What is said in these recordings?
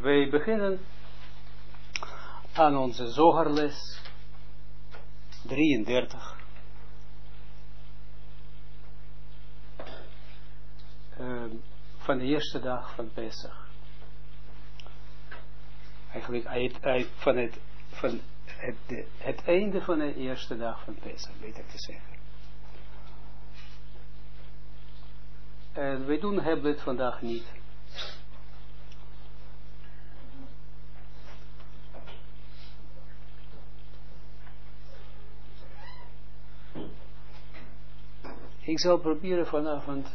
Wij beginnen aan onze Zoharles 33. Van de eerste dag van Pesach. Eigenlijk van het einde van de eerste dag van Pesach, beter te zeggen. En wij doen Heblet vandaag niet. Ik zal proberen vanavond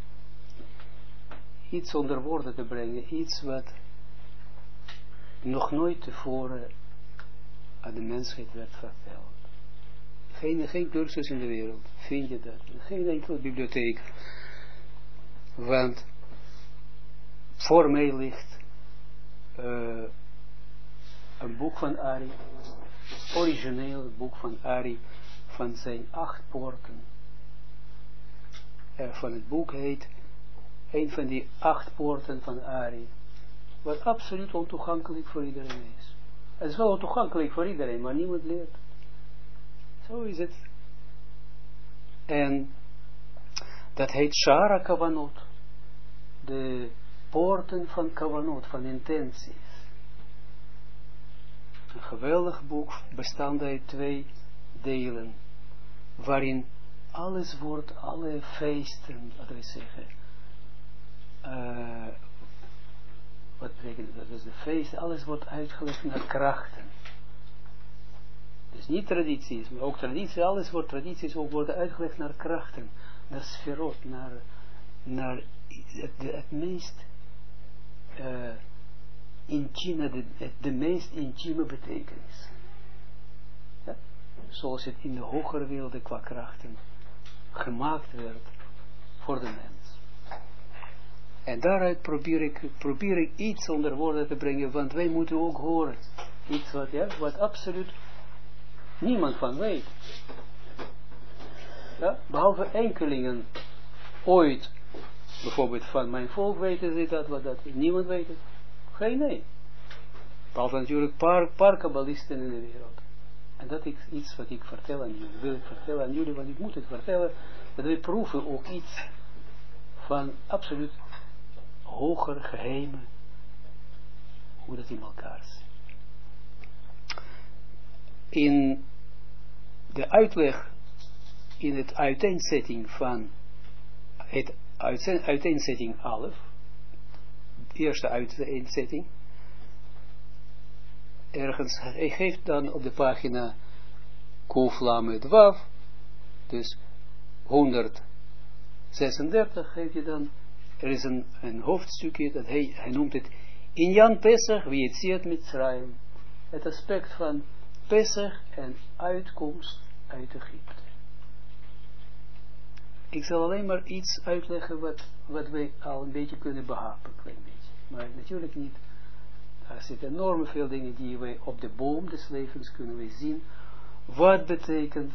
iets onder woorden te brengen, iets wat nog nooit tevoren aan de mensheid werd verteld. Geen cursus in de wereld, vind je dat? Geen enkele bibliotheek. Want voor mij ligt een boek van Ari, origineel boek van Ari, van zijn 8 poorten. Van het boek heet, een van die 8 poorten van Ari, wat absoluut ontoegankelijk voor iedereen is. Het is wel ontoegankelijk voor iedereen, maar niemand leert. Zo is het. En dat heet Shara Kavanot. De poorten van Kavanot, van intenties. Een geweldig boek, bestaande uit 2 delen, waarin alles wordt, alle feesten, laten we zeggen, wat betekent dat? Dus de feesten, alles wordt uitgelegd naar krachten. Dus niet tradities, maar ook traditie, alles wordt tradities, ook worden uitgelegd naar krachten, naar sferot, naar het meest intieme, de meest intieme betekenis. Ja? Zoals het in de hogere wereld qua krachten gemaakt werd voor de mens. En daaruit probeer ik iets onder woorden te brengen, want wij moeten ook horen. Iets wat absoluut niemand van weet. Ja? Behalve enkelingen ooit, bijvoorbeeld van mijn volk weten ze dat niemand weet het. Geen nee. Behalve natuurlijk paar kabbalisten in de wereld. En dat is iets wat ik vertel aan jullie. Wil ik vertellen aan jullie, want ik moet het vertellen. Dat we proeven ook iets van absoluut hoger geheimen. Hoe dat in elkaar zit. In de uitleg, in het uiteenzetting van het uiteenzetting 11, de eerste uiteenzetting, ergens, hij geeft dan op de pagina Kuf Lamed Wav, dus 136 geeft je dan, er is een hoofdstukje, dat hij noemt het Inyan Pesach, wie het ziet met Mitzrayim, het aspect van Pesach en uitkomst uit Egypte. Ik zal alleen maar iets uitleggen wat wij al een beetje kunnen behappen, een klein beetje. Maar natuurlijk niet. Er zitten enorm veel dingen die wij op de boom des levens kunnen wij zien. Wat betekent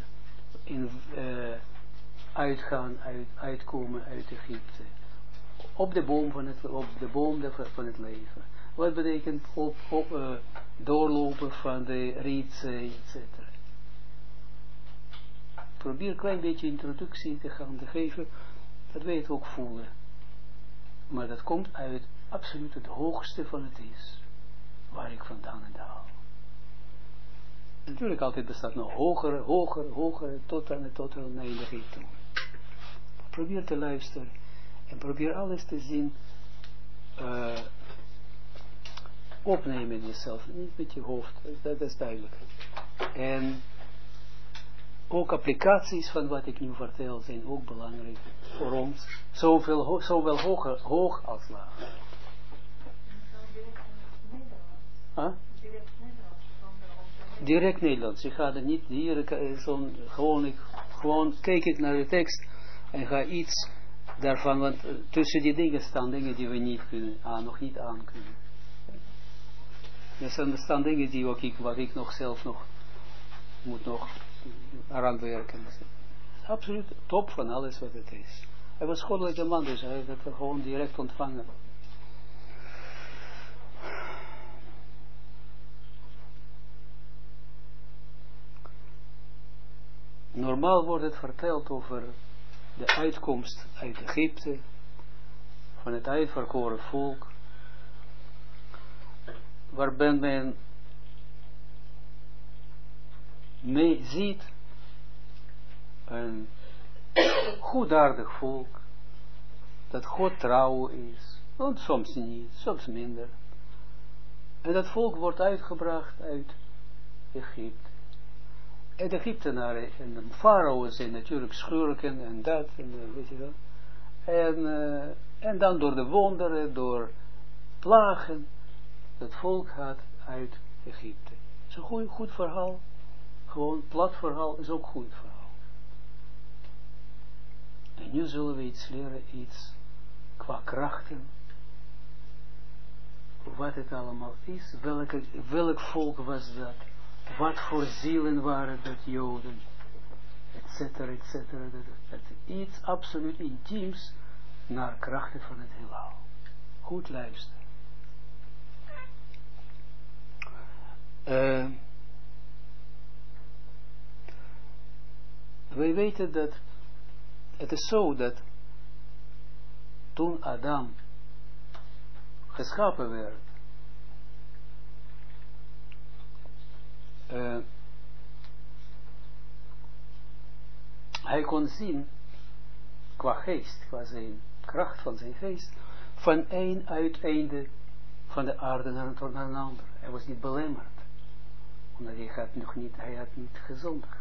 uitkomen uit Egypte. Op de boom van het leven. Wat betekent doorlopen van de Rietzee, etc. Probeer een klein beetje introductie te gaan te geven, dat wij het ook voelen. Maar dat komt uit absoluut het hoogste van het is, waar ik vandaan en haal. Natuurlijk altijd bestaat nog hoger, tot aan het oneindigheid toe. Probeer te luisteren en probeer alles te zien, opnemen in jezelf, niet met je hoofd, dat is duidelijk. En ook applicaties van wat ik nu vertel zijn ook belangrijk voor ons, zowel hoog als laag. Huh? Direct Nederlands. Je gaat er niet hier, gewoon kijk ik naar de tekst en ga iets daarvan, want tussen die dingen staan dingen die we niet kunnen, nog niet aan kunnen. Er staan dingen die wat ik nog zelf moet eraan werken. Absoluut top van alles wat het is. Hij was goddelijke man, dus hij heeft het gewoon direct ontvangen. normaal wordt het verteld over de uitkomst uit Egypte, van het uitverkoren volk, waarbij men mee ziet een goedaardig volk, dat God trouw is, want soms niet, soms minder. En dat volk wordt uitgebracht uit Egypte. En de Egyptenaren en de farao zijn natuurlijk schurken en dat, en weet je wel. En dan door de wonderen, door plagen, het volk gaat uit Egypte. Het is een goed verhaal. Gewoon plat verhaal is ook goed verhaal. En nu zullen we iets leren, iets qua krachten. Wat het allemaal is, welk volk was dat? Wat voor zielen waren dat Joden? Etcetera, etcetera. Dat iets absoluut intiems naar krachten van het heelal. Goed luisteren. Wij weten dat het is zo dat toen Adam geschapen werd, hij kon zien qua geest, qua zijn kracht van zijn geest, van een uiteinde van de aarde naar een ander. Hij was niet belemmerd, omdat hij had niet gezondigd.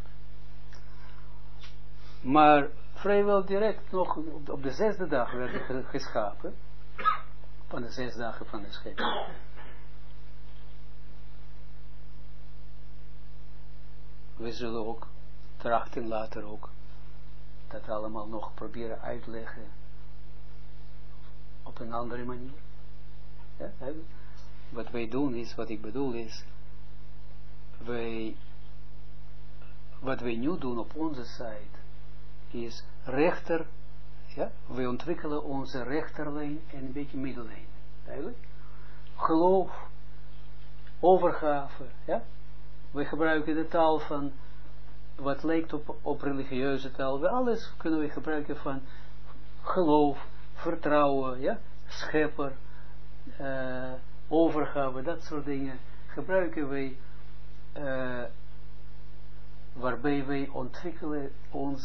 Maar vrijwel direct nog op de 6e dag werd hij geschapen, van de 6 dagen van de schepping. We zullen ook trachten later ook dat allemaal nog proberen uitleggen op een andere manier. Ja, wat wij doen is, wat ik bedoel is, wat wij nu doen op onze site is rechter, ja, wij ontwikkelen onze rechterlijn en een beetje middellijn. Duidelijk? Geloof, overgave, ja. We gebruiken de taal van, wat lijkt op religieuze taal, alles kunnen we gebruiken van geloof, vertrouwen, ja, schepper, overgave, dat soort dingen, gebruiken wij, waarbij wij ontwikkelen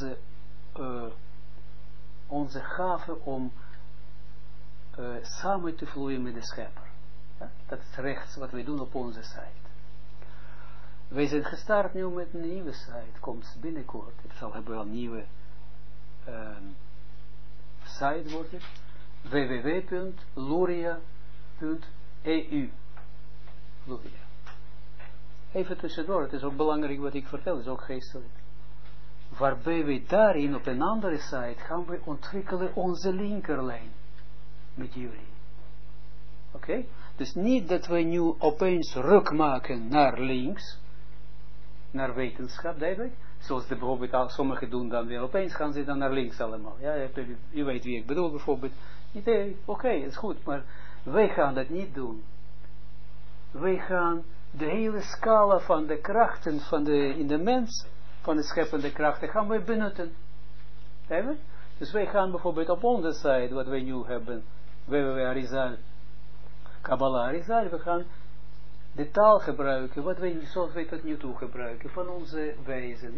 onze gave om samen te vloeien met de schepper. Ja? Dat is rechts wat wij doen op onze site. Wij zijn gestart nu met een nieuwe site, komt binnenkort. Het hebben wel een nieuwe site wordt het. www.luria.eu Luria. Even tussendoor, het is ook belangrijk wat ik vertel, het is ook geestelijk. Waarbij we daarin op een andere site gaan we ontwikkelen onze linkerlijn met jullie. Oké? Dus niet dat we nu opeens ruk maken naar links, naar wetenschap, duidelijk. Zoals bijvoorbeeld sommigen doen dan weer, opeens gaan ze dan naar links allemaal. Ja, je weet wie ik bedoel bijvoorbeeld. Oké, het is goed, maar wij gaan dat niet doen. Wij gaan de hele scala van de krachten in de mens, van de scheppende krachten, gaan wij benutten. Duidelijk? Dus wij gaan bijvoorbeeld op onze site, wat wij nu hebben, www.Arizal, Kabbalah Arizal, we gaan de taal gebruiken, wat wij, zoals wij tot nu toe gebruiken, van onze wijzen,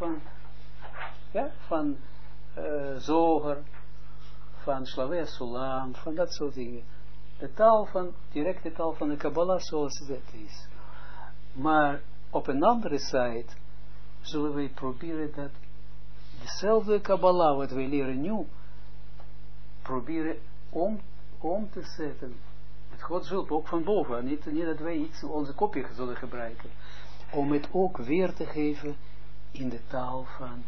van Zoger, van Slavia Sulam, van dat soort dingen. De taal van, directe taal van de Kabbalah zoals het is. Maar op een andere site zullen wij proberen dat dezelfde Kabbalah wat wij leren nu, proberen om te zetten. Met Gods hulp, ook van boven. Niet dat wij iets onze kopie zullen gebruiken. Om het ook weer te geven in de taal van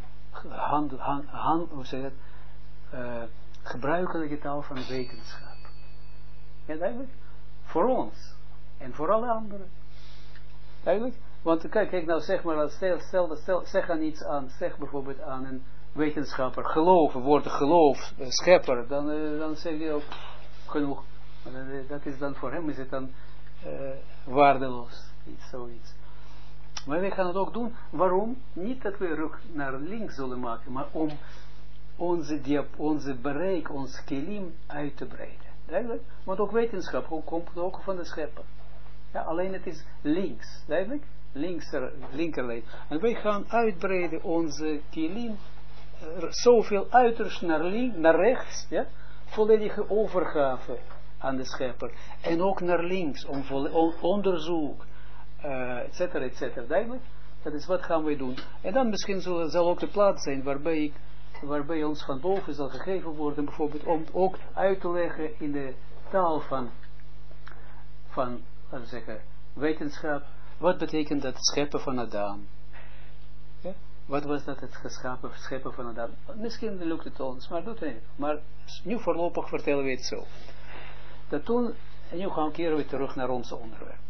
gebruikelijke taal van wetenschap. Ja, duidelijk? Voor ons. En voor alle anderen. Duidelijk? Want kijk nou zeg maar, zeg aan iets aan, zeg bijvoorbeeld aan een wetenschapper, woord geloof, schepper, dan zeg je ook genoeg. Dat is dan voor hem, is het dan waardeloos, zoiets. Maar wij gaan het ook doen. Waarom? Niet dat we rug naar links zullen maken, maar om onze bereik, ons kelim uit te breiden. Duidelijk? Want ook wetenschap komt ook van de schepper. Ja, alleen het is links. Duidelijk? Linkerlijn. En wij gaan uitbreiden onze kelim zoveel uiterst naar rechts, ja? Volledige overgave aan de schepper. En ook naar links, om onderzoek, et cetera, duidelijk. Dat is wat gaan wij doen. En dan misschien zal ook de plaats zijn waarbij ons van boven zal gegeven worden, bijvoorbeeld om ook uit te leggen in de taal van laten we zeggen, wetenschap, wat betekent dat scheppen van Adam? Ja? Wat was dat het scheppen van Adam? Misschien lukt het ons, maar doet het niet. Maar nu voorlopig vertellen we het zo. Dat toen, en nu keren we terug naar ons onderwerp.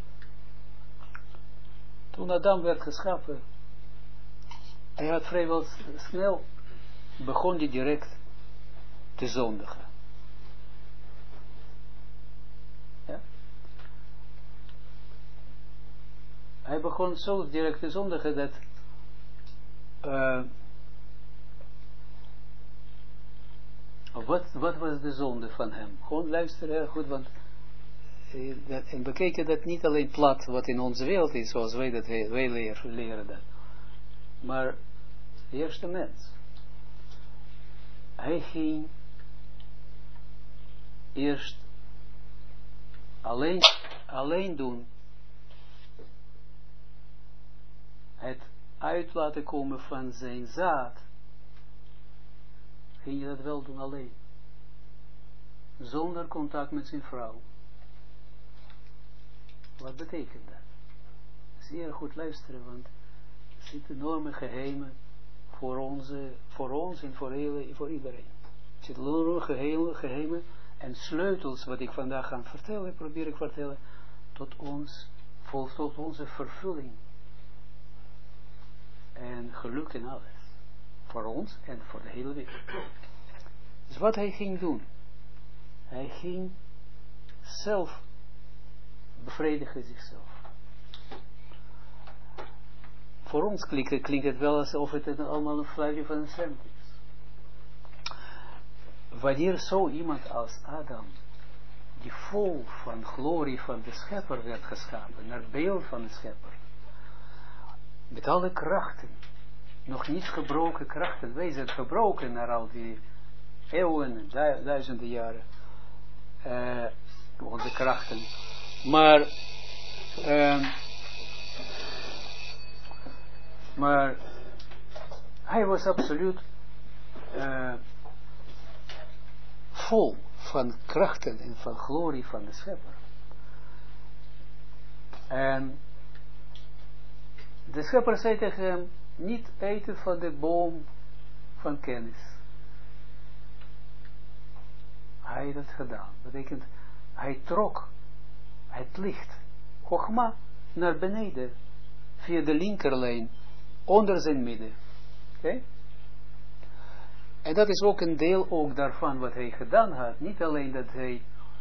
Toen Adam werd geschapen, hij had vrijwel snel, begon hij direct te zondigen. Ja? Hij begon zo direct te zondigen dat wat was de zonde van hem? Gewoon luisteren heel goed, want en bekeken dat niet alleen plat wat in onze wereld is, zoals wij leren dat. Maar de eerste mens. Hij ging eerst alleen doen. Het uit laten komen van zijn zaad. Ging je dat wel doen alleen. Zonder contact met zijn vrouw. Wat betekent dat? Zeer goed luisteren, want er zitten enorme geheimen voor ons en voor iedereen. Er zitten enorme geheimen en sleutels, wat ik vandaag ga vertellen, probeer ik vertellen, tot onze vervulling. En geluk in alles. Voor ons en voor de hele wereld. Dus wat hij ging doen? Hij ging zelf bevredigen zichzelf. Voor ons klinkt het wel alsof het allemaal een fluitje van een cent is. Wanneer zo iemand als Adam, die vol van glorie van de schepper werd geschapen, naar beeld van de schepper, met alle krachten, nog niet gebroken krachten, wij zijn gebroken naar al die eeuwen, duizenden jaren, onze krachten, maar hij was absoluut vol van krachten en van glorie van de schepper. En de schepper zei tegen hem, niet eten van de boom van kennis. Hij had het gedaan. Dat betekent, hij trok het licht, Chogma, naar beneden, via de linkerlijn, onder zijn midden. Oké? En dat is ook een deel ook daarvan wat hij gedaan had. Niet alleen dat hij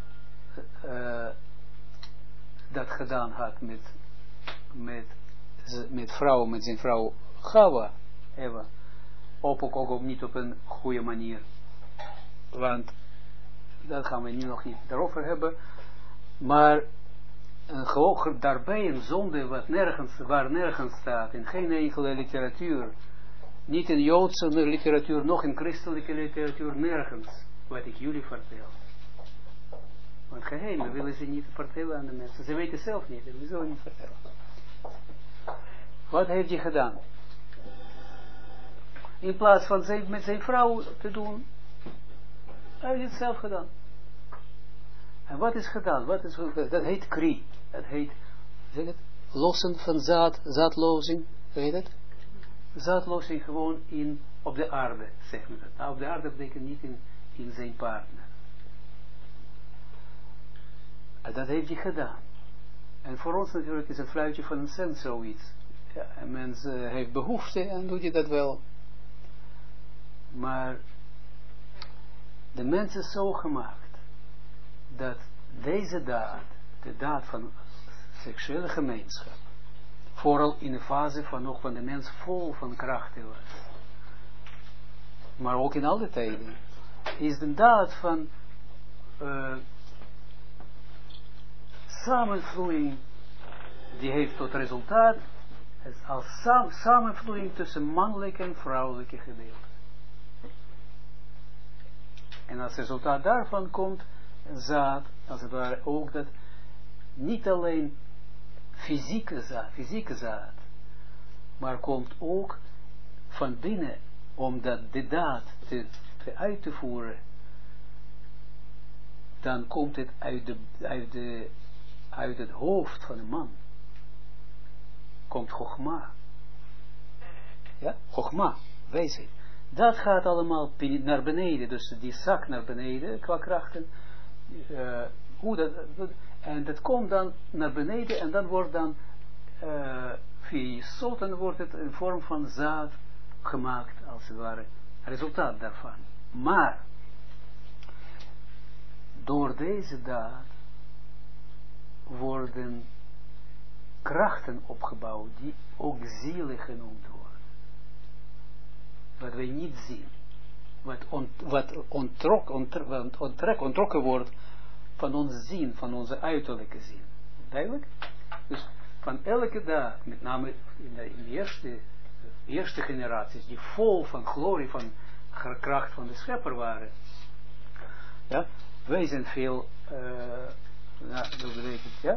dat gedaan had met zijn vrouw Chava, Eva, ook niet op een goede manier. Want dat gaan we nu nog niet daarover hebben. Maar daarbij een zonde waar nergens staat, in geen enkele literatuur, niet in Joodse literatuur, nog in christelijke literatuur, nergens, wat ik jullie vertel. Want geheimen willen ze niet vertellen aan de mensen. Ze weten zelf niet, en we zullen niet vertellen. Wat heeft hij gedaan? In plaats van met zijn vrouw te doen, hij heeft het zelf gedaan. En wat is gedaan? Dat heet kri. Dat heet, zeg het, lossen van zaadlozing. Weet het? Zaadlozing gewoon op de aarde, zeg maar dat. Nou, op de aarde betekent niet in zijn partner. En dat heeft hij gedaan. En voor ons natuurlijk is een fluitje van een cent zoiets. Ja, een mens heeft behoefte en doet hij dat wel. Maar de mens is zo gemaakt dat deze daad, de daad van seksuele gemeenschap, Vooral in de fase van nog van de mens vol van krachten was. Maar ook in alle tijden. Is de daad van samenvloeiing, die heeft tot resultaat als samenvloeiing tussen mannelijke en vrouwelijke gedeelte. En als resultaat daarvan komt zaad, als het ware ook dat niet alleen fysieke zaad, maar komt ook van binnen, om de daad uit te voeren, dan komt het uit het hoofd van de man. Komt Chogma. Ja, Chogma, wijsheid. Dat gaat allemaal naar beneden, dus die zak naar beneden, qua krachten. En dat komt dan naar beneden en dan wordt dan via Jesod, en wordt het in vorm van zaad gemaakt, als het ware, resultaat daarvan. Maar, door deze daad worden krachten opgebouwd, die ook zielen genoemd worden. Wat wij niet zien. Wat ontrokken wordt van ons zien, van onze uiterlijke zien. Duidelijk? Dus van elke daad, met name in de eerste generaties, die vol van glorie, van kracht van de schepper waren. Ja, wij zijn veel, dat betekent, ja,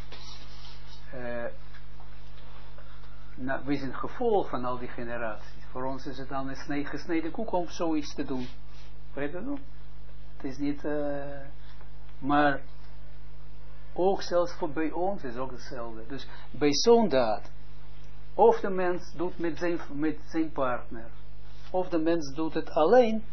wij zijn gevolg van al die generaties. Voor ons is het dan een gesneden koek om zoiets te doen. Weet je nog? Het is niet, maar ook zelfs voor bij ons is ook hetzelfde. Dus bij zo'n daad, of de mens doet met zijn partner, of de mens doet het alleen,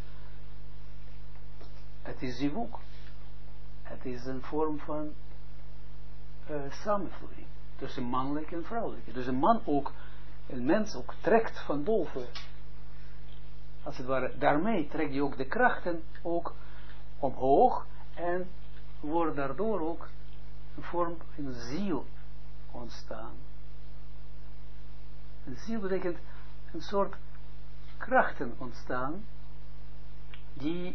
het is zivuk. Het is een vorm van samenvloeiing tussen mannelijk en vrouwelijk. Dus een mens ook trekt van boven. Als het ware, daarmee trekt hij ook de krachten ook omhoog en wordt daardoor ook een vorm, een ziel ontstaan. Een ziel betekent een soort krachten ontstaan die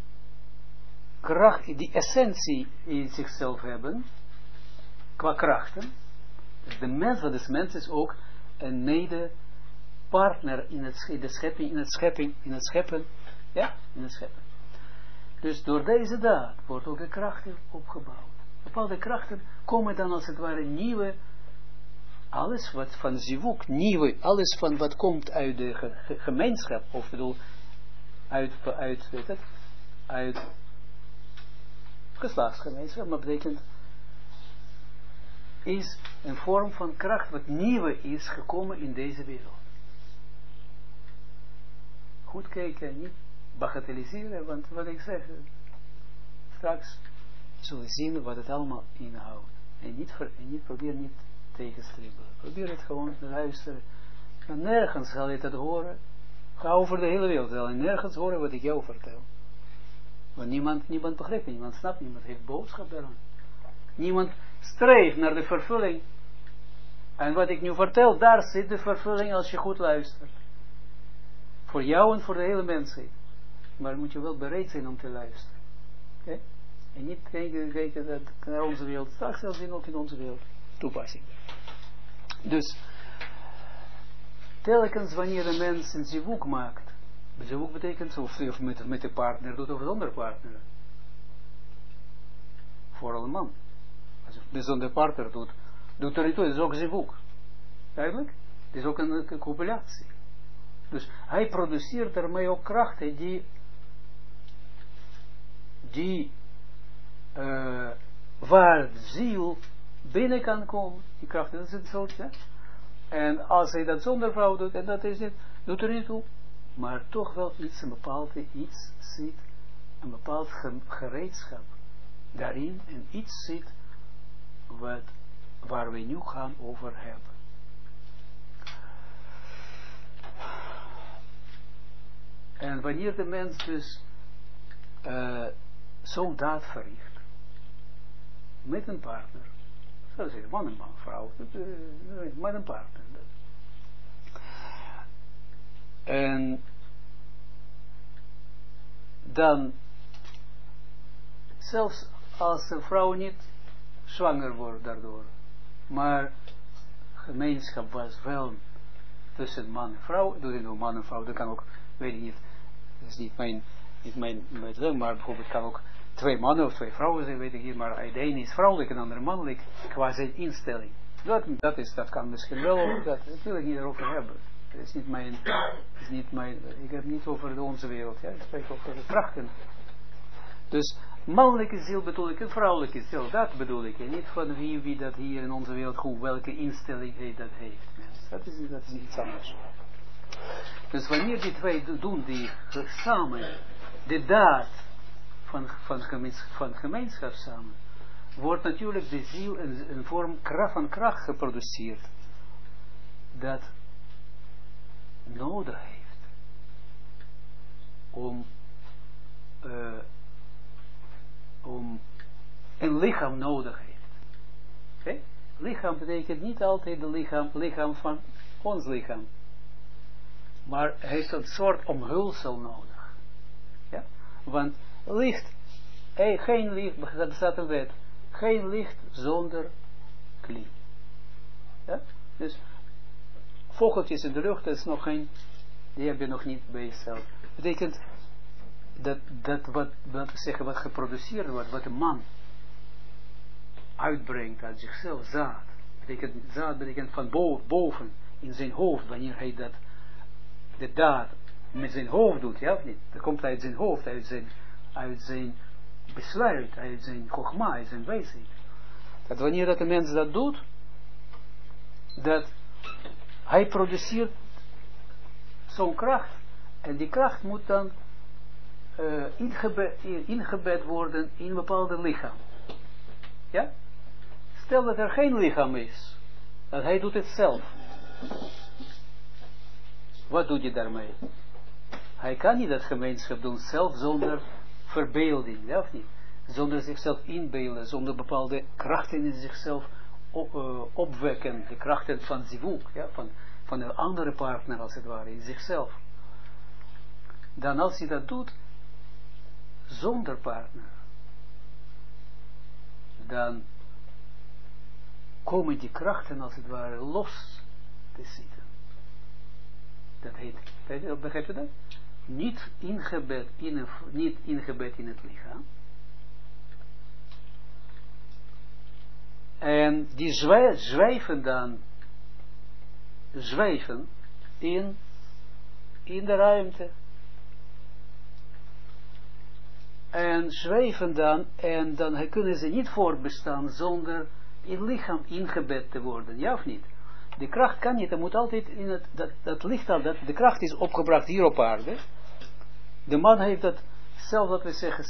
essentie in zichzelf hebben, qua krachten. Dus de mens is ook een medepartner in het scheppen. Dus door deze daad wordt ook de krachten opgebouwd. Bepaalde krachten komen dan als het ware nieuwe, alles wat van zivuk, nieuwe, alles van wat komt uit de gemeenschap, of bedoel, uit geslachtsgemeenschap, maar betekent, is een vorm van kracht wat nieuwe is gekomen in deze wereld. Goed kijken, niet bagatelliseren, want wat ik zeg, straks zullen we zien wat het allemaal inhoudt. En probeer niet tegenstribbelen. Probeer het gewoon te luisteren. En nergens zal je dat horen. Ga over de hele wereld. Zal je nergens horen wat ik jou vertel. Want niemand begrijpt, niemand snapt, niemand heeft boodschap daaraan. Niemand streeft naar de vervulling. En wat ik nu vertel, daar zit de vervulling als je goed luistert. Voor jou en voor de hele mensheid. Maar moet je wel bereid zijn om te luisteren. Okay? En niet kijken dat naar onze wereld. Straks zelfs ook in onze wereld toepassing. Dus, telkens wanneer een mens een zivuk maakt. Zivuk betekent, of met de partner doet, of zonder partner. Vooral een man. Als je met zonder partner doet er niet toe, dat is ook zivuk. Duidelijk? Het is ook een copulatie. Dus hij produceert daarmee ook krachten die waar de ziel binnen kan komen. Die krachten, dat is het soort, ja. En als hij dat zonder vrouw doet, en dat is het, doet er niet toe. Maar toch wel een bepaald iets zit, een bepaald gereedschap daarin, en iets zit waar we nu gaan over hebben. En wanneer de mens dus zo'n daad verricht, met een partner, Dat is man en man, vrouw, man en partner. En dan, zelfs als een vrouw niet zwanger wordt daardoor, maar gemeenschap was wel tussen man en vrouw, doe je nou man en vrouw, dat kan ook, weet ik niet, dat is niet mijn maar bijvoorbeeld kan ook 2 mannen of 2 vrouwen zijn, weet ik niet, maar de ene is vrouwelijk en de andere mannelijk, qua zijn instelling. Dat kan misschien wel, dat wil ik niet erover hebben. Het is niet mijn, ik heb niet over onze wereld, ja, ik spreek over de krachten. Dus mannelijke ziel bedoel ik en vrouwelijke ziel, dat bedoel ik. En niet van wie dat hier in onze wereld, hoe, welke instelling hij dat heeft. Dat is iets anders. Dus wanneer die twee doen, die samen, de daad van gemeenschap samen, wordt natuurlijk de ziel in een vorm van kracht geproduceerd, dat nodig heeft om een lichaam nodig heeft. Okay? Lichaam betekent niet altijd de lichaam van ons lichaam, maar heeft een soort omhulsel nodig. Ja? Want licht, geen licht, dat staat een wet, geen licht zonder kli. Ja? Dus vogeltjes in de lucht, dat is nog geen, die heb je nog niet bij jezelf. Betekent dat wat geproduceerd wordt, wat een man uitbrengt uit zichzelf, zaad. Zaad betekent van boven, in zijn hoofd, wanneer hij de daad met zijn hoofd doet, ja of niet? Dat komt uit zijn hoofd, uit zijn besluit, uit zijn chogma, uit zijn wijsheid. Dat wanneer dat een mens dat doet, dat hij produceert zo'n kracht, en die kracht moet dan ingebed worden in een bepaalde lichaam. Ja? Stel dat er geen lichaam is, dat hij doet het zelf. Wat doet hij daarmee? Hij kan niet dat gemeenschap doen zelf zonder verbeelding, ja of niet? Zonder zichzelf inbeelden, zonder bepaalde krachten in zichzelf opwekken, de krachten van zivuk, ja, van een andere partner als het ware, in zichzelf. Dan als hij dat doet, zonder partner, dan komen die krachten als het ware los te zitten. Dat heet, begrijp je dat? Niet ingebed in het lichaam. En die zwijven in de ruimte. En zwijven dan, en dan kunnen ze niet voortbestaan zonder in het lichaam ingebed te worden, ja of niet? De kracht kan niet, er moet altijd in dat licht al, de kracht is opgebracht hier op aarde. De man heeft dat zelf, dat we zeggen,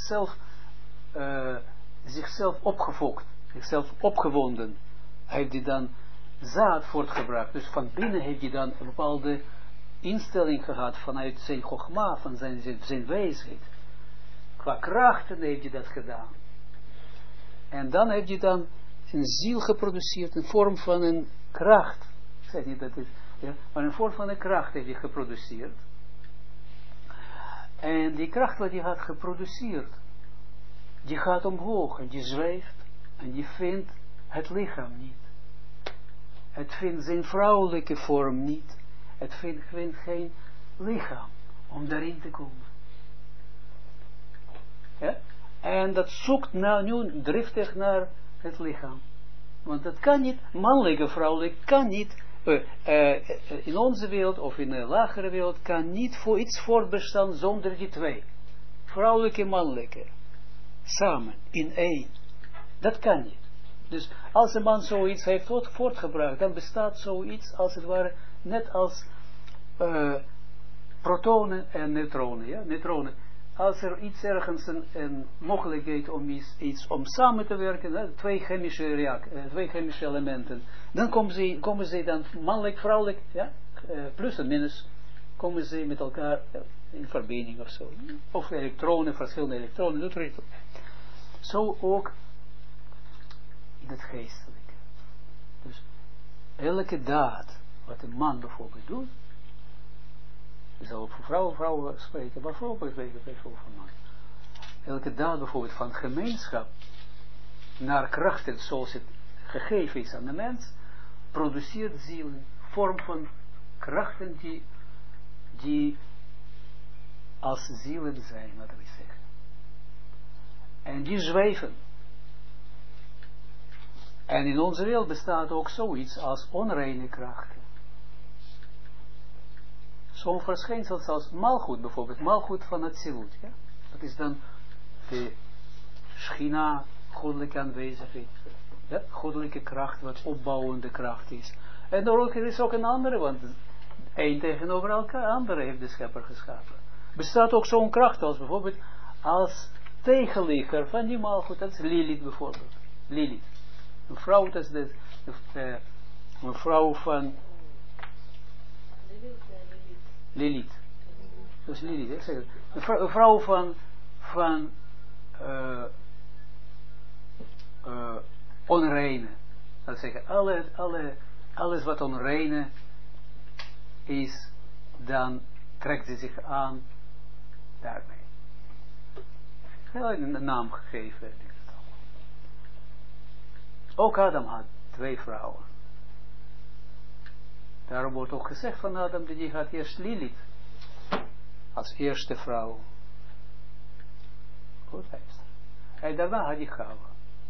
zichzelf opgefokt, zichzelf opgewonden. Heeft hij dan zaad voortgebracht. Dus van binnen heeft hij dan een bepaalde instelling gehad vanuit zijn chogma, van zijn wijsheid. Qua krachten heeft hij dat gedaan. En dan heeft hij dan zijn ziel geproduceerd in vorm van een kracht. Ik zeg niet dat het, ja, maar in vorm van een kracht heeft hij geproduceerd. En die kracht wat hij had geproduceerd, die gaat omhoog en die zweeft en die vindt het lichaam niet. Het vindt zijn vrouwelijke vorm niet. Het vindt geen lichaam om daarin te komen. Ja? En dat zoekt nu driftig naar het lichaam. Want dat kan niet, mannelijke, vrouwelijk, kan niet, in onze wereld of in een lagere wereld, kan niet voor iets voortbestaan zonder die twee. Vrouwelijke en mannelijke. Samen, in één. Dat kan niet. Dus als een man zoiets heeft voortgebracht, dan bestaat zoiets als het ware, net als protonen en neutronen. Ja? Neutronen. Als er iets ergens een mogelijkheid om samen te werken, twee chemische elementen, dan komen ze dan mannelijk, vrouwelijk, ja, plus en minus, komen ze met elkaar in verbinding of zo. Of elektronen, verschillende elektronen, dat weet ik. Zo ook in het geestelijke. elke daad, wat een man bijvoorbeeld doet, ik zal ook voor vrouwen spreken, maar vrouwen spreken bijvoorbeeld van man. Elke daad bijvoorbeeld van gemeenschap, naar krachten zoals het gegeven is aan de mens, produceert zielen, vorm van krachten die als zielen zijn, laten we zeggen. En die zweven. En in onze wereld bestaat ook zoiets als onreine krachten. Zo'n verschijnsel zoals malgoed bijvoorbeeld, malgoed van het zilut, ja? Dat is dan de schina, goddelijke aanwezigheid, ja? Goddelijke kracht, wat opbouwende kracht is. En er is ook een andere, want één tegenover elkaar, andere heeft de schepper geschapen. Bestaat ook zo'n kracht als bijvoorbeeld, als tegenligger van die malgoed, dat is Lilith bijvoorbeeld. Lilith. Een vrouw, dat is een vrouw van Lilith. Dat is Lilith, ik zeg het. Een vrouw van onreine. Dat zeggen, alles wat onreine is, dan trekt ze zich aan daarmee. Heel een naam gegeven. Ook Adam had 2 vrouwen. Daarom wordt ook gezegd van Adam, dat die had eerst Lilith als eerste vrouw. Goed luisteren. En daarna had hij Chava.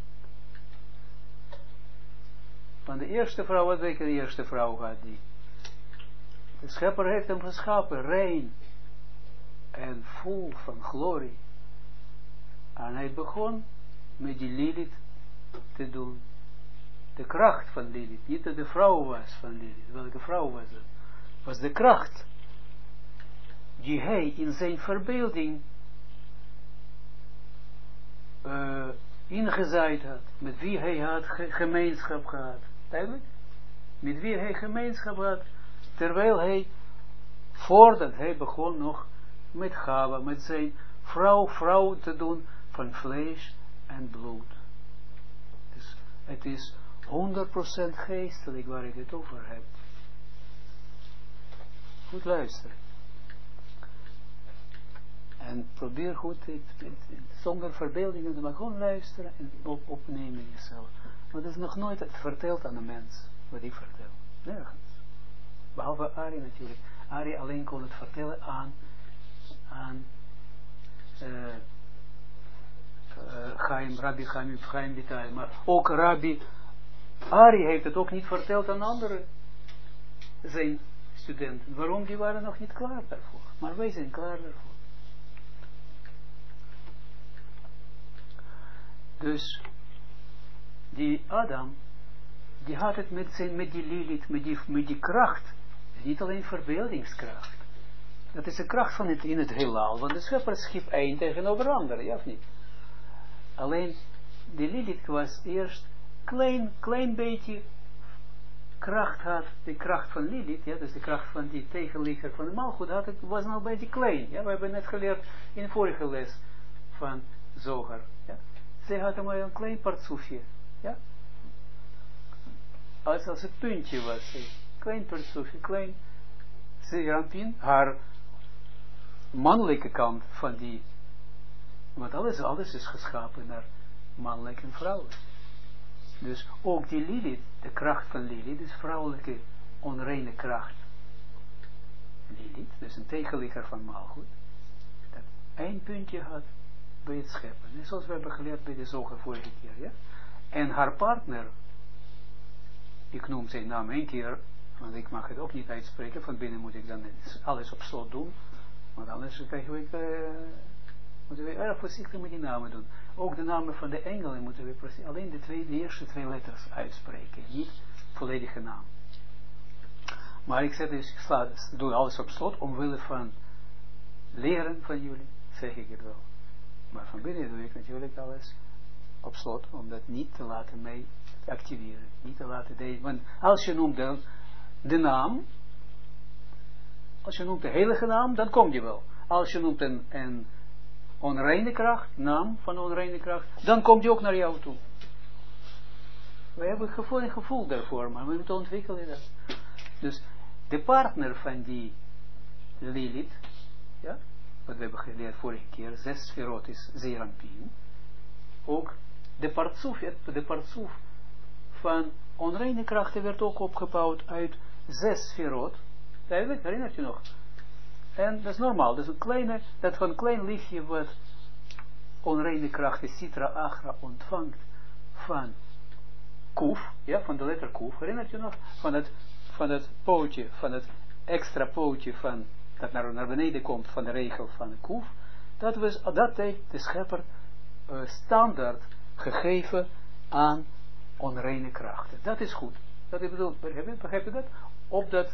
Van de eerste vrouw, wat weet je, de eerste vrouw had die. De schepper heeft hem geschapen, rein en vol van glorie. En hij begon met die Lilith te doen. De kracht van Lilith, niet dat de vrouw was van Lilith. Welke vrouw was het? Was de kracht die hij in zijn verbeelding ingezaaid had. Met wie hij had gemeenschap gehad. Duidelijk? Met wie hij gemeenschap had. Terwijl hij, voordat hij begon nog met Chava, met zijn vrouw te doen van vlees en bloed. Dus het is 100% geestelijk waar ik het over heb. Goed luisteren. En probeer goed, zonder verbeeldingen, maar gewoon luisteren en opnemen jezelf. Want het is nog nooit verteld aan een mens, wat ik vertel. Nergens. Behalve Ari natuurlijk. Ari alleen kon het vertellen aan Rabbi Chaim Vital. Maar ook Rabbi Ari heeft het ook niet verteld aan anderen. Zijn studenten. Waarom? Die waren nog niet klaar daarvoor. Maar wij zijn klaar daarvoor. Dus die Adam, die had het met die Lilith, met die kracht. Niet alleen verbeeldingskracht. Dat is de kracht van het in het heelal. Want de schepper schiep één tegenover ander, ja of niet? Alleen die Lilith was eerst klein beetje kracht had. De kracht van Lilith, ja, dus de kracht van die tegenligger van de malgoed had, het was nou een beetje klein. Ja, we hebben net geleerd in de vorige les van Zohar. Ja. Zij had maar een klein partsoefje. Ja? Als het puntje was. Klein partsoefje, klein Serampin, haar mannelijke kant van die. Want alles is geschapen naar mannelijk en vrouwelijk. Dus ook die Lilith, de kracht van Lilith, is vrouwelijke onreine kracht. Lilith, dus een tegenligger van malgoed, dat één puntje had bij het scheppen. Net zoals we hebben geleerd bij de Zoger vorige keer, ja. En haar partner, ik noem zijn naam 1 keer, want ik mag het ook niet uitspreken, van binnen moet ik dan alles op slot doen, want anders moeten we erg voorzichtig met die namen doen. Ook de namen van de engelen moeten we precies, alleen de eerste 2 letters uitspreken, niet volledige naam. Maar ik zeg dus, ik doe alles op slot, omwille van leren van jullie, zeg ik het wel. Maar van binnen doe ik natuurlijk alles op slot, om dat niet te laten mee activeren. Niet te laten delen. Want als je noemt de naam, als je noemt de heilige naam, dan kom je wel. Als je noemt een onreine kracht, naam van onreine kracht, dan komt die ook naar jou toe. We hebben gewoon een gevoel daarvoor, maar we moeten ontwikkelen dat. Dus de partner van die Lilith, ja, wat we hebben geleerd vorige keer, 6 sferot is Zeranpin. Ook de partsoef van onreine krachten werd ook opgebouwd uit 6 sferot. Duidelijk, herinnert je nog? En dat is normaal, dat is een klein lichtje wat onreine krachten, Sitra Achra, ontvangt van Kuf, ja, van de letter Kuf, herinnert je nog? Van het pootje, van het extra pootje van, dat naar beneden komt van de regel van de Kuf, dat heeft de schepper standaard gegeven aan onreine krachten. Dat is goed. Dat ik bedoel, begrijp je dat?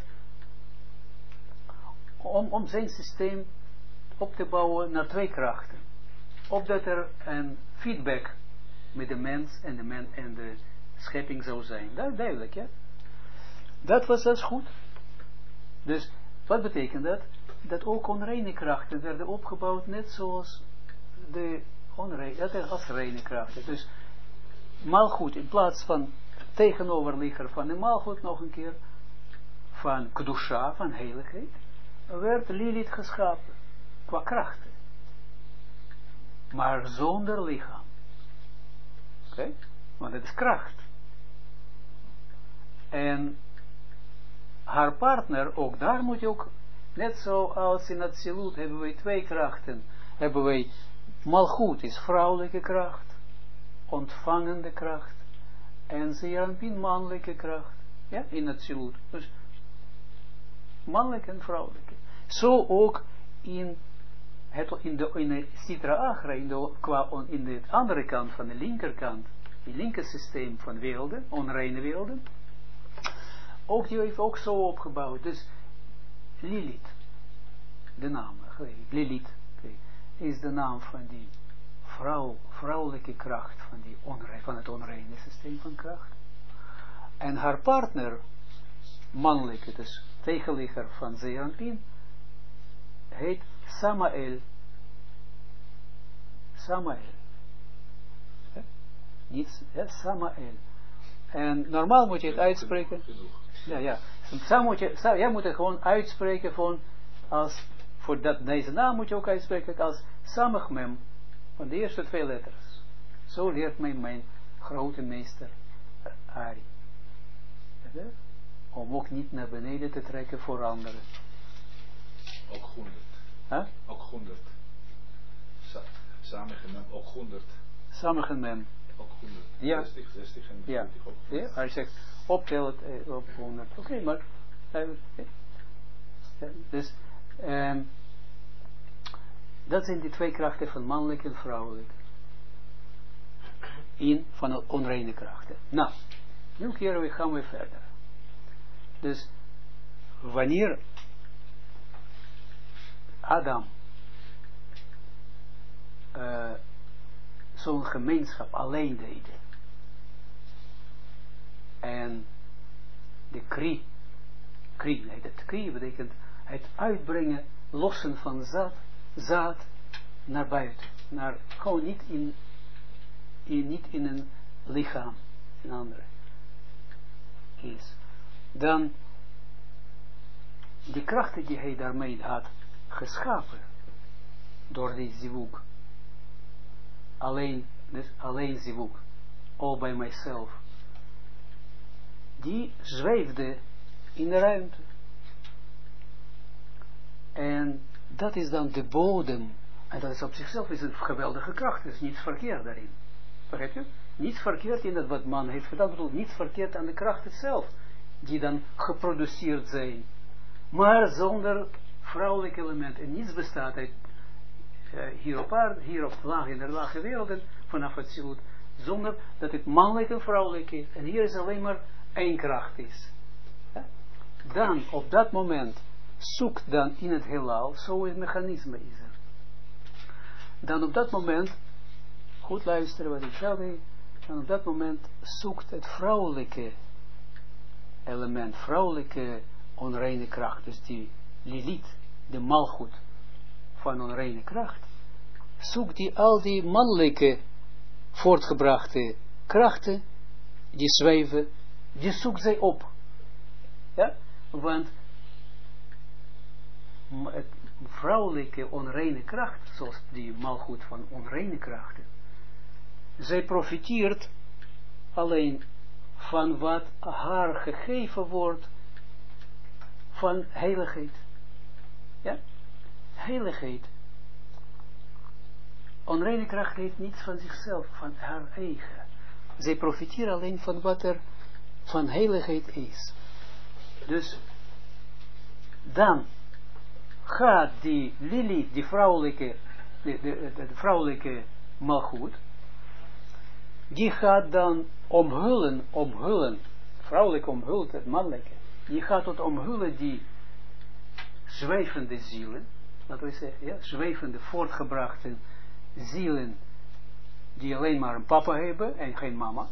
Om zijn systeem op te bouwen naar 2 krachten. Opdat er een feedback met de mens en de schepping zou zijn. Dat is duidelijk, ja? Dat was goed. Dus, wat betekent dat? Dat ook onreine krachten werden opgebouwd, net zoals de als reine krachten. Dus, maalgoed, in plaats van tegenoverligger van de maalgoed nog een keer, van kedusha, van heiligheid, werd Lilith geschapen, qua krachten. Maar zonder lichaam. Oké? Want het is kracht. En haar partner, ook daar moet je ook, net zoals in het Zilut hebben wij 2 krachten. Hebben wij, Malchut is vrouwelijke kracht, ontvangende kracht, en Zeranpin mannelijke kracht. Ja, in het Zilut. Dus mannelijke en vrouwelijke. Zo ook in de Sitra Achra, in de andere kant van de linkerkant, het linker systeem van werelden, onreine werelden, ook die heeft ook zo opgebouwd. Dus Lilith, de naam, Lilith, is de naam van die vrouwelijke kracht, van het onreine systeem van kracht. En haar partner, mannelijke, dus tegenligger van Zeranpin, heet Samael. Samael. Niets, Samael. En normaal moet je het uitspreken. Ja. Jij moet het gewoon uitspreken voor deze naam moet je ook uitspreken als Samachmem, van de eerste 2 letters. Zo leert mij mijn grote meester Ari. Om ook niet naar beneden te trekken voor anderen. Ook 100. Huh? Ook 100. Samachem ook 100. Samachem. Ook 100. Ja. 60 en 40 ook. Ja, hij zegt optel het op 100. Oké, maar dus dat zijn die 2 krachten van mannelijk en vrouwelijk. Van de onreine krachten. Nou, nu gaan we verder. Dus wanneer Adam zo'n gemeenschap alleen deed en de kri betekent het uitbrengen, lossen van zaad naar buiten, gewoon niet in een lichaam, een andere is, dan die krachten die hij daarmee had geschapen, door die zivug, alleen zivug, all by myself, die zweefde in de ruimte. En dat is dan de bodem. En dat is op zichzelf een geweldige kracht. Er is niets verkeerd daarin. Begrijp je? Niets verkeerd in dat wat man heeft gedaan. Bedoel, niets verkeerd aan de kracht zelf. Die dan geproduceerd zijn. Maar zonder vrouwelijk element. En niets bestaat uit hier in de lage werelden. Vanaf het zilut. Zonder dat het mannelijk en vrouwelijk is. En hier is alleen maar 1 kracht is. Ja? Dan op dat moment. Zoekt dan in het heelal, zo een mechanisme is er. Dan op dat moment, goed luisteren wat ik zeg, dan op dat moment zoekt het vrouwelijke element, vrouwelijke onreine kracht, dus die Lilith, de malgoed van onreine kracht, zoekt die al die mannelijke voortgebrachte krachten die zweven, die zoekt zij op. Ja, want het vrouwelijke onreine kracht, zoals die malgoed van onreine krachten, zij profiteert alleen van wat haar gegeven wordt van heiligheid. Ja, heiligheid. Onreine kracht heeft niets van zichzelf, van haar eigen. Zij profiteert alleen van wat er van heiligheid is. Dus dan gaat die Lili, die vrouwelijke, de vrouwelijke malgoed, die gaat dan omhullen, vrouwelijk omhult het mannelijke, die gaat het omhullen die zwevende zielen, laten we zeggen, ja, zwevende voortgebrachte zielen, die alleen maar een papa hebben en geen mama.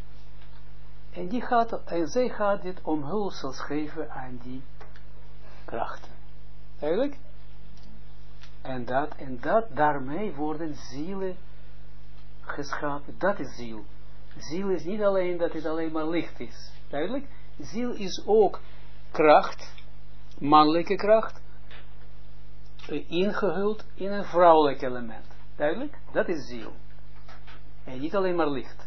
En zij gaat dit omhulsels geven aan die krachten. Eigenlijk? En daarmee worden zielen geschapen. Dat is ziel. Ziel is niet alleen dat het alleen maar licht is. Duidelijk? Ziel is ook kracht, mannelijke kracht, ingehuld in een vrouwelijk element. Duidelijk? Dat is ziel. En niet alleen maar licht.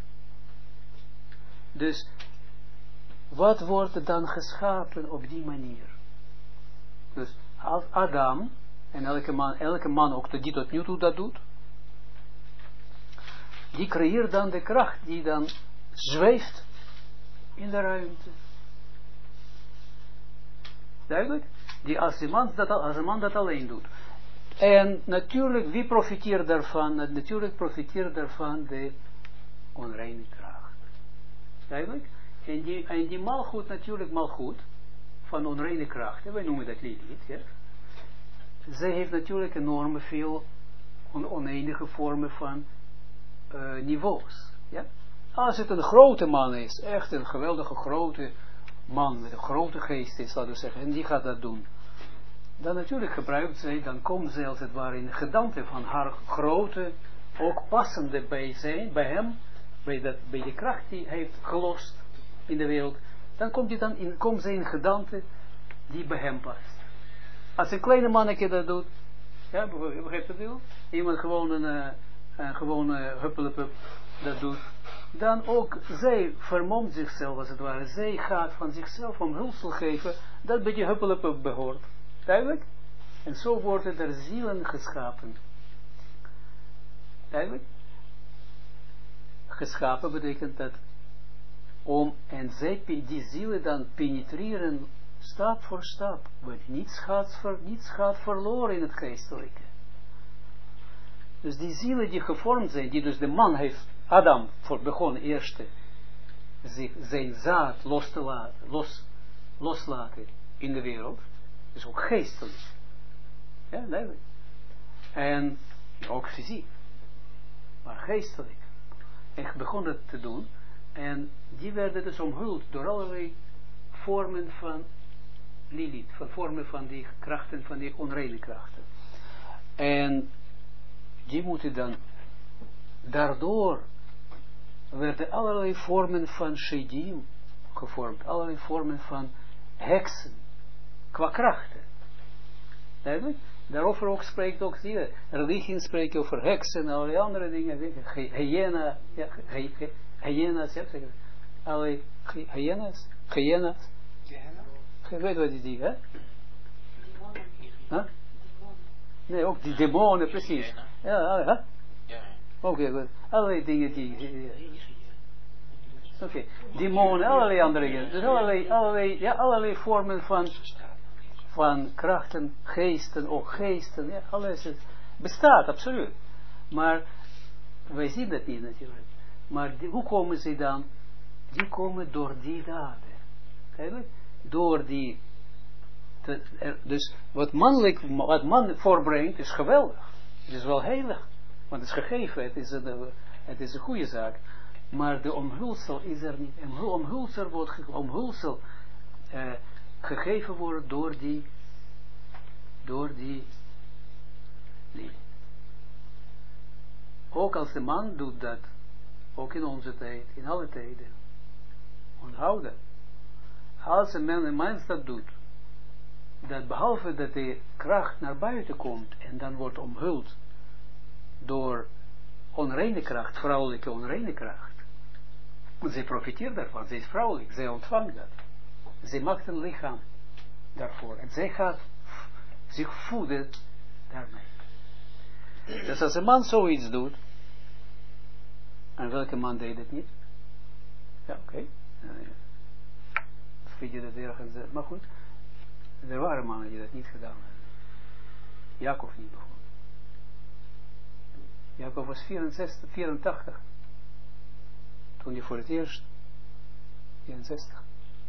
Dus, wat wordt er dan geschapen op die manier? Dus, als Adam, en elke man ook die tot nu toe dat doet, die creëert dan de kracht die dan zweeft in de ruimte. Duidelijk? Die als een man dat alleen doet. En natuurlijk, wie profiteert daarvan? Natuurlijk profiteert daarvan de onreine kracht. Duidelijk? En die malgoed, natuurlijk malgoed, van onreine krachten, wij noemen dat Lilith, ja. Zij heeft natuurlijk enorm veel oneindige vormen van niveaus. Ja? Als het een grote man is, echt een geweldige grote man met een grote geest is, laten we zeggen, en die gaat dat doen, dan natuurlijk gebruikt zij, dan komt zij als het ware in de gedaante van haar grote, ook passende bij hem, bij de kracht die hij heeft gelost in de wereld, dan komt zij in gedaante die bij hem past. Als een kleine manneke dat doet, ja, begrijpt u wel? Iemand gewoon een gewone huppelepup dat doet, dan ook zij vermomt zichzelf als het ware. Zij gaat van zichzelf omhulsel geven dat bij die huppelepup behoort. Duidelijk? En zo worden er zielen geschapen. Duidelijk? Geschapen betekent dat en die zielen dan penetreren stap voor stap, want niets gaat verloren in het geestelijke. Dus die zielen die gevormd zijn, die dus de man heeft, Adam, begonnen eerst zijn zaad loslaten in de wereld, dus ook geestelijk. Ja, duidelijk. En ook fysiek, maar geestelijk. En begon dat te doen, en die werden dus omhuld door allerlei vormen van Lilith, van vormen van die krachten, van die onreine krachten. En die moeten dan, daardoor werden allerlei vormen van shedim gevormd, allerlei vormen van heksen, qua krachten. Duidelijk? Daarover ook spreekt ook, zie je, religie spreekt over heksen en allerlei andere dingen, hyena, ja, hyena's, ja, zeg allerlei hyena's. Je weet wat die dingen, hè? Huh? Nee, ook die demonen, precies. Ja. Oké, goed. Allerlei dingen die... Oké, demonen, allerlei andere dingen. Dus allerlei vormen van krachten, geesten, ook geesten, ja, alles bestaat, absoluut. Maar wij zien dat niet natuurlijk. Maar hoe komen ze dan? Die komen door die daden. Eigenlijk? Door die... Dus wat man voorbrengt is geweldig. Het is wel heilig. Want het is gegeven. Het is een goede zaak. Maar de omhulsel is er niet. Omhulsel gegeven wordt door die liefde. Ook als de man doet dat. Ook in onze tijd. In alle tijden. Onthoud dat. Als een mens dat doet, dat behalve dat de kracht naar buiten komt en dan wordt omhuld door onreine kracht, vrouwelijke onreine kracht. Zij profiteert daarvan, zij is vrouwelijk, zij ontvangt dat. Zij maakt een lichaam daarvoor en zij gaat zich voeden daarmee. Dus als een man zoiets doet, en welke man deed het niet? Ja, oké. Vind je dat ergens, maar goed. Er waren mannen die dat niet gedaan hebben. Jacob niet begon. Jacob was 84. Toen hij voor het eerst, 64,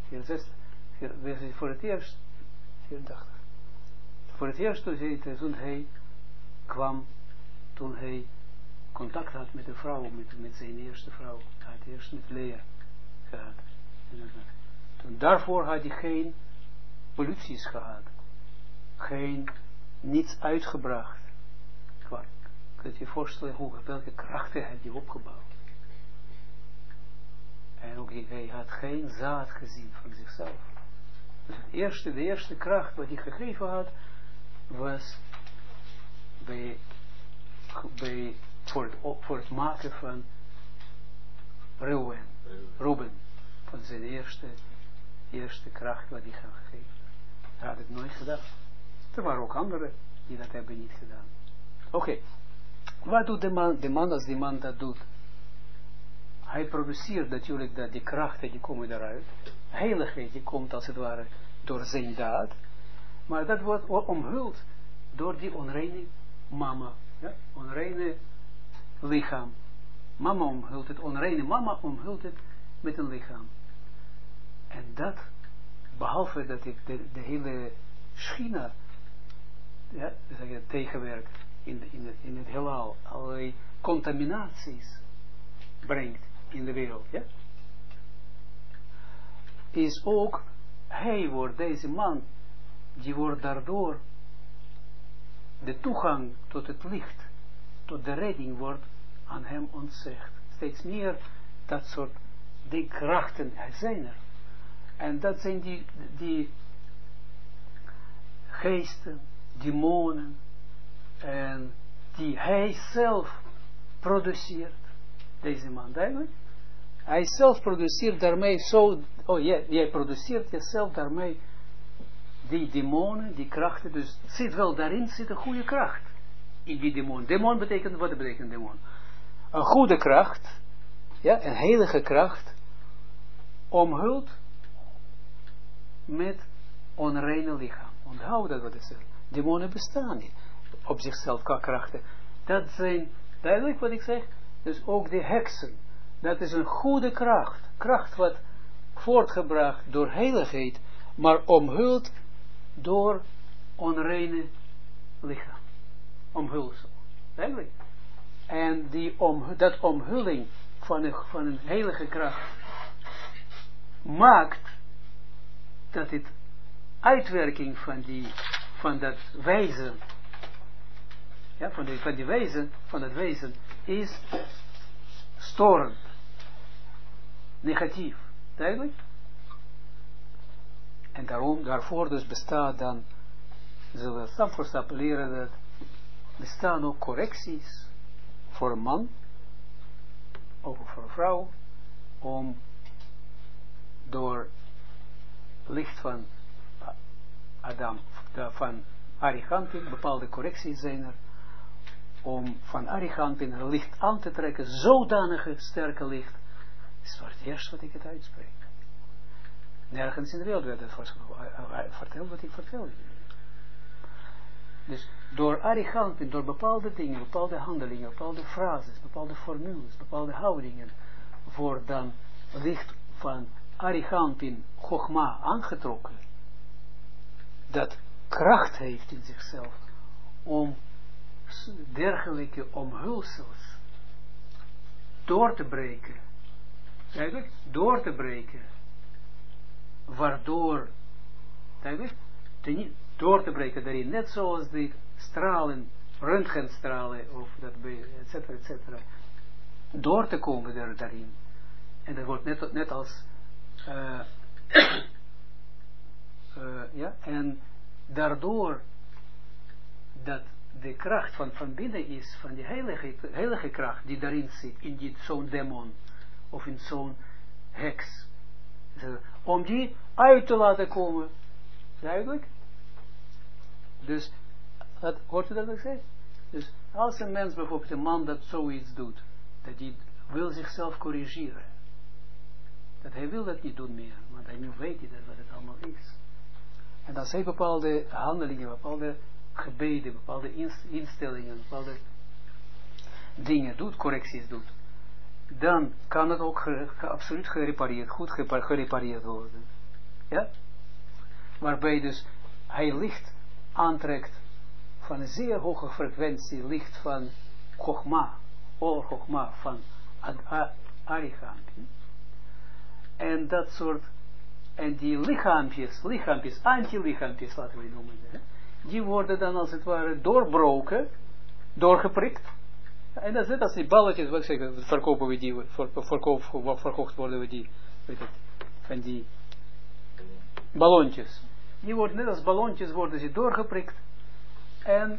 voor het eerst, 84. Voor het eerst toen hij kwam, toen hij contact had met de vrouw, met zijn eerste vrouw. Hij had eerst met Lea gehad. Toen daarvoor had hij geen polluties gehad. Niets uitgebracht. Kun je je voorstellen welke krachten hij die opgebouwd. En ook hij had geen zaad gezien van zichzelf. Dus de eerste kracht wat hij gegeven had, was voor het maken van Ruben. Van zijn eerste kracht wat hij had gegeven. Hij had het nooit gedaan. Er waren ook anderen die dat hebben niet gedaan. Oké. Wat doet de man? De man, als die man dat doet, hij produceert natuurlijk dat die krachten die komen daaruit. Heiligheid die komt als het ware door zijn daad. Maar dat wordt omhuld door die onreine mama. Ja? Onreine lichaam. Mama omhult het. Onreine mama omhult het met een lichaam. En dat, behalve dat ik de hele schina, ja, tegenwerkt in het heelal, allerlei contaminaties brengt in de wereld, ja, is ook, deze man, die wordt daardoor, de toegang tot het licht, tot de redding wordt aan hem ontzegd. Steeds meer dat soort die krachten zijn er. En dat zijn die geesten, demonen, en die hij zelf produceert. Deze man, duidelijk. Hij zelf produceert daarmee jij produceert jezelf daarmee die demonen, die krachten, dus daarin zit een goede kracht. In die demon. Demon betekent, wat betekent demon? Een goede kracht, ja, een heilige kracht, omhuld met onreine lichaam. Onthoud dat wat ik zeg. Demonen bestaan niet op zichzelf qua krachten. Dat zijn, duidelijk wat ik zeg, dus ook de heksen. Dat is een goede kracht. Kracht wat voortgebracht door heiligheid, maar omhuld door onreine lichaam. Omhulsel. Duidelijk. En dat omhulling van een heilige kracht maakt dat het uitwerking van dat wezen, ja, van dat wezen is storend, negatief, duidelijk. En daarvoor dus bestaat dan, zullen we stap voor stap leren, dat bestaan ook correcties voor een man, ook voor een vrouw, om door licht van Adam, van Arichampin, bepaalde correcties zijn er, om van Arichampin een licht aan te trekken, zodanige sterke licht, is voor het eerst wat ik het uitspreek. Nergens in de wereld werd het verteld wat ik vertel. Dus door Arichampin, door bepaalde dingen, bepaalde handelingen, bepaalde frases, bepaalde formules, bepaalde houdingen, wordt dan licht van Arichampin Chogma aangetrokken, dat kracht heeft in zichzelf om dergelijke omhulsels door te breken. Duidelijk? Door te breken. Waardoor, duidelijk? Door te breken daarin. Net zoals die stralen, röntgenstralen, of dat, et cetera, door te komen daarin. En dat wordt net als ja, en daardoor dat de kracht van binnen is, van die heilige kracht die daarin zit, in zo'n demon, of in zo'n heks, om die uit te laten komen. Duidelijk? Dus, hoort u dat wat ik zeg? Dus, als een mens, bijvoorbeeld een man dat zoiets doet, dat hij wil zichzelf corrigeren, dat hij wil dat niet doen meer, want hij nu weet hij dat wat het allemaal is. En als hij bepaalde handelingen, bepaalde gebeden, bepaalde instellingen, bepaalde dingen doet, correcties doet, dan kan het ook absoluut goed gerepareerd worden. Ja? Waarbij dus hij licht aantrekt van een zeer hoge frequentie, licht van Chogma, Or Chogma, van Arichampje. En dat soort, en die lichaampjes, anti-lichaampjes laten we noemen, hè? Die worden dan als het ware doorbroken, doorgeprikt. En dat is net als die balletjes, wat ik zeg, verkopen we die, verkocht worden we die, weet het, van die ballontjes. Die worden net als ballontjes, worden ze doorgeprikt. En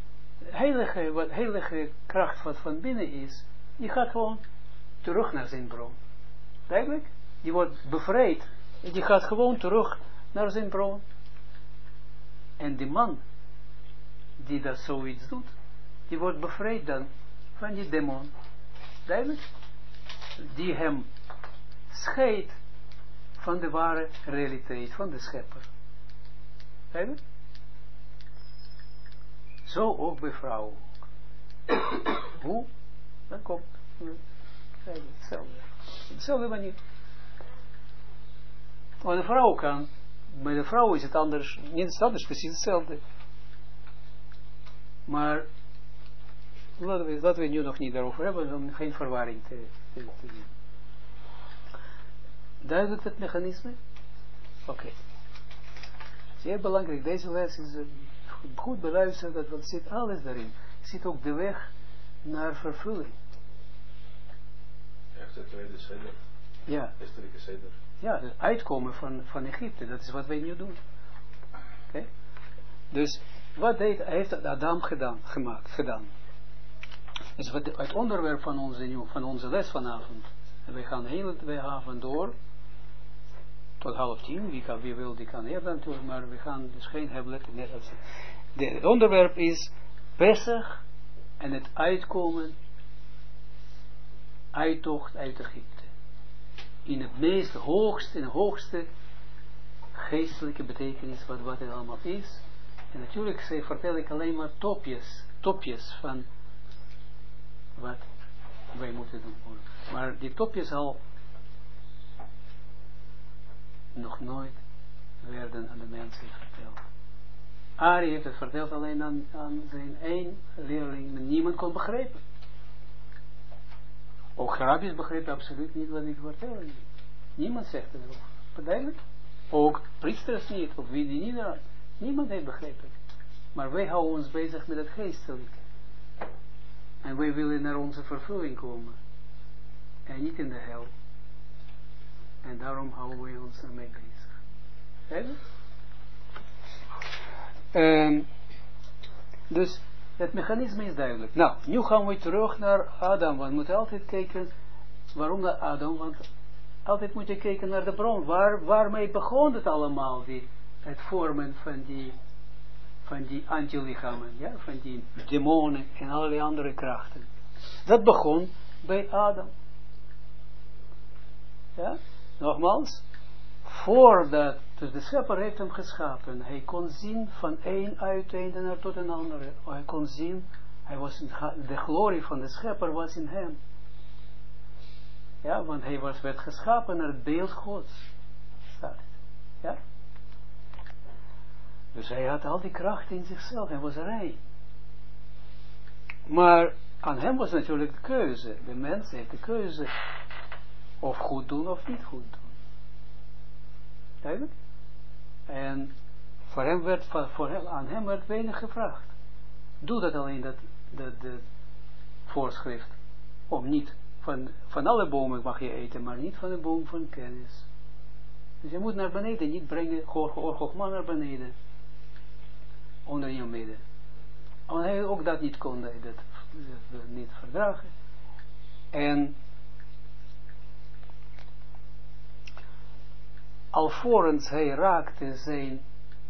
heilige kracht wat van binnen is, die gaat gewoon terug naar zijn bron. Duidelijk? Die wordt bevrijd. En die gaat gewoon terug naar zijn bron. En die man, die dat zoiets doet, die wordt bevrijd dan van die demon. Duidelijk? Die hem scheidt van de ware realiteit, van de schepper. Duidelijk? Zo ook bij vrouwen. Hoe? Dat komt hetzelfde. Hetzelfde manier. Maar de vrouw kan, bij de vrouw is het anders, niet anders, precies hetzelfde. Maar laten we nu nog niet daarover hebben, om geen verwarring te doen. Duidelijk het mechanisme? Oké. Zeer belangrijk, deze les is goed beluisterd, dat wat zit alles daarin. Zit ook de weg naar vervulling. Echt de tweede seder. Ja. Christelijke seder. Ja, het uitkomen van Egypte, dat is wat wij nu doen. Oké? Dus, wat heeft Adam gedaan? Dus het onderwerp van onze les vanavond, en wij gaan de hele avond door, tot 9:30, wie wil die kan eerder natuurlijk, maar we gaan dus geen hebben, net als het onderwerp is Pesach en het uitkomen, uittocht uit Egypte. In het meest hoogste geestelijke betekenis wat het allemaal is. En natuurlijk vertel ik alleen maar topjes van wat wij moeten doen. Maar die topjes al nog nooit werden aan de mensen verteld. Ari heeft het verteld alleen aan zijn één leerling, maar niemand kon begrijpen. Ook Arabisch begreep absoluut niet wat ik vertel. Niemand zegt het erover. Duidelijk? Ook priesters niet, of wie die niet. Niemand heeft begrepen. Maar wij houden ons bezig met het geestelijke. En wij willen naar onze vervulling komen. En niet in de hel. En daarom houden wij ons ermee bezig. Duidelijk? Dus het mechanisme is duidelijk. Nou, nu gaan we terug naar Adam. Want we moeten altijd kijken, waarom naar Adam? Want altijd moet je kijken naar de bron. Waarmee begon het allemaal, het vormen van die antilichamen, ja? Van die demonen en allerlei andere krachten. Dat begon bij Adam. Ja, nogmaals. Voordat, dus de schepper heeft hem geschapen. Hij kon zien van één uiteinde naar tot een andere. Hij kon zien, de glorie van de schepper was in hem. Ja, want hij werd geschapen naar het beeld Gods. Staat het. Ja? Dus hij had al die kracht in zichzelf. Hij was rein. Maar aan hem was natuurlijk de keuze. De mens heeft de keuze. Of goed doen of niet goed doen. Duidelijk? En aan hem werd weinig gevraagd. Doe dat alleen dat voorschrift. Om niet, van alle bomen mag je eten, maar niet van de boom van kennis. Dus je moet naar beneden, niet brengen, Chogma naar beneden, onder je midden. Want hij ook dat niet kon, hij dat niet verdragen. En alvorens hij raakte zijn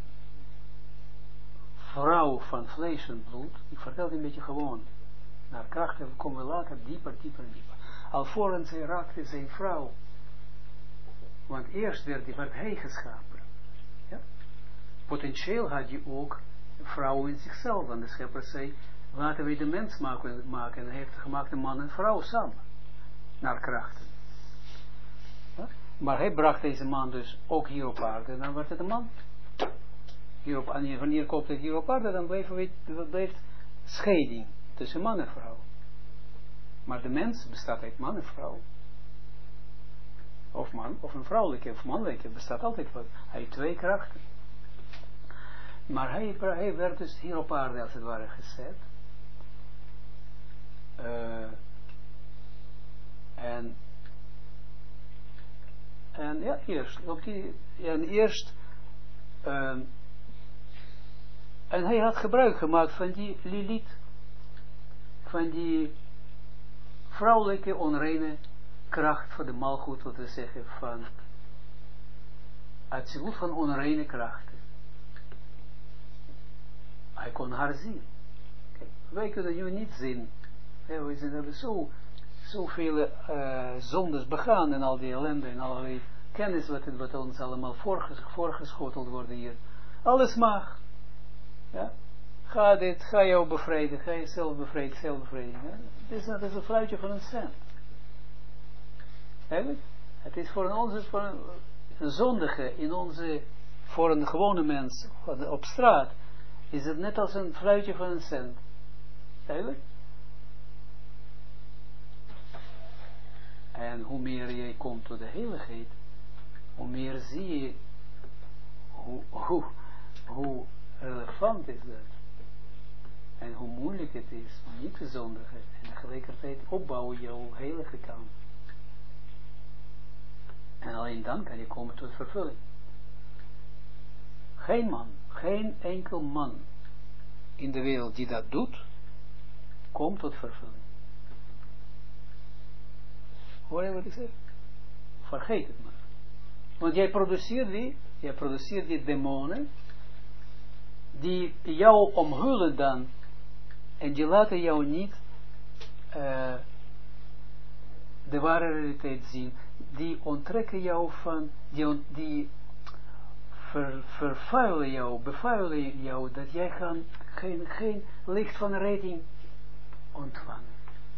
vrouw van vlees en bloed, ik vertel het een beetje gewoon, naar krachten komen we later dieper. Alvorens hij raakte zijn vrouw, want eerst werd hij geschapen. Ja? Potentieel had hij ook een vrouw in zichzelf, want de schepper zei, laten we de mens maken en hij heeft gemaakt een man en vrouw samen, naar krachten. Ja? Maar hij bracht deze man dus ook hier op aarde, en dan werd het een man. En wanneer komt het hier op aarde, dan blijft scheiding tussen man en vrouw. Maar de mens bestaat uit man en vrouw. Of man, of een vrouwelijke, of mannelijke, bestaat altijd uit twee krachten. Maar hij werd dus hier op aarde als het ware gezet. En ja, eerst en hij had gebruik gemaakt van die Lilith, van die vrouwelijke onreine kracht van de malgoed, wat we zeggen, van absoluut van onreine krachten. Hij kon haar zien. Kijk, wij kunnen nu niet zien. Ja, we hebben zoveel zondes begaan en al die ellende en allerlei kennis wat ons allemaal voorgeschoteld wordt hier. Alles mag. Ja? Ga jou bevrijden, ga jezelf bevrijden, zelfbevrijding. Het is een fluitje van een cent. Eigenlijk, het is voor een zondige, voor een gewone mens op straat, is het net als een fluitje van een cent. Eigenlijk. En hoe meer jij komt tot de heiligheid, hoe meer zie je hoe relevant is dat. En hoe moeilijk het is om niet te zondigen. En tegelijkertijd opbouwen jouw heilige kant. En alleen dan kan je komen tot vervulling. Geen enkel man in de wereld die dat doet, komt tot vervulling. Hoor je wat ik zeg? Vergeet het maar. Want jij produceert die demonen, die jou omhullen dan, en die laten jou niet de ware realiteit zien. Die onttrekken jou van, die vervuilen jou, bevuilen jou, dat jij geen licht van redding ontvangt.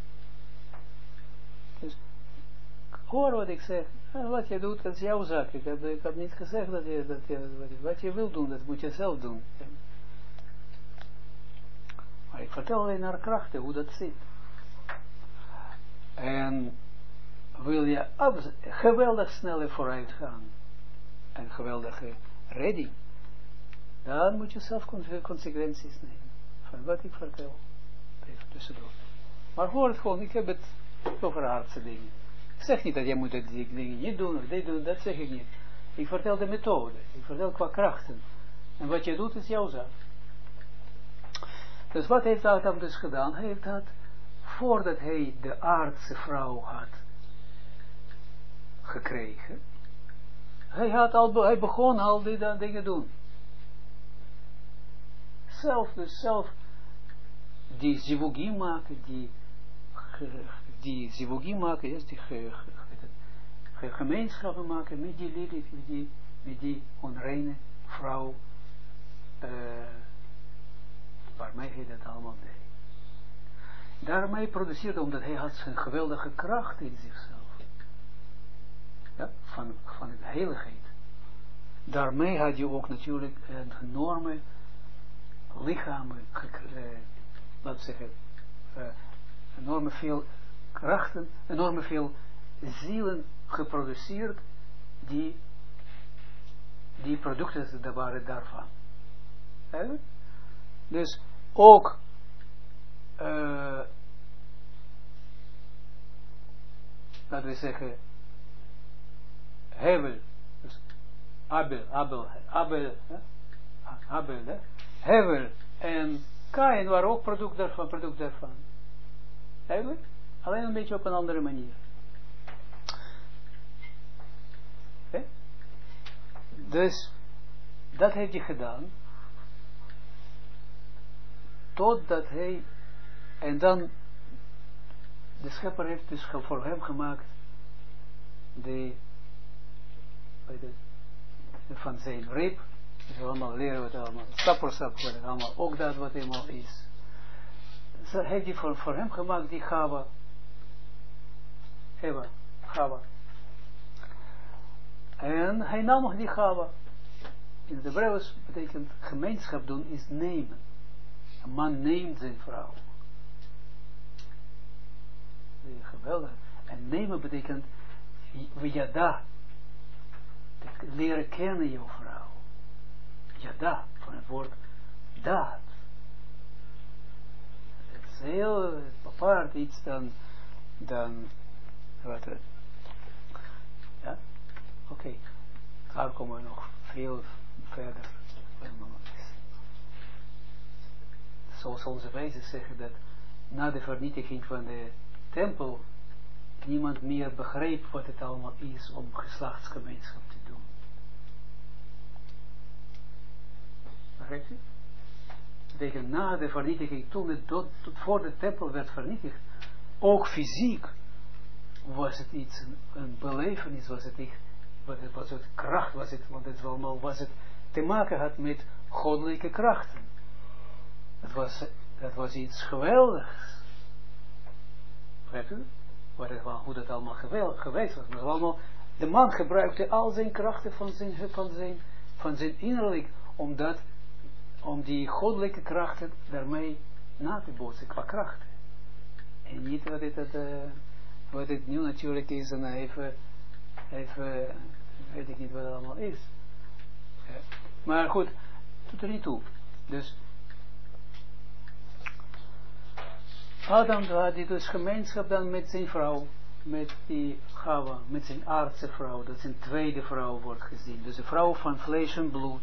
Dus, hoor wat ik zeg. Wat je doet, dat is jouw zaak. Ik heb niet gezegd wat je wil doen, dat moet je zelf doen. Maar ik vertel alleen naar krachten, hoe dat zit. En wil je geweldig sneller vooruit gaan, en geweldige redding, dan moet je zelf consequenties nemen, van wat ik vertel. Even tussendoor. Maar hoor het gewoon, ik heb het over aardse dingen. Ik zeg niet dat jij moet die dingen niet doen, of dit doen, dat zeg ik niet. Ik vertel de methode, ik vertel qua krachten. En wat je doet is jouw zaak. Dus wat heeft Adam dus gedaan? Hij heeft dat, voordat hij de aardse vrouw had gekregen, hij begon al die dingen doen. Zelf die zivugim maken, die zivugim maken, is die gemeenschappen maken met die Lilith, met die onreine vrouw, waarmee hij dat allemaal deed. Daarmee produceerde, omdat hij had zijn geweldige kracht in zichzelf. Ja, van het heiligheid. Daarmee had je ook natuurlijk een enorme lichamen, laten we zeggen, enorme veel krachten, enorme veel zielen geproduceerd, die producten waren daarvan. Dus ook laten we zeggen, Hevel, dus Abel, Hevel en Kain waren ook product daarvan. Eigenlijk? Alleen een beetje op een andere manier. Okay? Dus, dat heeft hij gedaan, totdat hij, en dan, de schepper heeft dus voor hem gemaakt, van zijn rib, dus allemaal leren wat allemaal, stap voor stap, wat allemaal, ook dat wat helemaal is. Zo heeft hij voor hem gemaakt, die Chava, Chava. En hij nam nog die Chava. In het Hebreeuws betekent gemeenschap doen is nemen. Een man neemt zijn vrouw. Geweldig. En nemen betekent yada. Leren kennen jouw vrouw. Yada, van het woord daad. Het is heel apart iets dan wat het. Ja? Oké. Daar komen we nog veel verder. Zoals onze wijzen zeggen dat na de vernietiging van de tempel niemand meer begreep wat het allemaal is om geslachtsgemeenschap te doen. Begrijpt u? Dat betekent na de vernietiging, toen het voor de tempel werd vernietigd, ook fysiek was het iets, een belevenis, was het kracht, was het, want het allemaal was het te maken had met goddelijke krachten. Dat was iets geweldigs. Begrijpt u? Hoe dat allemaal geweest was. Maar allemaal, de man gebruikte al zijn krachten van zijn innerlijk, om die goddelijke krachten daarmee na te bootsen, qua krachten. En niet wat het nu natuurlijk is, en even weet ik niet wat het allemaal is. Ja. Maar goed, doet er niet toe. Dus Adam had hij dus gemeenschap dan met zijn vrouw, met die Chava, met zijn aardse vrouw, dat zijn tweede vrouw wordt gezien. Dus een vrouw van vlees en bloed.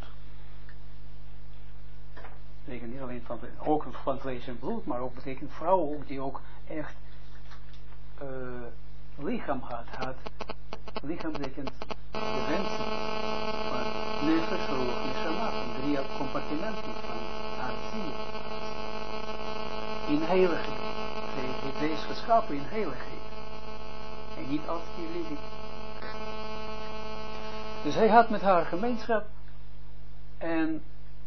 Betekent niet alleen ook van vlees en bloed, maar ook betekent vrouw ook die ook echt lichaam had. Lichaam betekent de wensen van nefesh, roeg, neshama, van 3 compartimenten van haar ziel. In heiligheid. Zij is geschapen in heiligheid. En niet als die liefde. Dus hij had met haar gemeenschap. En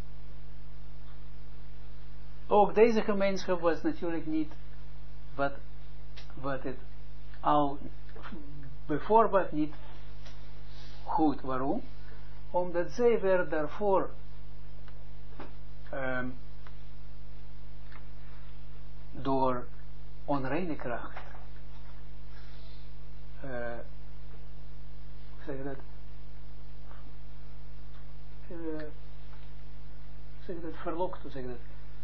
ook deze gemeenschap was natuurlijk niet wat het al bijvoorbeeld niet goed. Waarom? Omdat zij werd daarvoor door onreine kracht zeg je dat verlokt, zeg je dat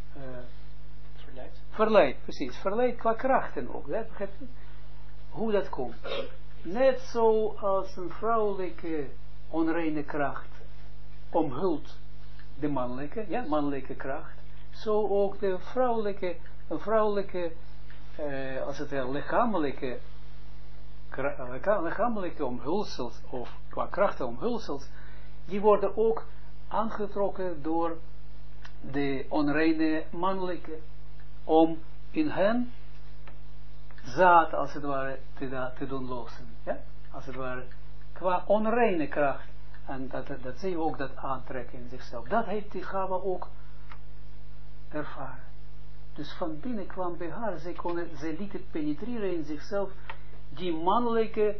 verleid, precies, verleid qua krachten ook, hoe dat komt. Net zo als een vrouwelijke onreine kracht omhult de mannelijke kracht, zo ook de vrouwelijke als het lichamelijke omhulsels of qua krachten omhulsels, die worden ook aangetrokken door de onreine mannelijke, om in hen zaad als het ware te doen lossen. Ja? Als het ware qua onreine kracht. En dat zij ook dat aantrekken in zichzelf. Dat heeft die Chava ook ervaren. Dus van binnen kwam bij haar, zij liet het penetreren in zichzelf, die mannelijke,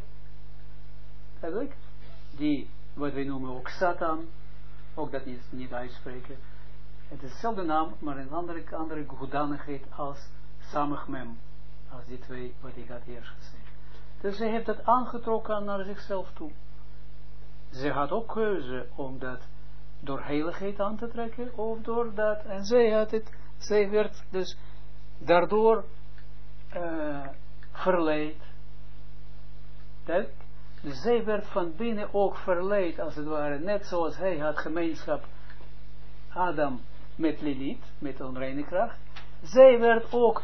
die, wat wij noemen ook Satan, ook dat niet uitspreken. Het is dezelfde naam, maar een andere hoedanigheid als Samachmem, als die twee, wat ik had eerst gezegd. Dus zij heeft dat aangetrokken naar zichzelf toe. Ze had ook keuze om dat door heiligheid aan te trekken, of door dat, en zij werd dus daardoor verleid. Dus zij werd van binnen ook verleid, als het ware, net zoals hij had gemeenschap, Adam met Lilith, met onreine kracht. Zij werd ook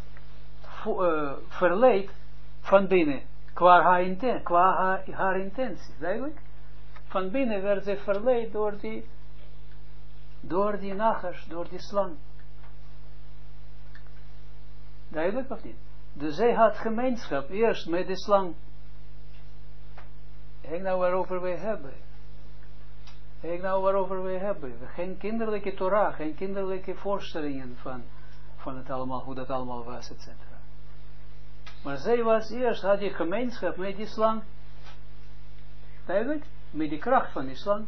verleid van binnen, qua haar intentie, duidelijk. Van binnen werd zij verleid door die nagas, door die slang. Duidelijk of niet? Dus zij had gemeenschap eerst met de slang. Kijk nou waarover wij hebben. Kijk nou waarover wij hebben. Geen kinderlijke Torah, geen kinderlijke voorstellingen van het allemaal, hoe dat allemaal was, etc. Maar zij was eerst, had die gemeenschap met die slang. Duidelijk? Met die kracht van die slang.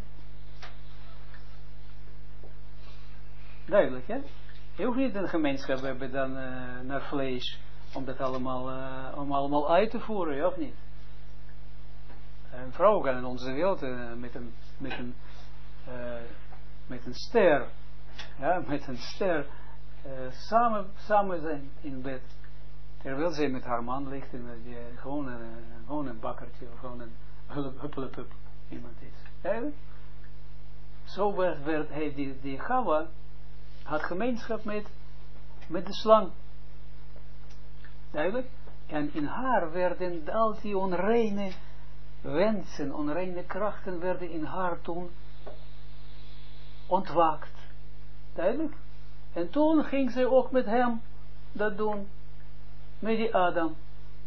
Duidelijk, hè? Je hoeft niet een gemeenschap te hebben dan naar vlees, om dat allemaal uit te voeren, ja of niet? Een vrouw kan in onze wereld met een ster, ja, met een ster, samen zijn in bed, terwijl zij met haar man ligt en gewoon een bakkertje, of gewoon een huppelepup iemand is. Eigenlijk? Zo werd hij, die Chava, had gemeenschap met de slang. Duidelijk? En in haar werden al die onreine wensen, onreine krachten werden in haar toen ontwaakt. Duidelijk? En toen ging zij ook met hem dat doen, met die Adam.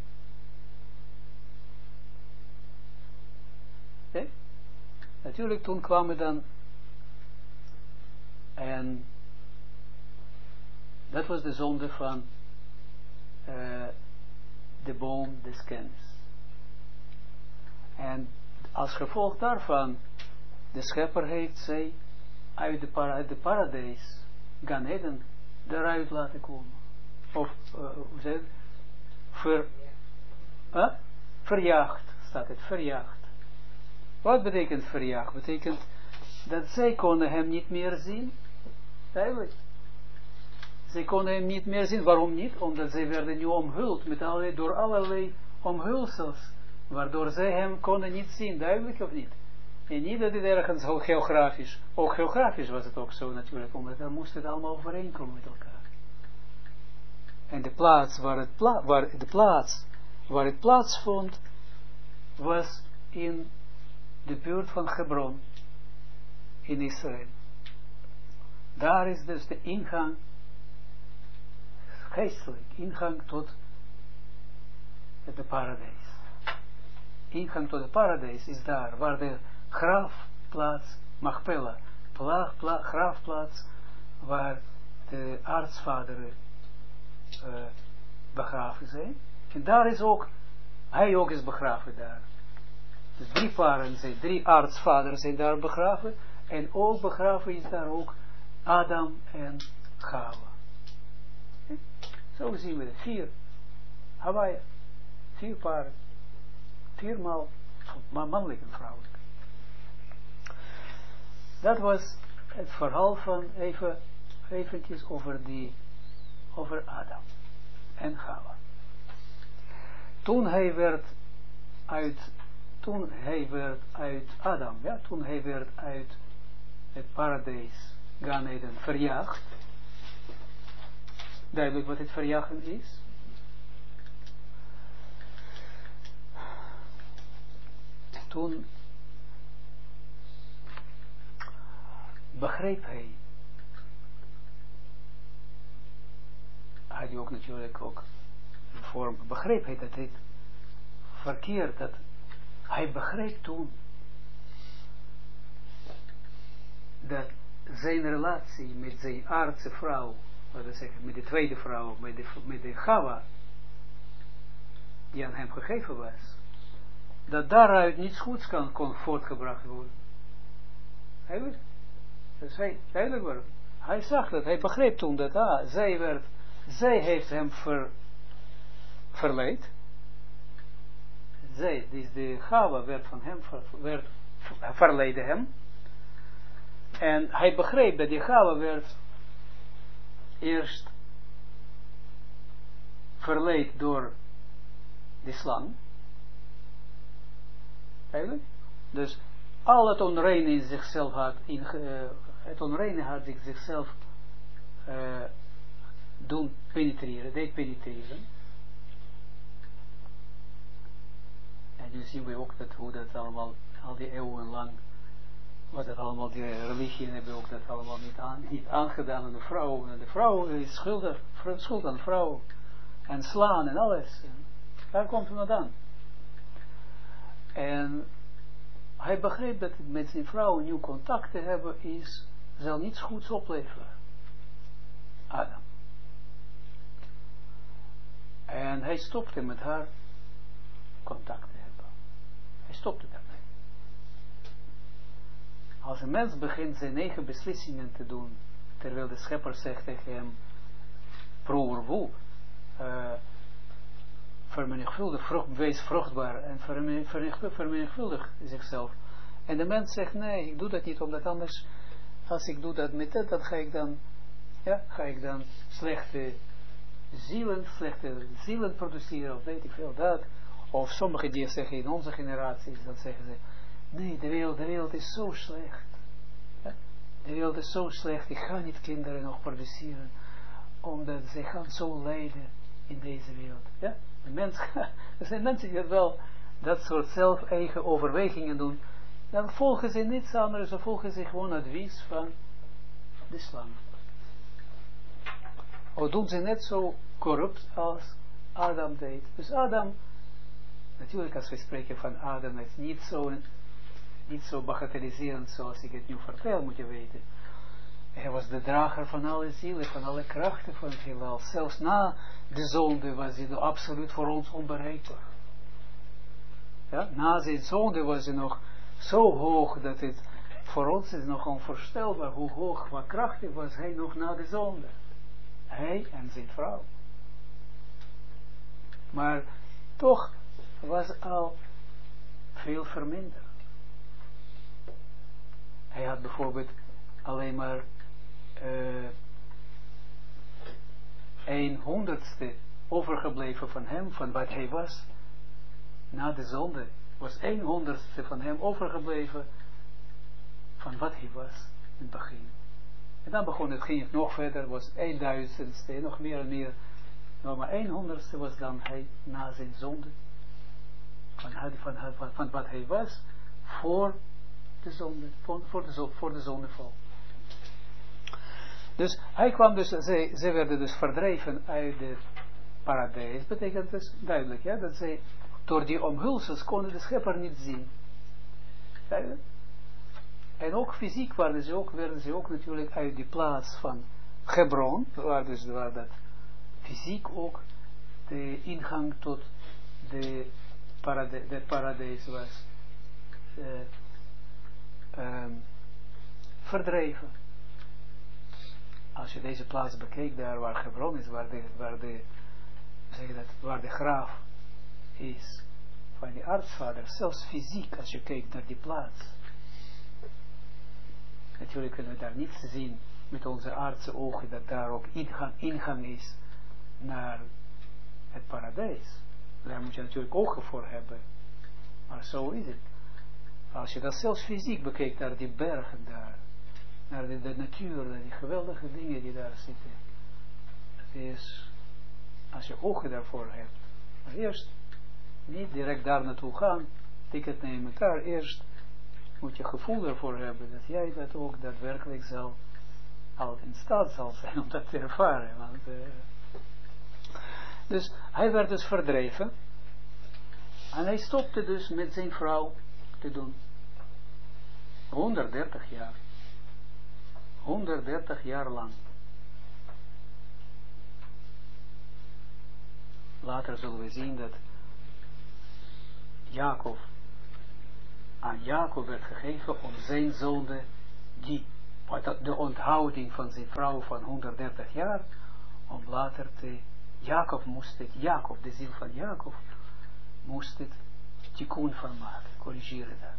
Okay? Natuurlijk toen kwamen dan, en dat was de zonde van de boom des kennis. En als gevolg daarvan, de schepper heeft zij uit de paradijs, Gan Eden, eruit laten komen. Of, hoe zeg het? Verjaagd, staat het, verjaagd. Wat betekent verjaagd? Betekent dat zij konden hem niet meer zien. Duidelijk. Zij konden hem niet meer zien. Waarom niet? Omdat zij werden nu omhuld door allerlei omhulsels. Waardoor zij hem konden niet zien. Duidelijk of niet? En niet dat het ergens geografisch. Ook geografisch was het ook zo natuurlijk. Omdat dan moest het allemaal overeenkomen met elkaar. En de plaats waar het plaatsvond was in de buurt van Hebron in Israël. Daar is dus de ingang, geestelijk, ingang tot het paradijs. Ingang tot het paradijs is daar, waar de graafplaats, Machpela, graafplaats, waar de aartsvaderen begraven zijn. En daar is ook, hij ook is begraven daar. Dus 3 paren zijn, 3 aartsvaders zijn daar begraven. En ook begraven is daar ook Adam en Chava. Zo zien we het. 4. Hawaii. 4 paren. 4 maal mannelijk en vrouwelijk. Dat was het verhaal van eventjes over Adam en Chava. Toen hij werd uit Adam, ja, toen hij werd uit het paradijs Gan Eden verjaagd. Duidelijk wat het verjagen is. Toen begreep hij, had hij ook natuurlijk ook een vorm, begreep hij dat dit verkeerd, dat hij begreep toen dat zijn relatie met zijn aardse vrouw, laten we zeggen, met de tweede vrouw, met de Chava, die aan hem gegeven was, dat daaruit niets goeds kon voortgebracht worden. Eigenlijk? Dus hij zag dat, hij begreep toen dat zij heeft hem verleid. Zij, dus de Chava verleidde hem. En hij begreep dat die Chava werd eerst verleid door de slang. Eigenlijk. Dus al het onreine in zichzelf had, het onreine had zichzelf deed penetreren. En nu zien we ook dat hoe dat allemaal, al die eeuwen lang, wat het allemaal, die religieën hebben ook dat allemaal niet aangedaan aan de vrouw. En de vrouw is schuld aan de vrouw. En slaan en alles. Daar komt het vandaan. En hij begreep dat met zijn vrouw nieuw contact te hebben zal niets goeds opleveren. Adam. En hij stopte met haar contact te hebben. Hij stopte daarmee. Als een mens begint zijn eigen beslissingen te doen, terwijl de schepper zegt tegen hem, proerwoe, vermenigvuldig, wees vruchtbaar en vermenigvuldig zichzelf. En de mens zegt, nee, ik doe dat niet, omdat anders, als ik doe dat met dat, ga ik dan slechte zielen produceren, of weet ik veel dat. Of sommigen die zeggen in onze generaties, dan zeggen ze, nee, de wereld is zo slecht. Ja? De wereld is zo slecht, ik ga niet kinderen nog produceren, omdat ze gaan zo lijden in deze wereld. Ja? Er zijn mensen die wel dat soort zelf-eigen overwegingen doen, dan volgen ze niets anders, dan volgen ze gewoon advies van de islam. Of doen ze net zo corrupt als Adam deed. Dus Adam, natuurlijk als we spreken van Adam, het is niet zo bagatelliserend zoals ik het nu vertel, moet je weten. Hij was de drager van alle zielen, van alle krachten van het heelal. Zelfs na de zonde was hij absoluut voor ons onbereikbaar. Ja? Na zijn zonde was hij nog zo hoog dat het voor ons is nog onvoorstelbaar hoe hoog, wat krachtig was hij nog na de zonde. Hij en zijn vrouw. Maar toch was al veel verminderd. Hij had bijvoorbeeld alleen maar 1/100ste overgebleven van hem, van wat hij was. Na de zonde was 1/100ste van hem overgebleven van wat hij was in het begin. En dan ging het nog verder, was 1000ste, nog meer en meer. Maar 1/100ste was dan hij na zijn zonde. Van wat hij was voor de zonde, voor de zondeval. Dus hij kwam dus, ze werden dus verdreven uit het paradijs. Betekent dus duidelijk, ja, dat zij door die omhulsels konden de schepper niet zien. Duidelijk. En ook fysiek werden ze ook natuurlijk uit die plaats van Hebron, waar dat fysiek ook de ingang tot de paradijs was verdreven. Als je deze plaats bekeek, daar waar Hebron is, waar de graaf is van die aartsvader, zelfs fysiek, als je kijkt naar die plaats. Natuurlijk kunnen we daar niet zien met onze aardse ogen, dat daar ook ingang is naar het paradijs. Daar moet je natuurlijk ogen voor hebben. Maar zo is het. Als je dat zelfs fysiek bekijkt, naar die bergen daar, naar de natuur, naar die geweldige dingen die daar zitten. Het is, als je ogen daarvoor hebt, maar eerst niet direct daar naartoe gaan, ticket nemen, daar eerst moet je gevoel ervoor hebben, dat jij dat ook daadwerkelijk al in staat zal zijn om dat te ervaren. Want, dus hij werd dus verdreven en hij stopte dus met zijn vrouw te doen. 130 jaar. 130 jaar lang. Later zullen we zien dat aan Jacob werd gegeven om zijn zonde, de onthouding van zijn vrouw van 130 jaar, om later Jacob, de ziel van Jacob, moest het tikkun van maken, corrigeren dat.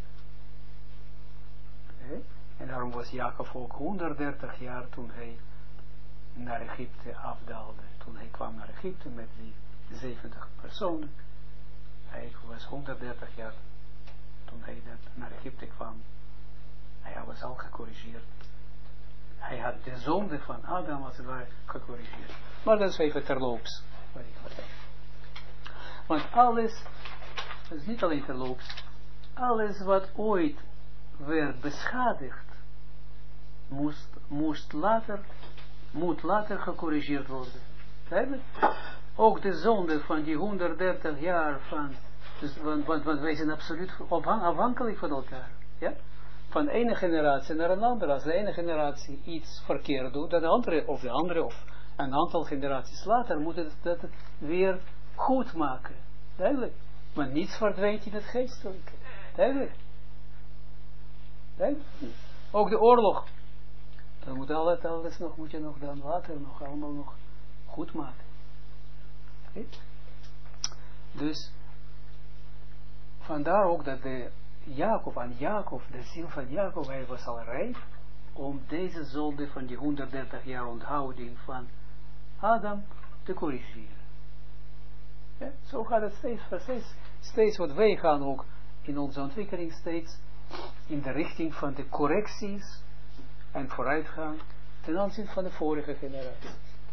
Okay? En daarom was Jacob ook 130 jaar toen hij naar Egypte afdaalde. Toen hij kwam naar Egypte met die 70 personen. Hij was 130 jaar toen hij naar Egypte kwam, hij was al gecorrigeerd. Hij had de zonde van Adam als het ware gecorrigeerd. Maar dat is even terloops, wat ik vertel. Want alles, dat is niet alleen terloops, alles wat ooit werd beschadigd, moet later gecorrigeerd worden. Eigenlijk? Ook de zonde van die 130 jaar van, dus, want wij zijn absoluut afhankelijk van elkaar. Ja? Van de ene generatie naar een andere. Als de ene generatie iets verkeerd doet, dan de andere of een aantal generaties later moet het dat weer goed maken. Duidelijk. Maar niets verdwijnt in het geestelijke. Duidelijk. Duidelijk. Ook de oorlog. Dan moet alles nog, moet je nog dan later nog allemaal nog goed maken. Okay? Dus vandaar ook dat de Jacob, de ziel van Jacob, hij was al rijp om deze zonde van die 130 jaar onthouding van Adam te corrigeren. Ja, zo gaat het steeds wat wij gaan ook in onze ontwikkeling steeds in de richting van de correcties en vooruitgang ten aanzien van de vorige generatie.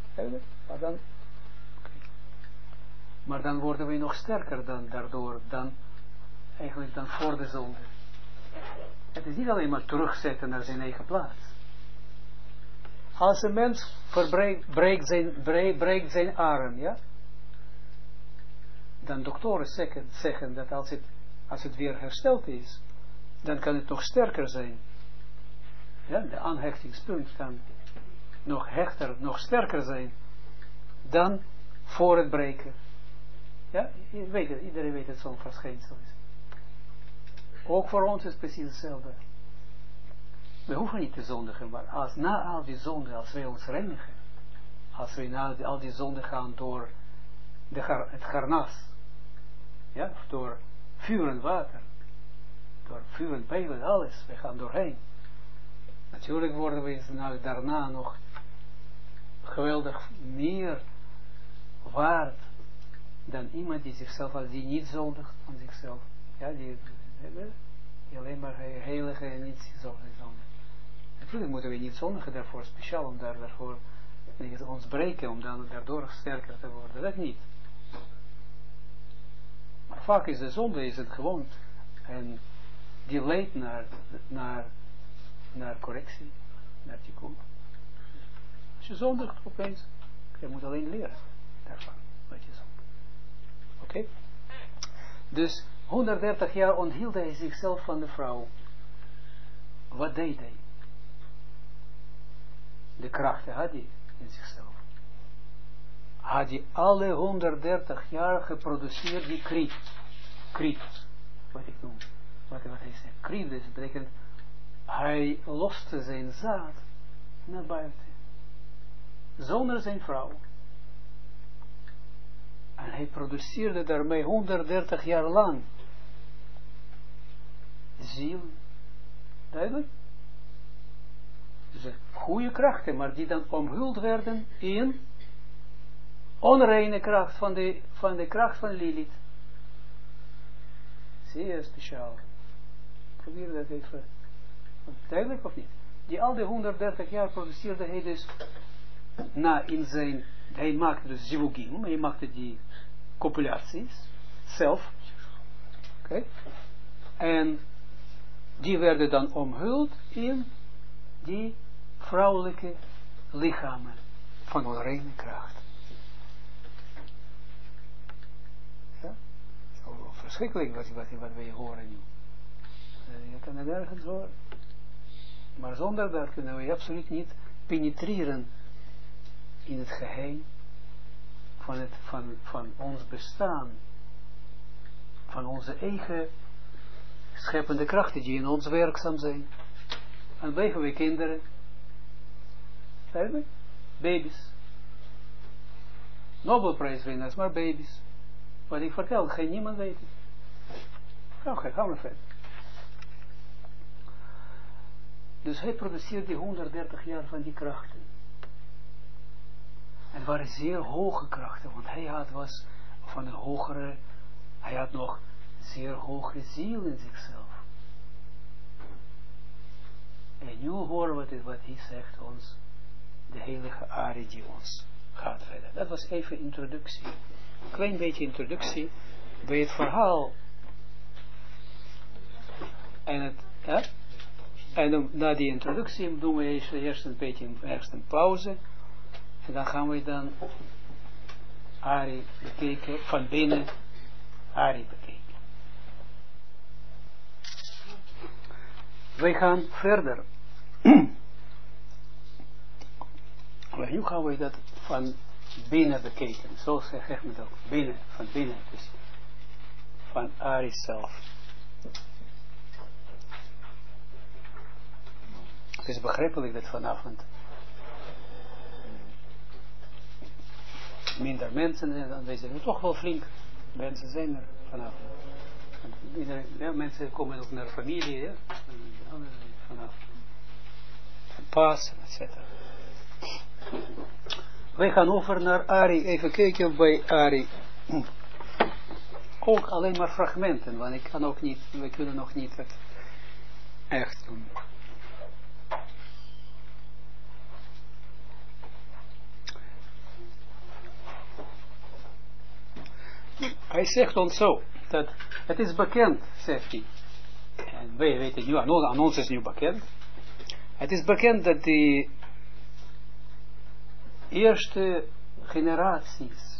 Maar dan worden we nog sterker dan daardoor, eigenlijk dan voor de zonde. Het is niet alleen maar terugzetten naar zijn eigen plaats. Als een mens breekt zijn arm, ja, dan doktoren zeggen dat als het weer hersteld is, dan kan het nog sterker zijn. Ja, de aanhechtingspunt kan nog hechter, nog sterker zijn dan voor het breken. Ja, iedereen weet het zo'n verschijnsel is. Ook voor ons is het precies hetzelfde. We hoeven niet te zondigen, maar na al die zonden, als wij ons reinigen, als we na al die zonden gaan door het harnas, ja, door vuur en water, door vuur en pijlen, alles, we gaan doorheen. Natuurlijk worden we daarna nog geweldig meer waard dan iemand die zichzelf, als die niet zondigt van zichzelf. Ja, die alleen maar heilige en niet zondigen. Natuurlijk moeten we niet zondigen daarvoor, speciaal om daarvoor ons breken, om dan daardoor sterker te worden. Dat niet. Maar vaak is de zonde, is het gewoon, en die leidt naar correctie, naar tikkun. Als je zondigt opeens, je moet alleen leren daarvan, wat je zondigt. Oké? Dus 130 jaar onthield hij zichzelf van de vrouw. Wat deed hij? De krachten had hij in zichzelf. Had hij alle 130 jaar geproduceerd die kriet. Wat ik noem. Wat hij zegt. Kriet, dus betekent, hij loste zijn zaad naar buiten. Zonder zijn vrouw. En hij produceerde daarmee 130 jaar lang ziel. Duidelijk? Dus goede krachten, maar die dan omhuld werden in onreine kracht van de kracht van Lilith. Zeer speciaal. Probeer dat even. Duidelijk of niet? Die al die 130 jaar produceerde hij dus hij maakte dus zivugim, hij maakte die copulaties, zelf. Oké? En die werden dan omhuld in die vrouwelijke lichamen van onreine kracht. Ja? Zo verschrikkelijk wat wij horen nu. Je kan het ergens horen. Maar zonder dat kunnen we absoluut niet penetreren in het geheim van ons bestaan, van onze eigen scheppende krachten die in ons werkzaam zijn. En blijven we kinderen, baby's, Nobelprijswinnaars, maar baby's. Wat ik vertel, geen niemand weet het. Gaan we verder. Dus hij produceerde 130 jaar van die krachten. En het waren zeer hoge krachten, want hij was van een hogere, hij had nog zeer hoge ziel in zichzelf. En nu horen we wat hij zegt ons, de heilige Ari die ons gaat verder. Dat was even introductie. Een klein beetje introductie bij het verhaal. En dan, na die introductie doen we eerst een beetje een pauze. En dan gaan we dan Ari bekijken, van binnen Ari bekijken. Wij gaan verder. Maar nu gaan we dat van binnen bekijken. Zo zeg ik het ook. Binnen, van binnen. Dus van Ari zelf. Het is begrijpelijk dat vanavond minder mensen zijn aanwezig. Toch wel flink mensen zijn er vanavond. Ja, mensen komen ook naar familie, ja. Vanaf Pasen, etc. Wij gaan over naar Ari, even kijken bij Ari. Ook alleen maar fragmenten, want ik kan ook niet, we kunnen nog niet het echt doen. Hij zegt ons zo, dat het is bekend, zegt hij. En wij weten nu, aan ons is nu bekend. Het is bekend dat de eerste generaties,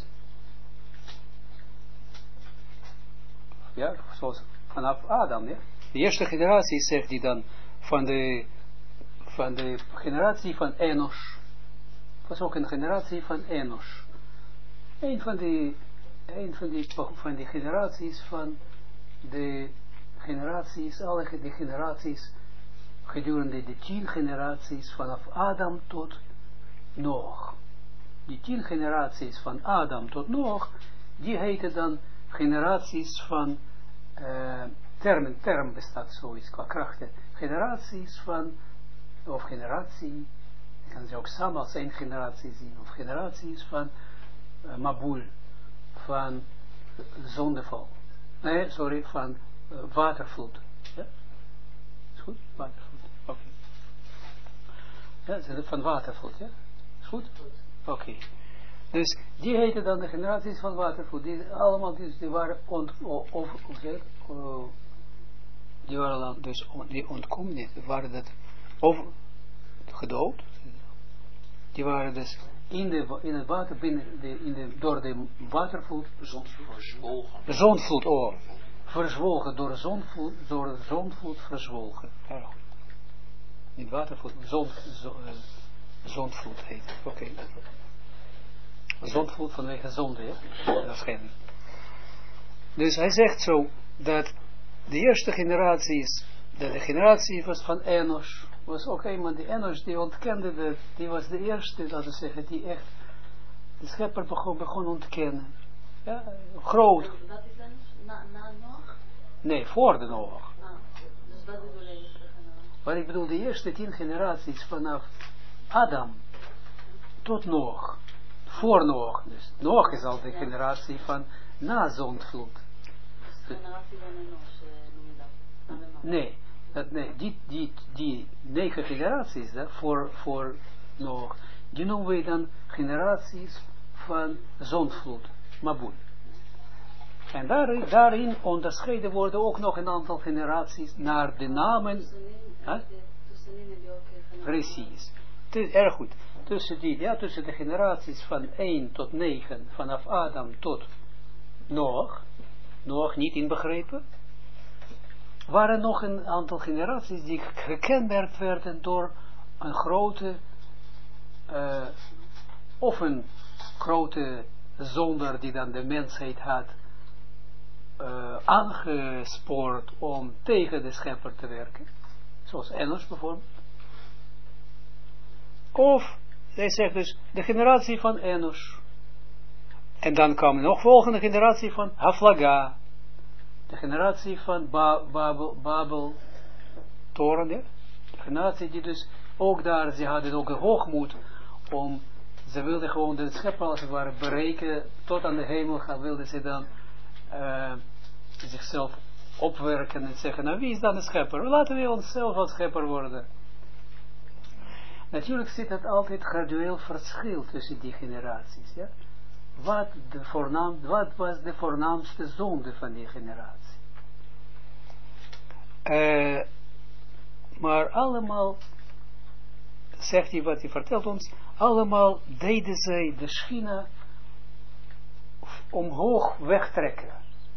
ja, zoals vanaf Adam, ja. De eerste generatie, zegt hij dan, van de generatie van Enos. Het was ook een generatie van Enos. Een van die generaties van de generaties, alle de generaties gedurende de 10 generaties vanaf Adam tot Noach. Die 10 generaties van Adam tot Noach, die heten dan generaties van term bestaat zoiets qua krachten. Generaties van, of generatie, je kan ze ook samen als één generatie zien, of generaties van Mabul, van zondeval. Nee, sorry, van watervloed. Ja? Is goed? Watervloed. Oké. Ja, van watervloed, ja? Is goed? Oké. Dus die heten dan de generaties van watervloed. Die allemaal, die waren die waren dan dus, die ontkomen niet. Waren dat gedood. Die waren dus in het water, door de watervloed. Zondvloed, oh. Verzwolgen, door de zondvloed verzwolgen. Ja. Niet watervloed, zondvloed heet het. Oké. Zondvloed vanwege zonde, ja. Waarschijnlijk. Dus hij zegt zo, dat de eerste generaties, dat de generatie was van Enos, was ook iemand die Enos, die ontkende dat, die was de eerste, laten we zeggen, die echt de schepper begon ontkennen. Ja, groot. Dat is dan na Noach? Nee, voor de Noach. Dus wat bedoel je? Wat ik bedoel, de eerste 10 generaties vanaf Adam tot Noach. Voor Noach. Dus Noach is al de generatie van na zondvloed. De generatie van Enos, noem je dat? Nee, die 9 generaties voor Noach, die noemen we dan generaties van zondvloed, Mabul. En daarin onderscheiden worden ook nog een aantal generaties naar de namen. Precies. Het is erg goed. Tussen de generaties van 1 tot 9, vanaf Adam tot Noach niet inbegrepen, waren nog een aantal generaties die gekenmerkt werden door een grote, of een grote zonder die dan de mensheid had aangespoord om tegen de schepper te werken, zoals Enos bijvoorbeeld. Of, hij zegt dus, de generatie van Enos. En dan kwam nog volgende generatie van Haflaga. De generatie van Babel, toren, ja? De generatie die dus ook daar, ze hadden ook de hoogmoed om, ze wilden gewoon de schepper als het ware bereiken, tot aan de hemel gaan, wilden ze dan zichzelf opwerken en zeggen, nou wie is dan de schepper? Laten we onszelf als schepper worden. Natuurlijk zit het altijd gradueel verschil tussen die generaties. Ja? Wat was de voornaamste zonde van die generatie? Maar allemaal, zegt hij wat hij vertelt ons, allemaal deden zij de schina omhoog wegtrekken.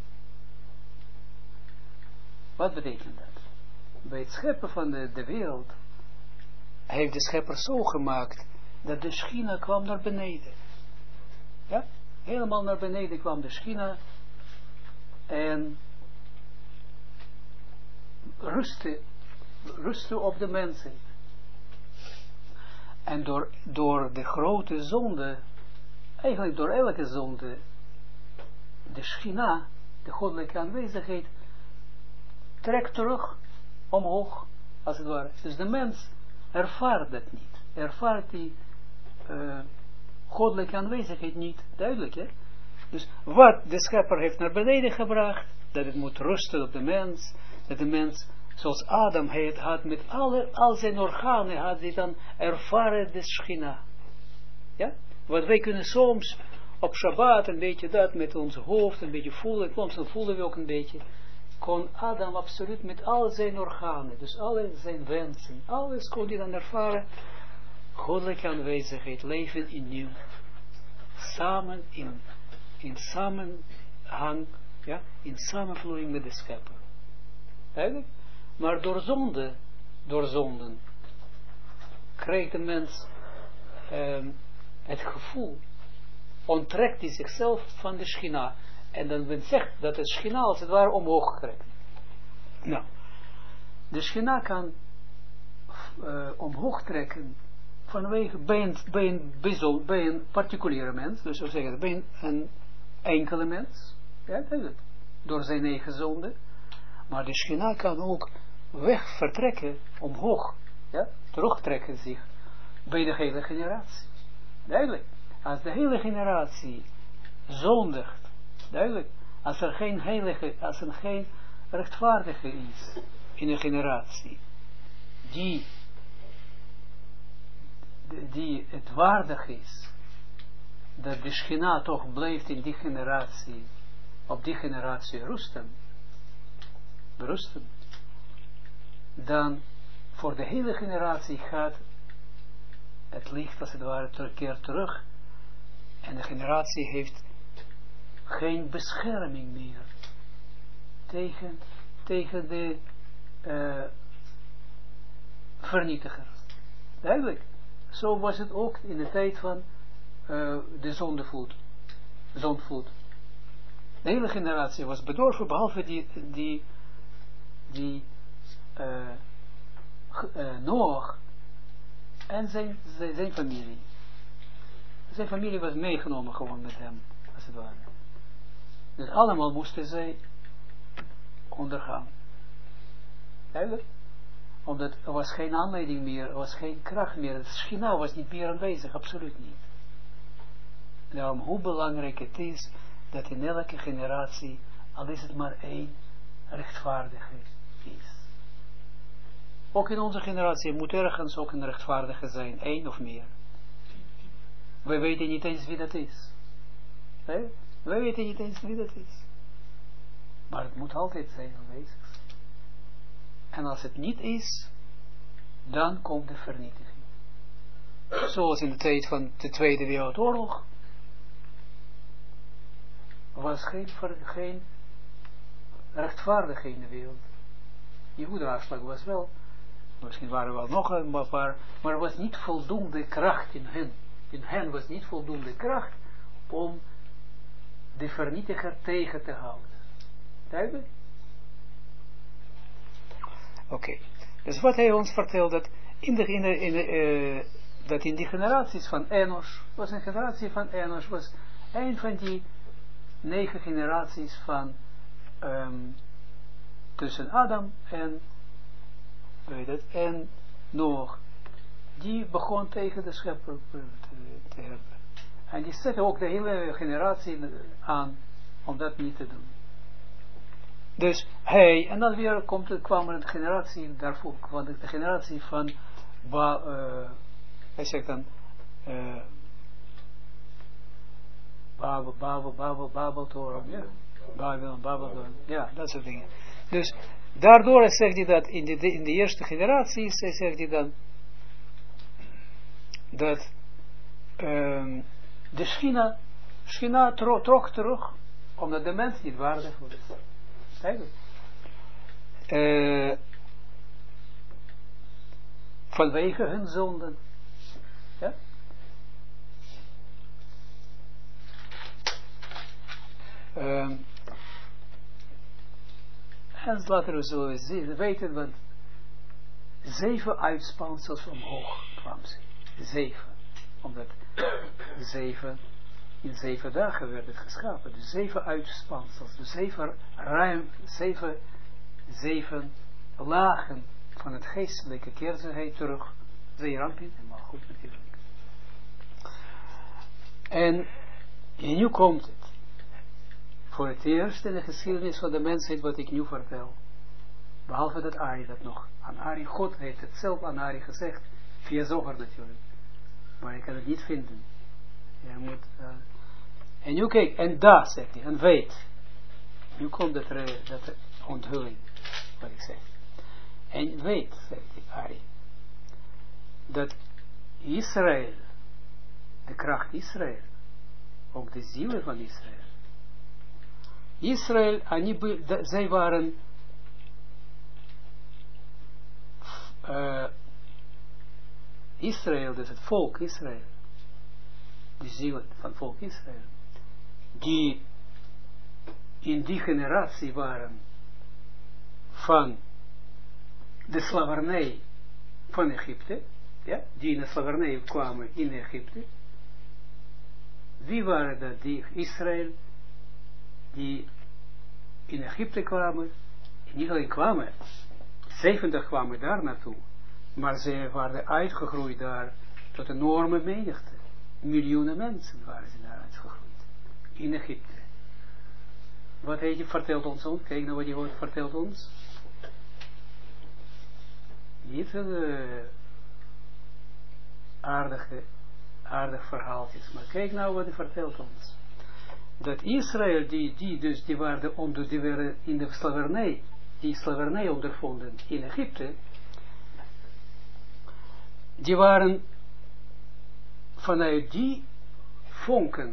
Wat betekent dat? Bij het scheppen van de wereld heeft de schepper zo gemaakt dat de schina kwam naar beneden. Ja? Helemaal naar beneden kwam de schina en rustte op de mensen. En door de grote zonde, eigenlijk door elke zonde, de schina, de goddelijke aanwezigheid, trekt terug, omhoog, als het ware. Dus de mens ervaart dat niet. Ervaart die goddelijke aanwezigheid niet. Duidelijk, hè? Dus wat de schepper heeft naar beneden gebracht, dat het moet rusten op de mens, dat de mens, zoals Adam, hij het had met al zijn organen, had hij dan ervaren de schina. Ja? Want wij kunnen soms op Shabbat een beetje dat met ons hoofd, een beetje voelen, soms voelen we ook een beetje, kon Adam absoluut met al zijn organen, dus alle zijn wensen, alles kon hij dan ervaren, goddelijke aanwezigheid, leven in nieuw, samen in samenhang, ja, in samenvloeiing met de schepper. Eigenlijk? Maar door zonden, krijgt de mens het gevoel, onttrekt hij zichzelf van de schina. En dan men zegt dat de schina als het ware omhoog trekt. Nou, de schina kan omhoog trekken vanwege bij een particuliere mens, dus we zeggen bij een enkele mens, ja, door zijn eigen zonde. Maar de schina kan ook vertrekken, omhoog, ja, terugtrekken zich bij de hele generatie. Duidelijk, als de hele generatie zondigt, duidelijk, als er geen heilige, als er geen rechtvaardige is in een generatie, die het waardig is, dat de schina toch blijft in die generatie, op die generatie berusten, dan voor de hele generatie gaat het licht als het ware keer terug en de generatie heeft geen bescherming meer tegen de vernietiger. Duidelijk. Zo was het ook in de tijd van de zondvloed. De hele generatie was bedorven, behalve die Noach en zijn familie. Zijn familie was meegenomen gewoon met hem, als het ware. Dus allemaal moesten zij ondergaan. Duidelijk? Omdat er was geen aanleiding meer, er was geen kracht meer, de schina was niet meer aanwezig, absoluut niet. Daarom hoe belangrijk het is, dat in elke generatie, al is het maar één, rechtvaardige is. Ook in onze generatie moet ergens ook een rechtvaardige zijn, één of meer. Wij weten niet eens wie dat is. Wij weten niet eens wie dat is. Maar het moet altijd zijn aanwezig. En als het niet is, dan komt de vernietiging. Zoals in de tijd van de Tweede Wereldoorlog, was geen rechtvaardige in de wereld. Jehoedenafslag was wel, misschien waren er wel nog een paar, maar er was niet voldoende kracht in hen. In hen was niet voldoende kracht om de vernietiger tegen te houden. Duidelijk? Oké. Dus wat hij ons vertelt, dat in die generaties van Enos, was een generatie van Enos, was een van die 9 generaties van tussen Adam en Noach, die begon tegen de schepper te hebben. En die zette ook de hele generatie aan om dat niet te doen. Dus hij, en dan weer kwam er een generatie daarvoor, want de generatie van Hij zegt dan, Babel, Torah, ja. Babel, ja, dat soort dingen. Dus, daardoor zegt hij dat, in de eerste generatie, zegt hij dan, dat, de Schina trok terug, omdat de mens niet waardig was. Eigenlijk. Vanwege hun zonden. Ja? En later we zullen weten, want 7 uitspansels omhoog kwamen ze. 7. Omdat 7 in 7 dagen werd het geschapen. Dus 7 uitspansels. Dus 7 lagen van het geestelijke keerden hij terug. Zeerampin en maar goed natuurlijk. En nu komt het. Voor het eerst in de geschiedenis van de mensheid wat ik nu vertel. Behalve dat Ari dat nog aan Ari, God heeft het zelf aan Ari gezegd. Via Zohar natuurlijk. Maar ik kan het niet vinden. Je moet... en nu kijk, en daar zegt hij, en weet. Nu komt dat onthulling, wat ik zeg. En weet, zegt hij, Ari, dat Israël, de kracht Israël, ook de zielen van Israël, zij waren Israël, dus het volk Israël, de zielen van volk Israël, die in die generatie waren van de slavernij van Egypte, ja, die in de slavernij kwamen in Egypte. Wie waren dat? Die Israël, die in Egypte kwamen, niet alleen kwamen, 70 kwamen daar naartoe, maar ze waren uitgegroeid daar tot een enorme menigte. Miljoenen mensen waren ze daar uitgegroeid. In Egypte. Wat hij vertelt ons? Kijk nou wat hij vertelt ons. Niet aardig verhaaltjes, maar kijk nou wat hij vertelt ons. Dat Israël, die waren in de slavernij, die slavernij ondervonden in Egypte, die waren vanuit die vonken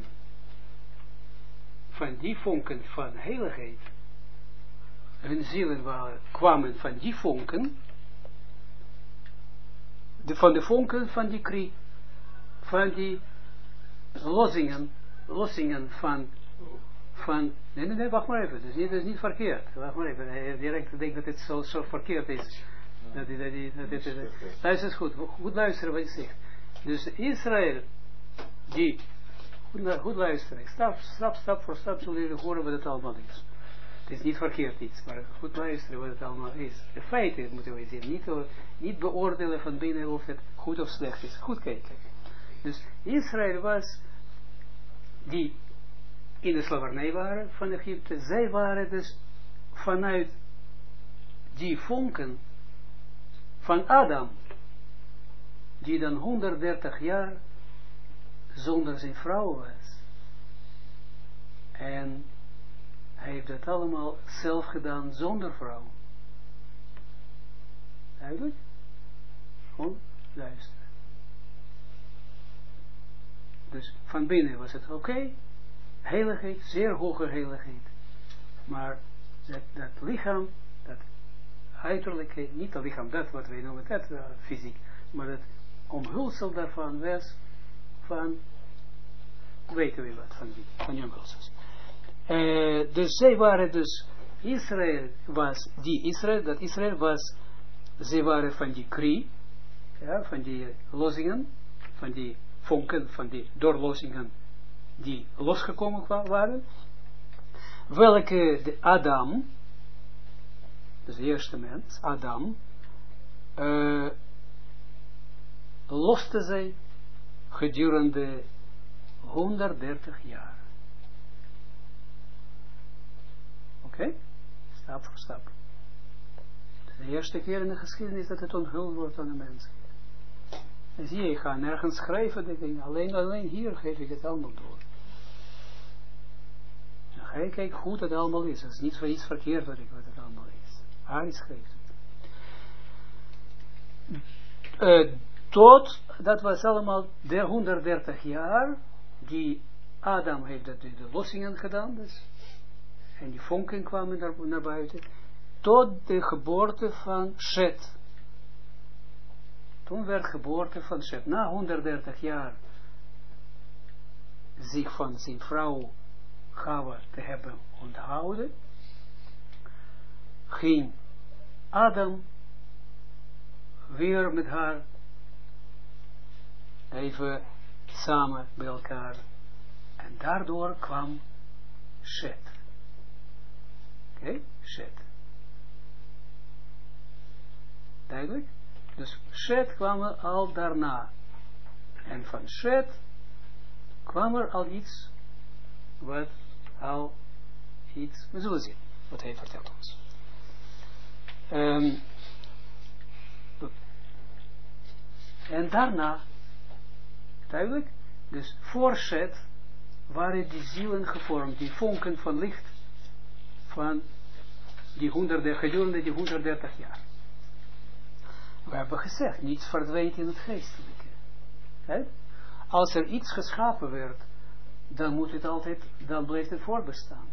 van heiligheid, hun zielen kwamen van die vonken, van de vonken van die kri, van die lossingen van nee, wacht maar even, dat is niet verkeerd, wacht maar even, hij direct denkt dat het zo verkeerd is, luister eens goed luisteren wat je zegt. Dus Israël, die, goed luisteren, stap voor stap zullen jullie horen wat het allemaal is. Het is niet verkeerd iets, maar goed luisteren wat het allemaal is. De feiten moeten we zien, niet beoordelen van binnen of het goed of slecht is. Goed kijken. Dus Israël was, die in de slavernij waren van Egypte, zij waren dus vanuit die vonken van Adam, die dan 130 jaar zonder zijn vrouw was. En hij heeft dat allemaal zelf gedaan zonder vrouw. Duidelijk? Gewoon luisteren. Dus van binnen was het oké. Heiligheid, zeer hoge heiligheid. Maar dat lichaam, dat uiterlijke, niet het lichaam, dat wat wij noemen, dat fysiek, maar het omhulsel daarvan was van, weten we wat van die, van die omhulsels. Dus zij waren dus, Israël was, zij waren van die kri, ja, van die lossingen, van die vonken, van die doorlossingen, die losgekomen waren, welke de Adam, dus de eerste mens, Adam, loste zij gedurende 130 jaar. Oké? Stap voor stap. De eerste keer in de geschiedenis dat het onthuld wordt aan de mensen. Zie je, ik ga nergens schrijven, dit ding. Alleen hier geef ik het allemaal door. En kijk goed dat het allemaal is. Het is niet voor iets verkeerd wat het allemaal is. Hij schrijft het. Tot, dat was allemaal de 130 jaar, die Adam heeft de lossingen gedaan, dus, en die vonken kwamen naar buiten, tot de geboorte van Shet. Toen werd geboorte van Shet. Na 130 jaar zich van zijn vrouw Chava te hebben onthouden, ging Adam weer met haar even samen bij elkaar. En daardoor kwam Shet. Oké, Shet. Duidelijk? Dus Shet kwam er al daarna. En van Shet kwam er al iets, we zullen zien wat hij vertelt ons. En daarna, duidelijk, dus voor Shet waren die zielen gevormd, die vonken van licht, van die gedurende die 130 jaar. We hebben gezegd, niets verdwijnt in het geestelijke. Als er iets geschapen werd, dan moet het altijd, dan blijft het voortbestaan.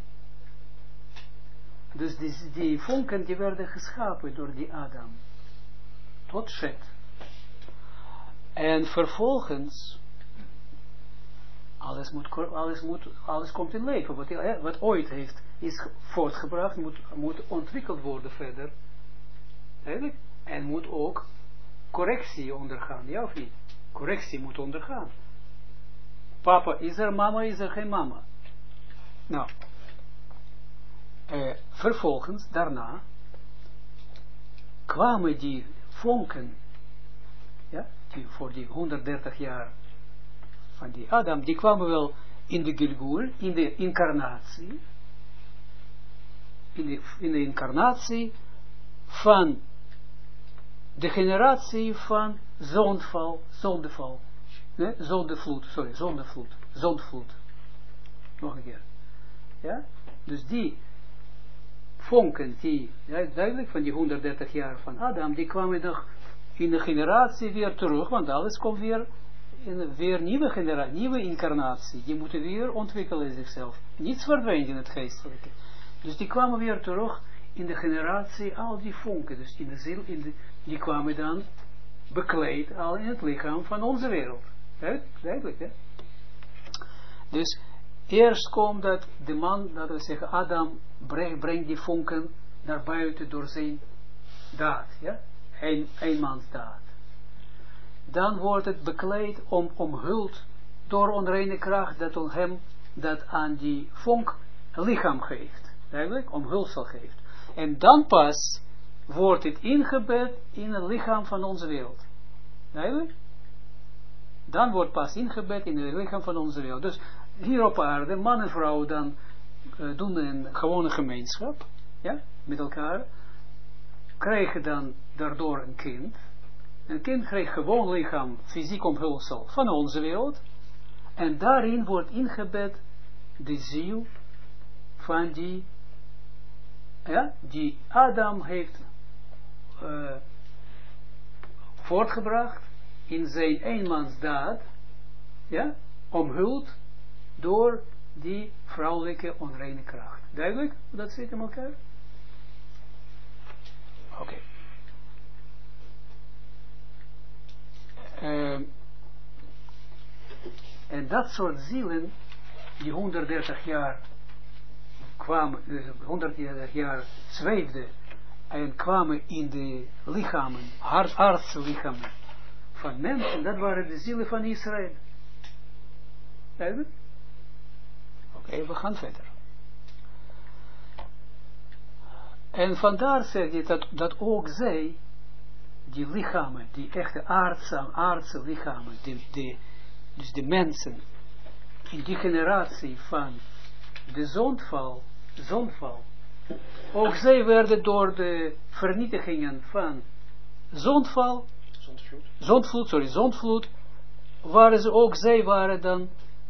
Dus die vonken die werden geschapen door die Adam. Tot Shet. En vervolgens, alles komt in leven. Wat ooit is voortgebracht, moet ontwikkeld worden verder. Eigenlijk? En moet ook correctie ondergaan, ja of niet? Correctie moet ondergaan. Papa is er, mama is er, geen mama. Nou, vervolgens, daarna, kwamen die vonken, ja, die voor die 130 jaar van die Adam, die kwamen wel in de Gilgul, in de incarnatie, in de incarnatie van de generatie van zondevloed. Nog een keer. Ja? Dus die vonken, duidelijk van die 130 jaar van Adam, die kwamen nog in de generatie weer terug, want alles komt weer in weer nieuwe generatie, nieuwe incarnatie. Die moeten weer ontwikkelen zichzelf. Niets verdwijnt in het geestelijke. Dus die kwamen weer terug in de generatie, al die vonken, dus in de ziel, die kwamen dan bekleed al in het lichaam van onze wereld. Duidelijk, hè? Dus eerst komt dat de man, dat we zeggen, Adam brengt die vonken naar buiten door zijn daad, ja? Een mans daad. Dan wordt het bekleed, omhuld door onreine kracht, dat hem dat aan die vonk lichaam geeft. Duidelijk, omhulsel geeft. En dan pas wordt het ingebed in het lichaam van onze wereld. Duidelijk? Dan wordt pas ingebed in het lichaam van onze wereld. Dus hier op aarde, man en vrouw dan doen een gewone gemeenschap, ja, met elkaar, krijgen dan daardoor een kind. Een kind krijgt gewoon lichaam, fysiek omhulsel van onze wereld. En daarin wordt ingebed de ziel van die Adam heeft voortgebracht in zijn eenmansdaad, ja, omhuld door die vrouwelijke onreine kracht. Duidelijk? Dat zit in elkaar? Oké. En dat soort zielen, die 130 jaar kwamen, dus 130 jaar zweefden en kwamen in de lichamen, artslichamen van mensen, dat waren de zielen van Israël. Duidelijk? Oké, we gaan verder. En vandaar zeg je dat ook zij, die lichamen, die echte aardse lichamen, dus de mensen, in die generatie van de zondval, ook zij werden door de vernietigingen van zondval Zondvloed, waren ze ook, zij waren dan,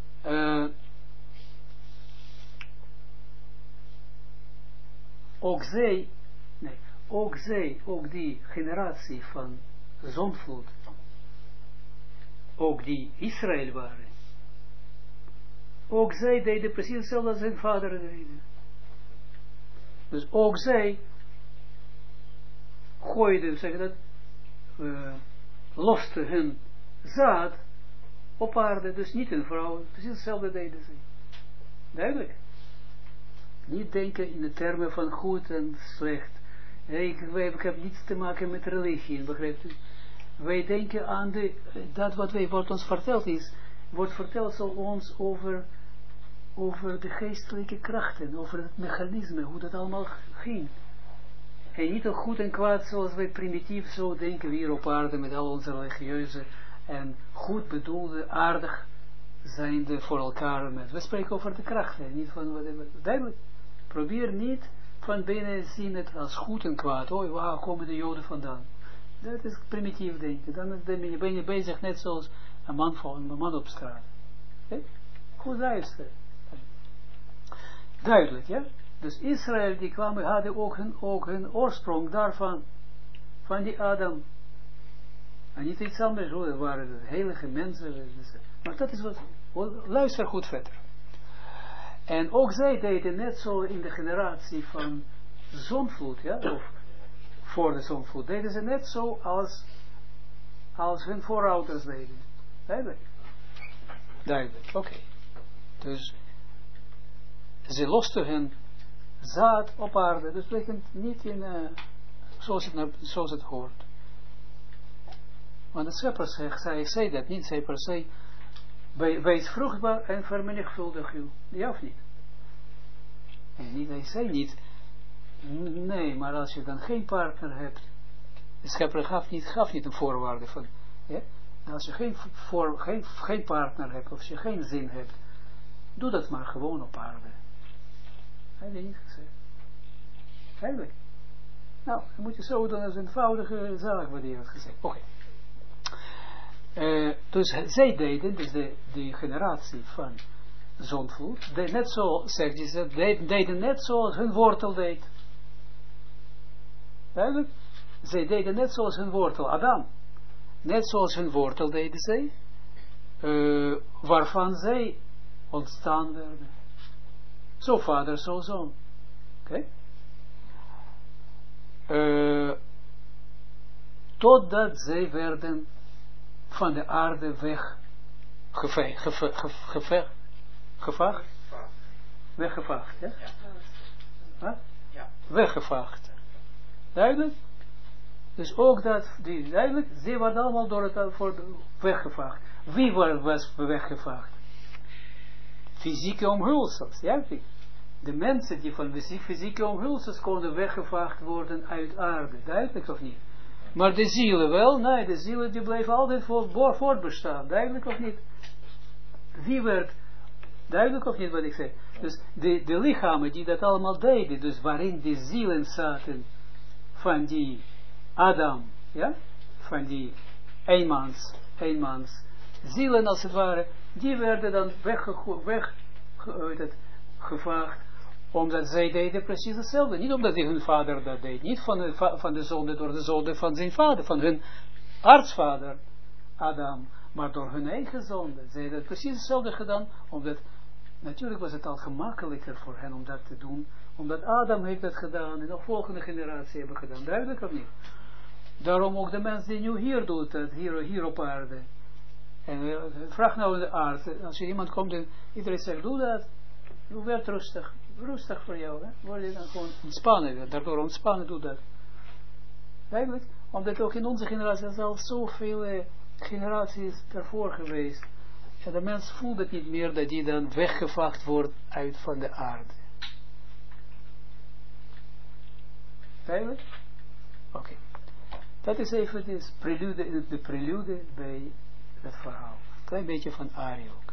ook die generatie van zondvloed, ook die Israël waren, ook zij deden precies hetzelfde als hun vader deden. Dus ook zij gooiden, zeg dat, losten hun zaad op aarde, dus niet een vrouw, precies hetzelfde deden ze. Duidelijk. Niet denken in de termen van goed en slecht. Ik heb niets te maken met religie, begrijpt u? Wij denken aan dat wat ons verteld is, wordt verteld ons over de geestelijke krachten, over het mechanisme, hoe dat allemaal ging. En niet al goed en kwaad zoals wij primitief zo denken hier op aarde met al onze religieuze en goed bedoelde, aardig zijnde voor elkaar. We spreken over de krachten, niet van wat duidelijk. Probeer niet van binnen zien het als goed en kwaad. Oh, waar komen de Joden vandaan? Dat is primitief denken. Dan ben je bezig net zoals een man op straat. Goed luisteren. Duidelijk, ja? Dus Israël, die kwamen, hadden ook hun oorsprong daarvan, van die Adam. En niet iets anders, hoor, dat waren de heilige mensen. Maar dat is wat, luister goed verder. En ook zij deden net zo in de generatie van zondvloed, ja, of voor de zondvloed, deden ze net zo als hun voorouders deden. Duidelijk. Duidelijk, oké. Dus ze losten hun zaad op aarde, dus betekent niet in, zoals het hoort. Want de schepper zegt, zij zei dat niet, zij per se, wees vruchtbaar en vermenigvuldig u. Ja of niet? En niet, hij zei niet, nee, maar als je dan geen partner hebt, de schepper gaf niet een voorwaarde van, ja? Als je geen partner hebt, of als je geen zin hebt, doe dat maar gewoon op aarde. Hij heeft niet gezegd. Eigenlijk. Nou, dan moet je zo doen als een eenvoudige zaak wat hij heeft gezegd. Oké. Dus zij deden, dus de generatie van zondvloed, net zo, zegt hij, deden net zoals hun wortel deed. Duidelijk? Zij deden net zoals hun wortel, Adam. Net zoals hun wortel deden zij, waarvan zij ontstaan werden. Zo vader, zo zoon. Oké? Totdat zij werden van de aarde weggevaagd, ja? Huh? Ja. Weggevaagd. Duidelijk? Dus ook dat, duidelijk, ze waren allemaal door het weggevaagd. Wie was weggevaagd? Fysieke omhulsels, ja? De mensen die van fysieke omhulsels konden weggevaagd worden uit aarde, duidelijk of niet? Maar de zielen wel, nee, de zielen die bleven altijd voortbestaan, duidelijk of niet? Wie werd, duidelijk of niet wat ik zeg? Dus de lichamen die dat allemaal deden, dus waarin de zielen zaten van die Adam, ja, van die eenmans zielen als het ware, die werden dan weggevaagd, omdat zij deden precies hetzelfde. Niet omdat hun vader dat deed, niet van de zonde door de zonde van zijn vader, van hun aartsvader Adam, maar door hun eigen zonde. Zij hadden precies hetzelfde gedaan, omdat natuurlijk was het al gemakkelijker voor hen om dat te doen, omdat Adam heeft dat gedaan en de volgende generatie hebben gedaan. Duidelijk of niet? Daarom ook de mens die nu hier doet, dat hier op aarde. En vraag nou de arts, als er iemand komt en iedereen zegt, doe dat, doe werd rustig voor jou, hè? Word je dan gewoon ontspannen, daardoor ontspannen, doe dat. Eigenlijk, omdat ook in onze generatie is al zoveel generaties daarvoor geweest. En de mens voelt het niet meer dat hij dan weggevaagd wordt uit van de aarde. Eigenlijk? Oké. Dat is even de prelude bij het verhaal. Klein beetje van Ari ook.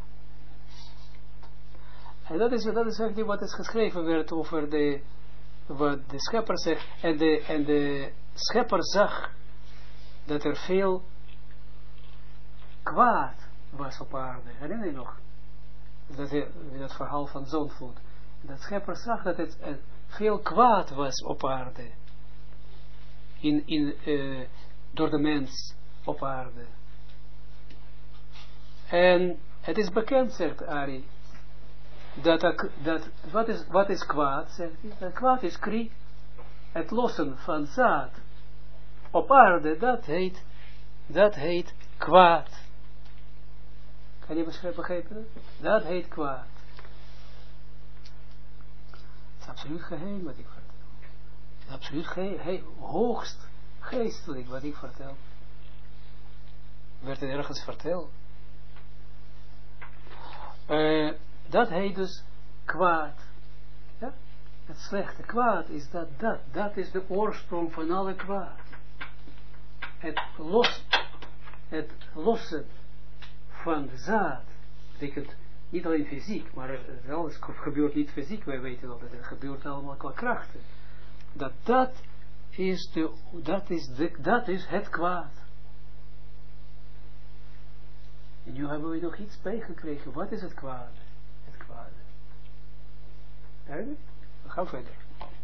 En dat is eigenlijk wat is geschreven werd over wat de schepper zegt, en de schepper zag dat er veel kwaad was op aarde. Herinner je nog? Dat verhaal van zondvloed. Dat schepper zag dat het veel kwaad was op aarde. Door de mens op aarde. En het is bekend, zegt Ari, wat is kwaad, zegt hij? Dat kwaad is kri, het lossen van zaad op aarde, dat heet kwaad. Kan je begrijpen? Dat heet kwaad. Het is absoluut geheim wat ik vertel. Het is absoluut hoogst geestelijk wat ik vertel. Werd het ergens verteld. Dat heet dus kwaad. Ja? Het slechte kwaad is dat is de oorsprong van alle kwaad. Het lossen van de zaad, betekent niet alleen fysiek, maar alles gebeurt niet fysiek, wij weten wel dat het gebeurt allemaal qua krachten. Dat is het kwaad. En nu hebben we nog iets bijgekregen. Wat is het kwade? Het kwade. Duidelijk? We gaan verder.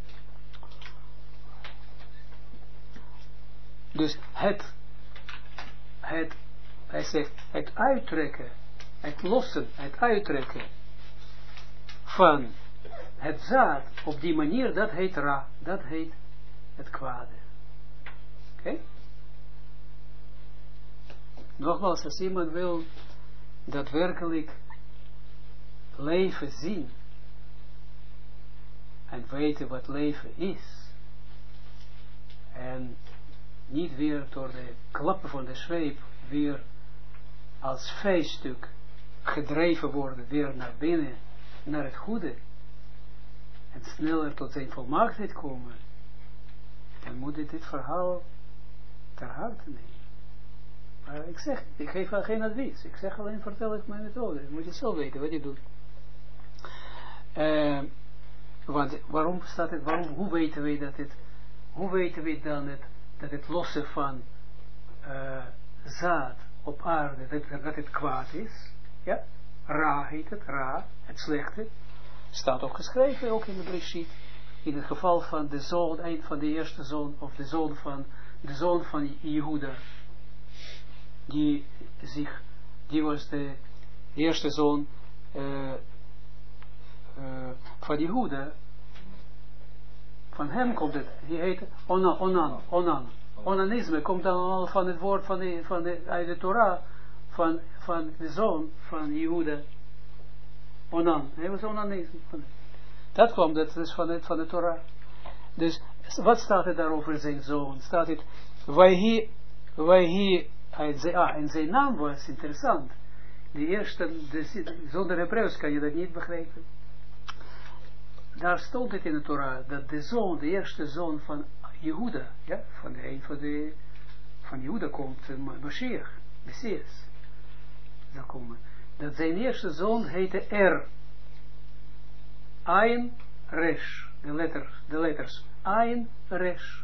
Dus hij zegt, het uittrekken, het lossen, het uittrekken van het zaad op die manier, dat heet ra, dat heet het kwade. Oké? Nogmaals, als iemand wil daadwerkelijk leven zien en weten wat leven is en niet weer door de klappen van de zweep weer als vijstuk gedreven worden weer naar binnen, naar het goede en sneller tot zijn volmaaktheid komen, dan moet hij dit verhaal ter harte nemen. Maar ik geef wel geen advies. Ik zeg alleen, vertel ik mijn methode. Je moet je zelf weten wat je doet. Want waarom staat het, hoe weten we dan dat het lossen van zaad op aarde, dat het kwaad is? Ja? Ra heet het, ra, het slechte. Staat ook geschreven, ook in de Breshit. In het geval van de zoon, een van de eerste zoon, of de zoon van Jehuda. Die was de eerste zoon van Jehuda. Van hem komt het, die heet Onan. Onanisme komt dan al van het woord uit de Torah, van de zoon van Jehuda. Onan, hij was onanisme. Dat kwam, dat is van de Torah. Dus, wat staat er daarover zijn zoon? Staat het, en zijn naam was interessant. De eerste, zonder Hebreeuws kan je dat niet begrijpen. Daar stond het in de Torah, dat de eerste zoon van Jehuda, ja, van Jehuda komt Mashiach, Messias, zal komen. Dat zijn eerste zoon heette Ayin Resh, de letters, Ayin Resh,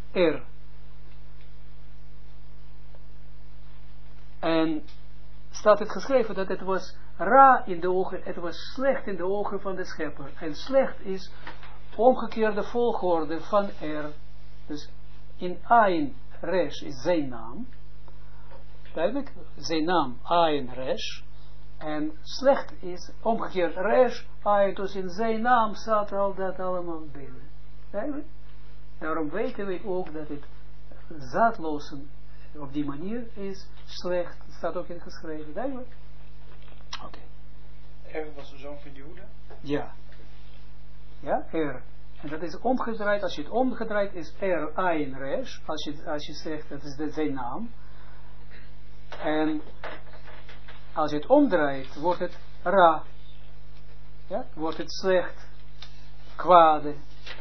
En staat het geschreven dat het was ra in de ogen, het was slecht in de ogen van de schepper. En slecht is omgekeerde volgorde van Dus in Ayin Resh is zijn naam. Duidelijk? Zijn naam Ayin Resh. En slecht is omgekeerd Resh, Ayin. Dus in zijn naam staat er al dat allemaal binnen. Duidelijk? Daarom weten we ook dat het zaadlozen op die manier is slecht. Het staat ook in geschreven. Duidelijk? Oké. Was de zoon van Jehuda? Ja. Ja, En dat is omgedraaid. Als je het omgedraaid is Ayin Resh. Als je zegt, dat is zijn naam. En als je het omdraait, wordt het Ra. Ja, wordt het slecht. Kwade.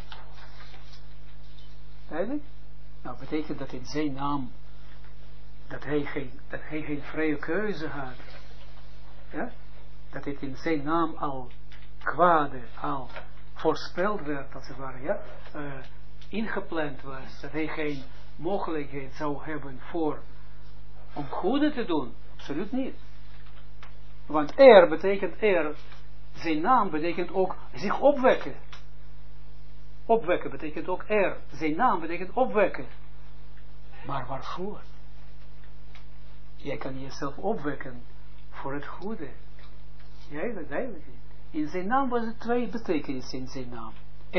Duidelijk? Nou, betekent dat in zijn naam dat hij geen vrije keuze had. Ja? Dat het in zijn naam al kwade, al voorspeld werd, als het ware, ja, ingepland was, dat hij geen mogelijkheid zou hebben om goede te doen. Absoluut niet. Want betekent zijn naam betekent ook zich opwekken. Opwekken betekent ook zijn naam betekent opwekken. Maar waarvoor? Jij kan jezelf opwekken voor het goede. Ja, dat duidelijk. In zijn naam was het 2 betekenissen in zijn naam.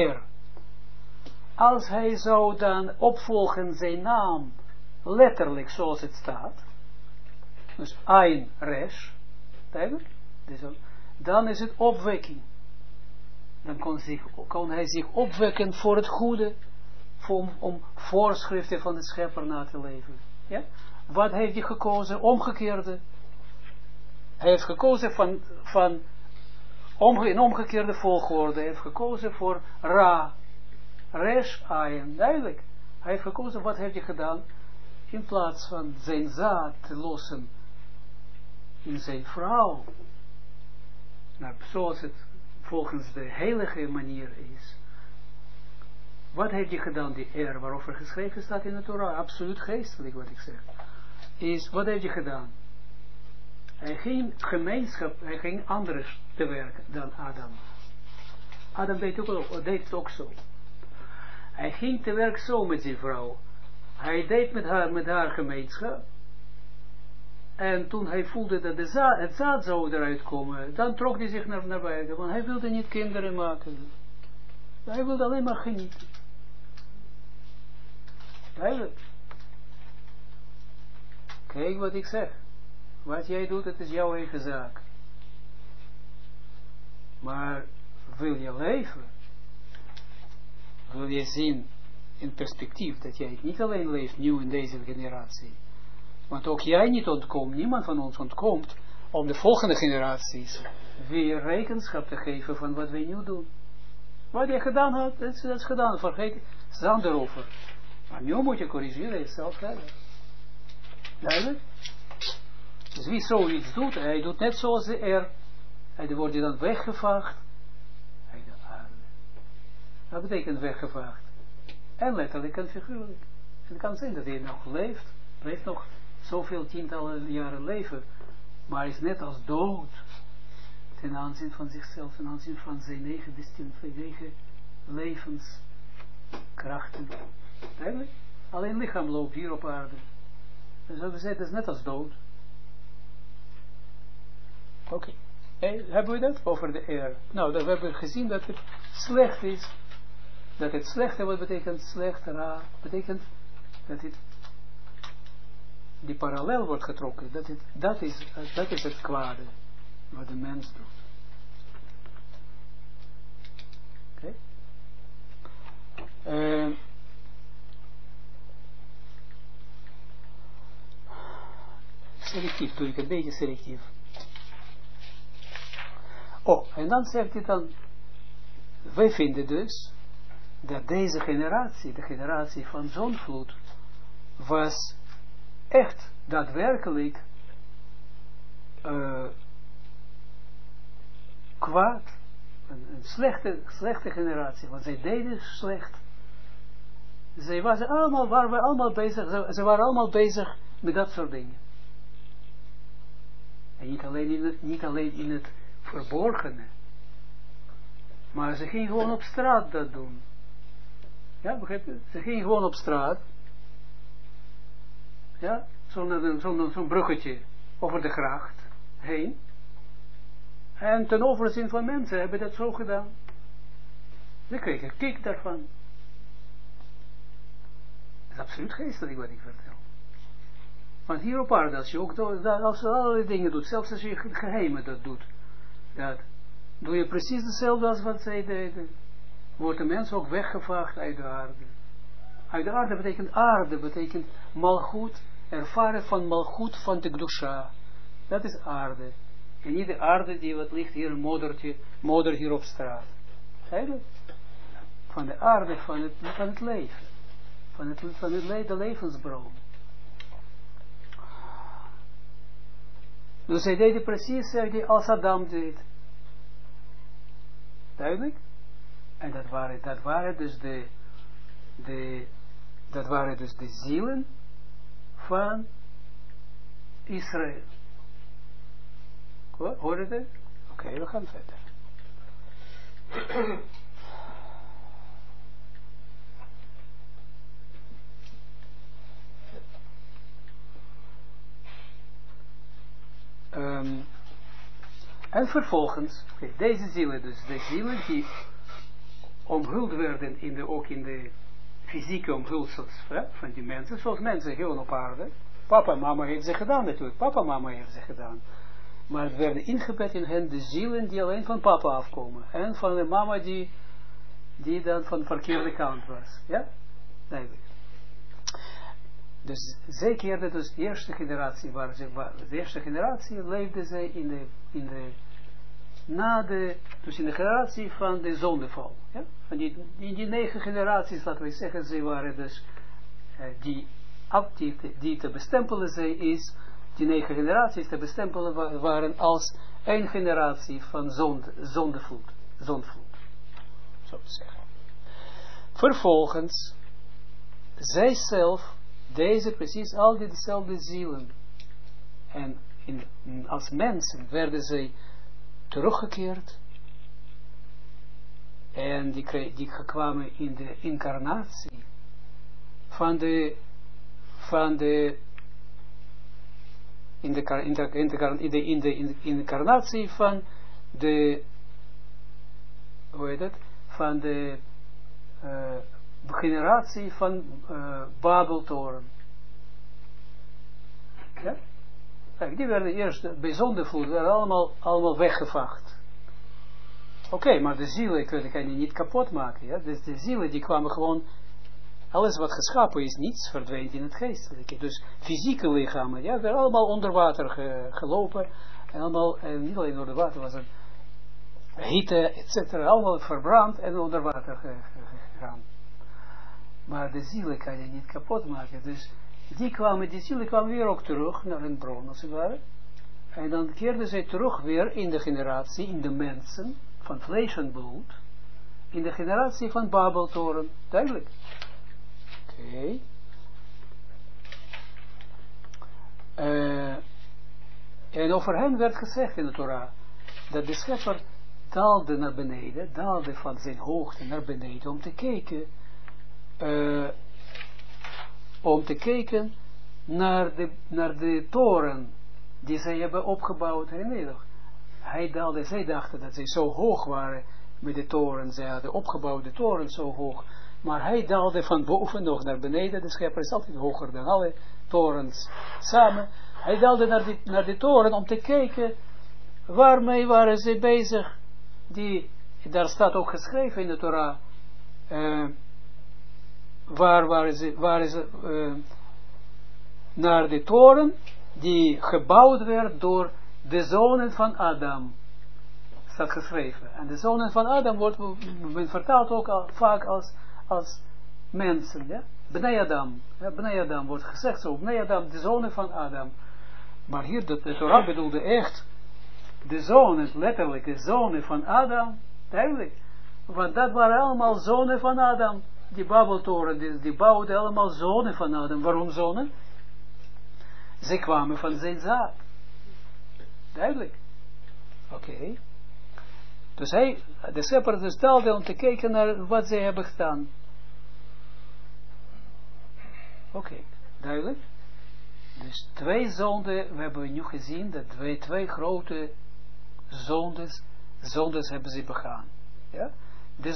Als hij zou dan opvolgen zijn naam, letterlijk zoals het staat, dus ein resh, duidelijk, dan is het opwekking. Dan kon hij zich opwekken voor het goede, om voorschriften van de schepper na te leven. Ja? Wat heeft hij gekozen? Omgekeerde. Hij heeft gekozen in omgekeerde volgorde. Hij heeft gekozen voor resh, ayin. Duidelijk. Hij heeft gekozen, wat heeft hij gedaan? In plaats van zijn zaad te lossen in zijn vrouw. Nou, zoals het volgens de heilige manier is. Wat heeft hij gedaan, die waarover geschreven staat in de Torah? Absoluut geestelijk, wat ik zeg. Wat heeft hij gedaan? Hij ging hij ging anders te werken dan Adam. Adam deed het ook zo. Hij ging te werk zo met zijn vrouw. Hij deed met haar gemeenschap. En toen hij voelde dat het zaad zou eruit komen, dan trok hij zich naar buiten. Want hij wilde niet kinderen maken. Hij wilde alleen maar genieten. Duidelijk. Kijk wat ik zeg. Wat jij doet, het is jouw eigen zaak. Maar wil je leven? Wil je zien in perspectief dat jij niet alleen leeft nu in deze generatie. Want ook jij niet ontkomt, niemand van ons ontkomt om de volgende generaties weer rekenschap te geven van wat wij nu doen. Wat je gedaan had, dat is gedaan. Vergeet het dan erover. Maar nu moet je corrigeren jezelf verder. Duidelijk? Dus wie zoiets doet, hij doet net zoals de hij wordt dan weggevaagd uit de aarde. Dat betekent weggevaagd. En letterlijk en figuurlijk. Het kan zijn dat hij nog leeft nog zoveel tientallen jaren leven, maar is net als dood ten aanzien van zichzelf, ten aanzien van zijn eigen levenskrachten. Eigenlijk? Alleen lichaam loopt hier op aarde. En zo gezegd, het is net als dood. Oké. Hebben we dat over de Nou, dat we hebben gezien dat het slecht is. Dat het slechte, wat betekent slecht, raar, betekent dat het die parallel wordt getrokken. Dat is het kwade wat de mens doet. Oké. Selectief, doe ik een beetje selectief. En dan zegt hij dan, wij vinden dus dat deze generatie, de generatie van zonvloed, was echt daadwerkelijk kwaad, een slechte generatie, want zij deden slecht. Ze waren allemaal bezig met dat soort dingen. En niet alleen in het verborgene, maar ze gingen gewoon op straat dat doen. Ja, begrijp je? Ze gingen gewoon op straat. Ja, zo'n bruggetje over de gracht heen. En ten overzien van mensen hebben dat zo gedaan. Ze kregen een kick daarvan. Dat is absoluut geestelijk wat ik vertel. Want hier op aarde, als je ook als je allerlei dingen doet, zelfs als je geheimen dat doet, doe je precies hetzelfde als wat zij deden. Wordt de mens ook weggevaagd uit de aarde. Uit de aarde betekent malgoed, ervaren van malgoed van de Gdusha. Dat is aarde. En niet de aarde die wat ligt hier, een modder hier op straat. Eigenlijk. Van de aarde van het leven. Van de levensbron. Dus hij deed precies als Adam deed. Duidelijk? En dat waren dus de zielen van Israël. Hoor je het? Oké, we gaan verder. En vervolgens, deze zielen dus, de zielen die omhuld werden ook in de fysieke omhulsels van die mensen, zoals mensen heel op aarde. Papa en mama heeft ze gedaan natuurlijk, papa en mama heeft ze gedaan. Maar het werden ingebed in hen de zielen die alleen van papa afkomen. En van de mama die dan van de verkeerde kant was. Ja? Duidelijk. Dus zij keerden dus de eerste generatie, de eerste generatie leefde zij dus in de generatie van de zondeval. Ja? Van die 9 generaties, laten we zeggen, zij waren dus, die te bestempelen is, die 9 generaties te bestempelen waren als 1 generatie van zondvloed. Zo te zeggen. Vervolgens, zij zelf, deze precies al dezelfde zielen. En als mensen werden zij teruggekeerd. En die kwamen in de incarnatie van de incarnatie van de van de generatie van Babeltoren. Ja? Kijk, die werden eerst bij zondevloed, werden allemaal weggevaagd. Oké, maar de zielen kan je niet kapot maken. Ja? Dus de zielen die kwamen gewoon, alles wat geschapen is, niets verdwijnt in het geestelijke. Dus fysieke lichamen, ja, werden allemaal onder water gelopen. En niet alleen onder water, was het hitte, etc. Allemaal verbrand en onder water gegaan. Maar de zielen kan je niet kapot maken. Dus die zielen kwamen weer ook terug naar een bron, als het ware. En dan keerden zij terug weer in de generatie, in de mensen, van vlees en bloed, in de generatie van Babeltoren. Duidelijk. Oké. En over hen werd gezegd in de Torah, dat de schepper daalde naar beneden, daalde van zijn hoogte naar beneden, om te kijken naar de toren die zij hebben opgebouwd. Hij daalde, zij dachten dat zij zo hoog waren met de toren, zij hadden opgebouwd de toren zo hoog, maar hij daalde van boven nog naar beneden. De schepper is altijd hoger dan alle torens samen. Hij daalde naar de toren om te kijken waarmee waren ze bezig. Daar staat ook geschreven in de Torah, waren ze naar de toren die gebouwd werd door de zonen van Adam. Staat geschreven. En de zonen van Adam wordt vertaald ook vaak als mensen. Ja? Bnei Adam. Ja, Bnei Adam wordt gezegd zo. Bnei Adam, de zonen van Adam. Maar hier, de Torah bedoelde echt de zonen, letterlijk de zonen van Adam. Duidelijk. Want dat waren allemaal zonen van Adam. Die Babeltoren, die bouwden allemaal zonen van Adam. Waarom zonen? Ze kwamen van zijn zaad. Duidelijk. Oké. Dus de schepper dus stelde om te kijken naar wat zij hebben gedaan. Oké. Duidelijk. Dus 2 zonden, we hebben nu gezien dat twee grote zondes hebben ze begaan. Ja? De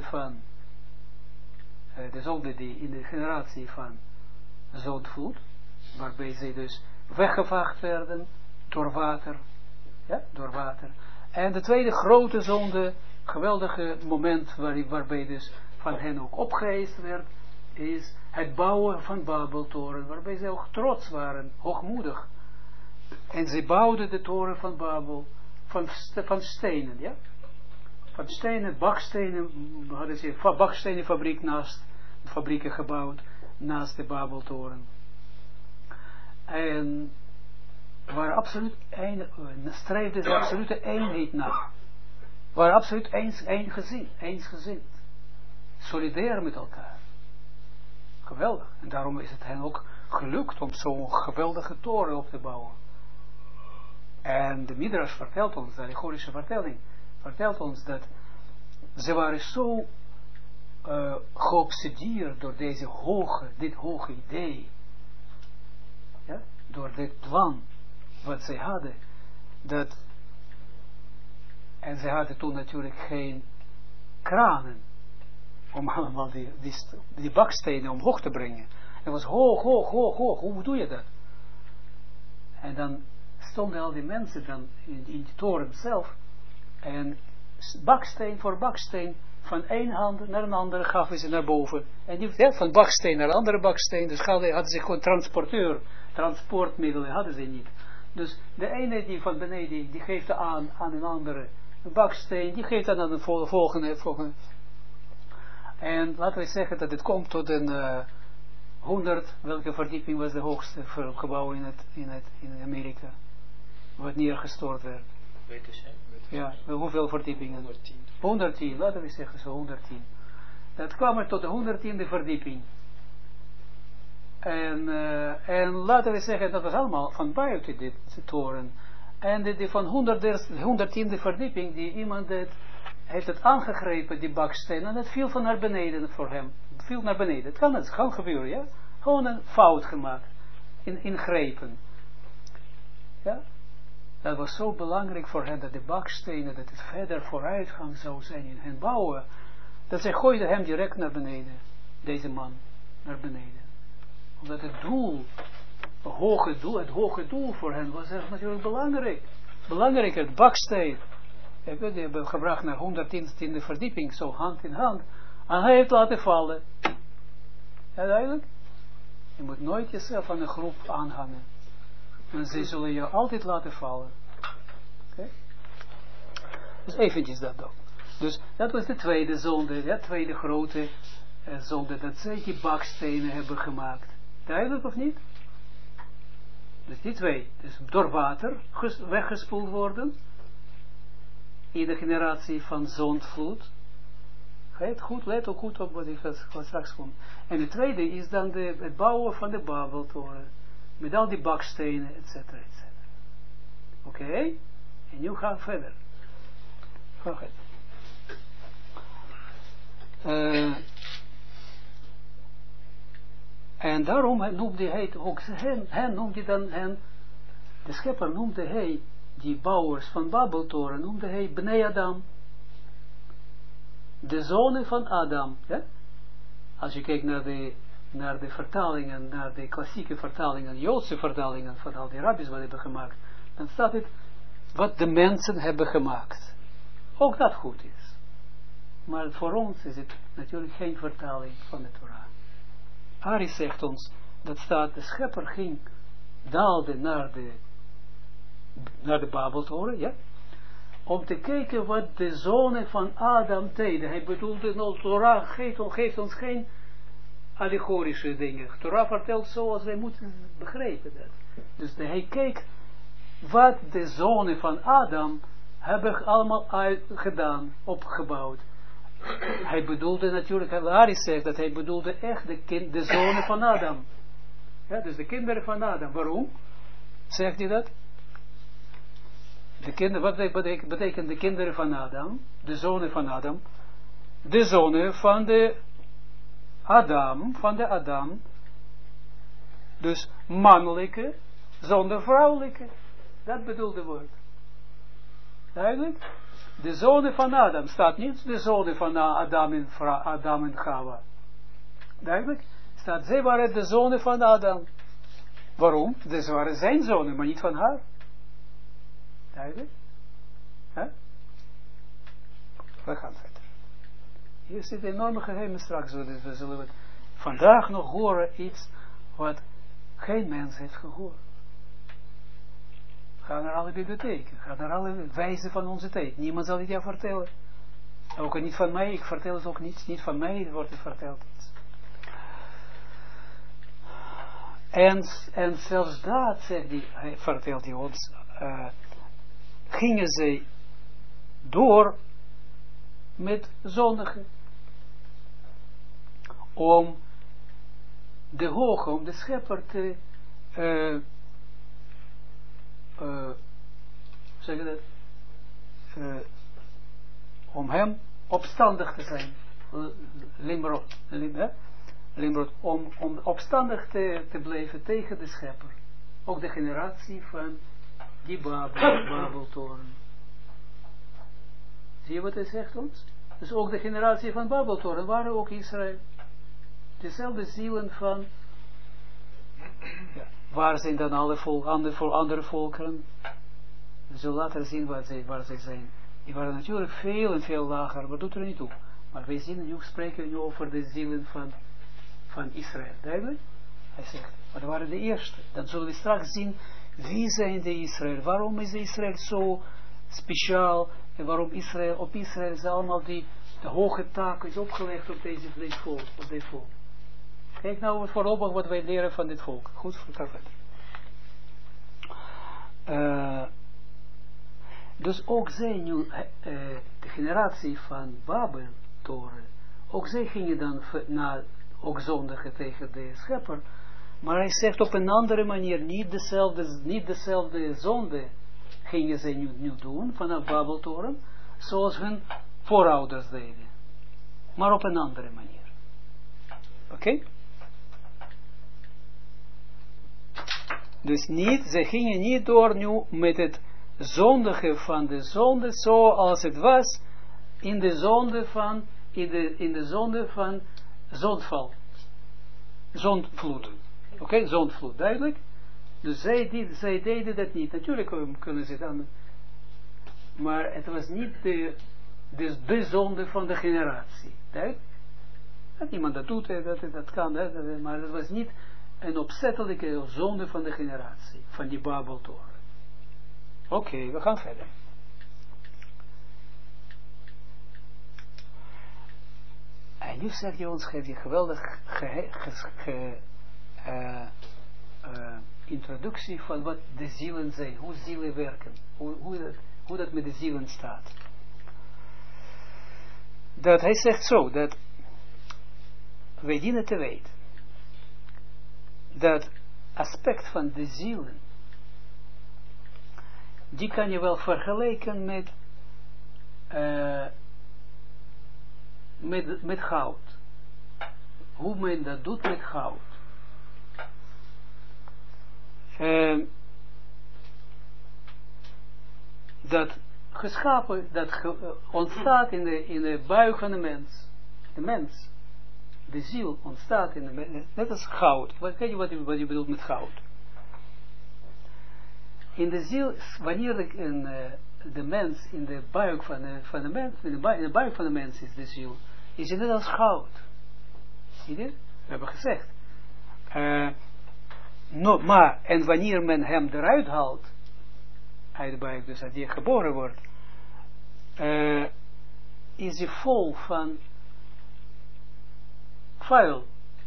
zonde die in de generatie van zondvloed, waarbij ze dus weggevaagd werden door water. Ja, door water. En de tweede grote zonde, geweldige moment waarbij dus van hen ook opgeëist werd, is het bouwen van Babeltoren, waarbij ze ook trots waren, hoogmoedig. En ze bouwden de toren van Babel van stenen, ja. Van stenen, bakstenen, hadden ze een bakstenenfabriek fabrieken gebouwd, naast de Babeltoren. En waren absoluut streefden ze absolute eenheid na. Waren absoluut eensgezind. solidair met elkaar. Geweldig. En daarom is het hen ook gelukt om zo'n geweldige toren op te bouwen. En de Midrash vertelt ons, de allegorische vertelling, vertelt ons dat ze waren zo geobsedeerd door dit hoge idee. Ja? Door dit plan wat zij hadden. En ze hadden toen natuurlijk geen kranen om allemaal die bakstenen omhoog te brengen. Het was hoog. Hoe doe je dat? En dan stonden al die mensen dan in die toren zelf en baksteen voor baksteen van één hand naar een andere gaven ze naar boven. En die, van baksteen naar andere baksteen. Dus hadden ze gewoon transportmiddelen hadden ze niet. Dus de ene die van beneden, die geeft aan een andere baksteen, die geeft aan de volgende. En laten we zeggen dat het komt tot een 100, welke verdieping was de hoogste gebouw in Amerika, wat neergestort werd. Ja, hoeveel verdiepingen? 110, laten we zeggen zo 110. Dat kwam er tot de 110e verdieping. En laten we zeggen, dat was allemaal van buiten dit toren. En die van 110e verdieping, die iemand heeft het aangegrepen, die baksteen, en het viel van naar beneden voor hem. Het viel naar beneden. Het kan gebeuren, ja. Gewoon een fout gemaakt. Ingrepen. Ja. Dat was zo belangrijk voor hen, dat de bakstenen, dat het verder vooruitgang zou zijn in hen bouwen, dat zij gooiden hem direct naar beneden. Deze man, naar beneden. Omdat het doel, het hoge doel voor hen was echt natuurlijk belangrijk. Belangrijker, het baksteen. Die hebben gebracht naar 110e verdieping, zo hand in hand. En hij heeft laten vallen. Ja, duidelijk? Je moet nooit jezelf aan een groep aanhangen. En ze zullen je altijd laten vallen. Oké? Dus eventjes dat ook. Dus dat was de tweede zonde, de tweede grote zonde, dat zij die bakstenen hebben gemaakt. Duidelijk of niet? Dus die twee, dus door water weggespoeld worden, in de generatie van zondvloed. Let ook goed op wat ik straks vond. En de tweede is dan het bouwen van de Babeltoren. Met al die bakstenen, etc. Oké? En nu gaan we verder. Ga verder. En daarom noemde hij ook de schepper noemde hij, die bouwers van Babeltoren, noemde hij Bnei Adam. De zonen van Adam. Ja? Als je kijkt naar de vertalingen, naar de klassieke vertalingen, Joodse vertalingen van al die rabbis wat hebben gemaakt, dan staat het wat de mensen hebben gemaakt. Ook dat goed is. Maar voor ons is het natuurlijk geen vertaling van de Torah. Ari zegt ons, dat staat, de schepper daalde naar de Babeltoren, ja, om te kijken wat de zonen van Adam deden. Hij bedoelde, Torah geeft ons geen allegorische dingen. Torah vertelt zoals wij moeten begrijpen dat. Dus hij keek wat de zonen van Adam hebben allemaal gedaan, opgebouwd. Hij bedoelde natuurlijk, Ari zegt dat hij bedoelde echt de zonen van Adam. Ja, dus de kinderen van Adam. Waarom? Zegt hij dat? Wat betekent de kinderen van Adam? De zonen van Adam. De zonen van de Adam. Dus mannelijke, zonder vrouwelijke. Dat bedoelde woord. Duidelijk? De zonen van Adam. Staat niet de zonen van Adam en Chava. Duidelijk? Staat, zij waren de zonen van Adam. Waarom? Dus waren zijn zonen, maar niet van haar. Duidelijk? Huh? We gaan verder. Hier zit een enorme geheimen straks. We zullen vandaag nog horen iets wat geen mens heeft gehoord. Ga naar alle bibliotheken. Ga naar alle wijzen van onze tijd. Niemand zal het jou vertellen. Ook niet van mij. Ik vertel het ook niet. Niet van mij wordt het verteld. En zelfs dat, vertelt hij ons, gingen zij door met zondigen. om de hoge, om de schepper te, zeg je dat, om hem opstandig te zijn, Limrod, om opstandig te blijven tegen de schepper. Ook de generatie van die Babeltoren. Zie je wat hij zegt ons? Dus ook de generatie van Babeltoren waren ook Israël. Dezelfde zielen van, ja, waar zijn dan andere volkeren? We zullen later zien waar zij zijn. Die waren natuurlijk veel en veel lager, maar doet er niet toe. Maar wij zien nu, spreken nu over de zielen van Israël. Duidelijk? Hij zegt, maar dat waren de eerste. Dan zullen we straks zien, wie zijn de Israël? Waarom is Israël zo speciaal? En waarom op Israël is allemaal de hoge taak is opgelegd op dit volk. Kijk nou voorlopig wat wij leren van dit volk. Goed, ga verder. Dus ook zij nu, de generatie van Babeltoren, ook zij gingen dan ook zondigen tegen de schepper, maar hij zegt op een andere manier, niet dezelfde zonde gingen zij nu doen, vanaf Babeltoren, zoals hun voorouders deden, maar op een andere manier. Oké? Dus zij gingen niet door nu met het zondige van de zonde, zoals het was in de zonde van zondval. Zondvloed. Oké, zondvloed, duidelijk. Dus zij deden dat niet. Natuurlijk kunnen ze dan, maar het was niet de zonde van de generatie. Duidelijk. Dat iemand dat doet, dat kan, maar het was niet een opzettelijke zonde van de generatie, van die Babeltoren. Oké, we gaan verder. En nu zegt hij ons, geeft hij geweldig introductie van wat de zielen zijn, hoe zielen werken, hoe dat met de zielen staat. Dat hij zegt zo, dat wij dienen te weten, dat aspect van de zielen, die kan je wel vergelijken met goud. Hoe men dat doet met goud. Dat geschapen, dat ontstaat in de buik van de mens. De mens. De ziel ontstaat in de mens. Net als goud. Weet je wat je bedoelt met goud? In de ziel, wanneer de mens in de buik van de mens, in de buik van de mens is de ziel, is het net als goud. Zie je? We hebben gezegd. Maar, en wanneer men hem eruit haalt, uit de buik, dus dat hij geboren wordt, is hij vol van vuil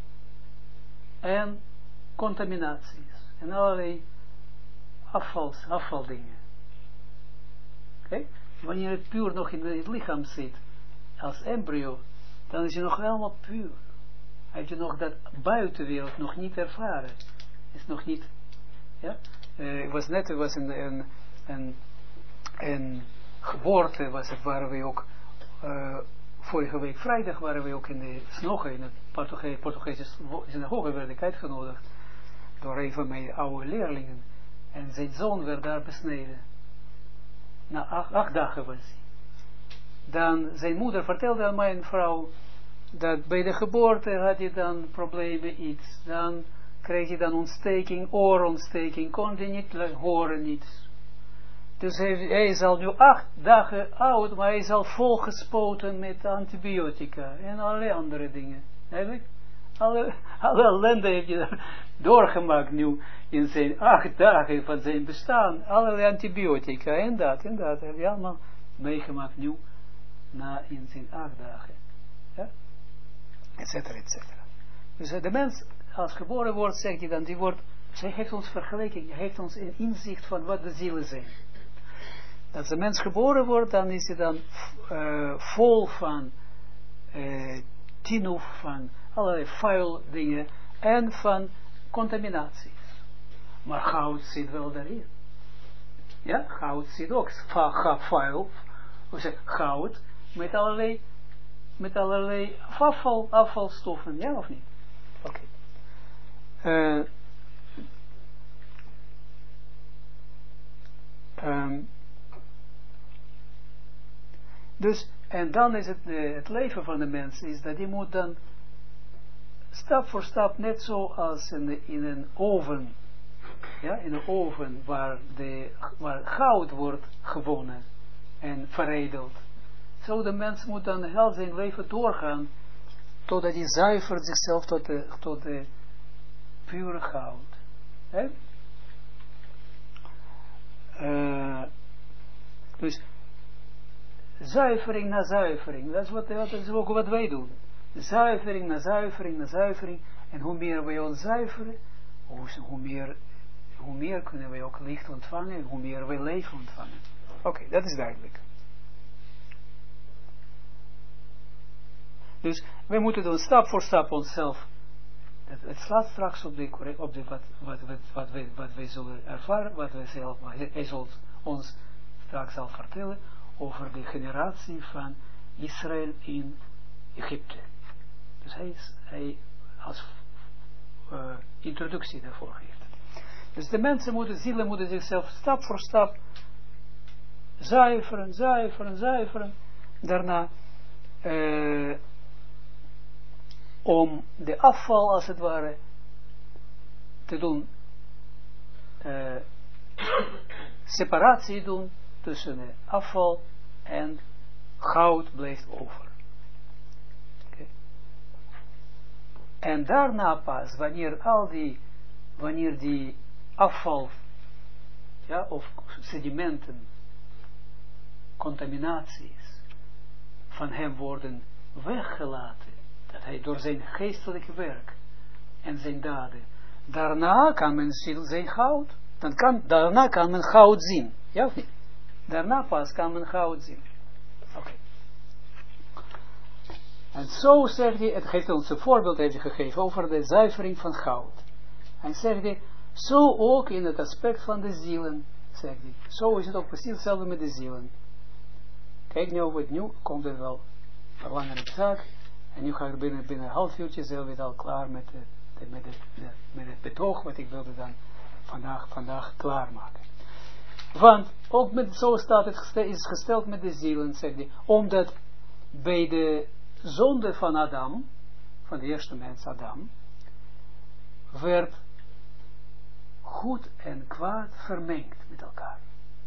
en contaminaties en allerlei afvaldingen. Okay? Wanneer het puur nog in het lichaam zit, als embryo, dan is hij nog helemaal puur. Hij heeft nog dat buitenwereld nog niet ervaren. Is nog niet, ja. Er was een geboorte, waren we ook, vorige week vrijdag waren we ook in de synagoge, in het Portugese synagoge werd ik uitgenodigd door een van mijn oude leerlingen. En zijn zoon werd daar besneden. Na 8 dagen was hij. Dan, zijn moeder vertelde aan mijn vrouw, dat bij de geboorte had hij dan problemen iets. Dan kreeg hij dan ontsteking, oorontsteking, kon hij niet horen niets. Dus hij is al nu 8 dagen oud, maar hij is al volgespoten met antibiotica en allerlei andere dingen. Eigenlijk, alle ellende heeft hij doorgemaakt nu in zijn 8 dagen van zijn bestaan. Allerlei antibiotica en dat heb je allemaal meegemaakt nu in zijn 8 dagen. Ja? Etcetera, etcetera. Dus de mens, als geboren wordt, zegt hij dan, zij heeft ons vergelijking, hij heeft ons een inzicht van wat de zielen zijn. Als de mens geboren wordt, dan is hij dan vol van tinuf, van allerlei vuil dingen en van contaminaties. Maar goud zit wel daarin. Ja, goud zit ook vuil, hoe zeg goud, met allerlei afvalstoffen, ja of niet? Oké. Dus, en dan is het leven van de mens, is dat die moet dan stap voor stap, net zoals in een oven, ja, in een oven waar goud wordt gewonnen en veredeld. Zo de mens moet dan heel zijn leven doorgaan, totdat hij zuivert zichzelf tot de pure goud. Hè? Dus zuivering na zuivering, dat is ook wat wij doen. Zuivering na zuivering na zuivering. En hoe meer wij ons zuiveren, hoe meer kunnen wij ook licht ontvangen, hoe meer wij leven ontvangen. Oké, dat is duidelijk. Dus wij moeten dan stap voor stap onszelf. Het slaat straks op wat wij zullen ervaren, wat wij zelf, hij zal ons straks al vertellen over de generatie van Israël in Egypte. Dus hij als introductie daarvoor geeft. Dus de zielen moeten zichzelf stap voor stap zuiveren. Daarna om de afval als het ware te doen, separatie doen tussen de afval en goud blijft over. Okay. En daarna pas, wanneer die afval, ja, of sedimenten, contaminaties van hem worden weggelaten, dat hij door zijn geestelijke werk en zijn daden, daarna kan men zijn goud, daarna kan men goud zien, ja of niet? Daarna pas kan men goud zien. Oké. En zo zegt hij, het geeft ons een voorbeeld heeft hij gegeven over de zuivering van goud. En zegt hij, zo ook in het aspect van de zielen, zegt hij. Zo is het ook precies hetzelfde met de zielen. Kijk nu komt het wel belangrijke zaak. En nu ga ik binnen een half uurtje zelf weer al klaar met het betoog wat ik wilde dan vandaag klaarmaken. Want ook zo staat het is gesteld met de zielen, zegt hij, omdat bij de zonde van Adam, van de eerste mens Adam, werd goed en kwaad vermengd met elkaar.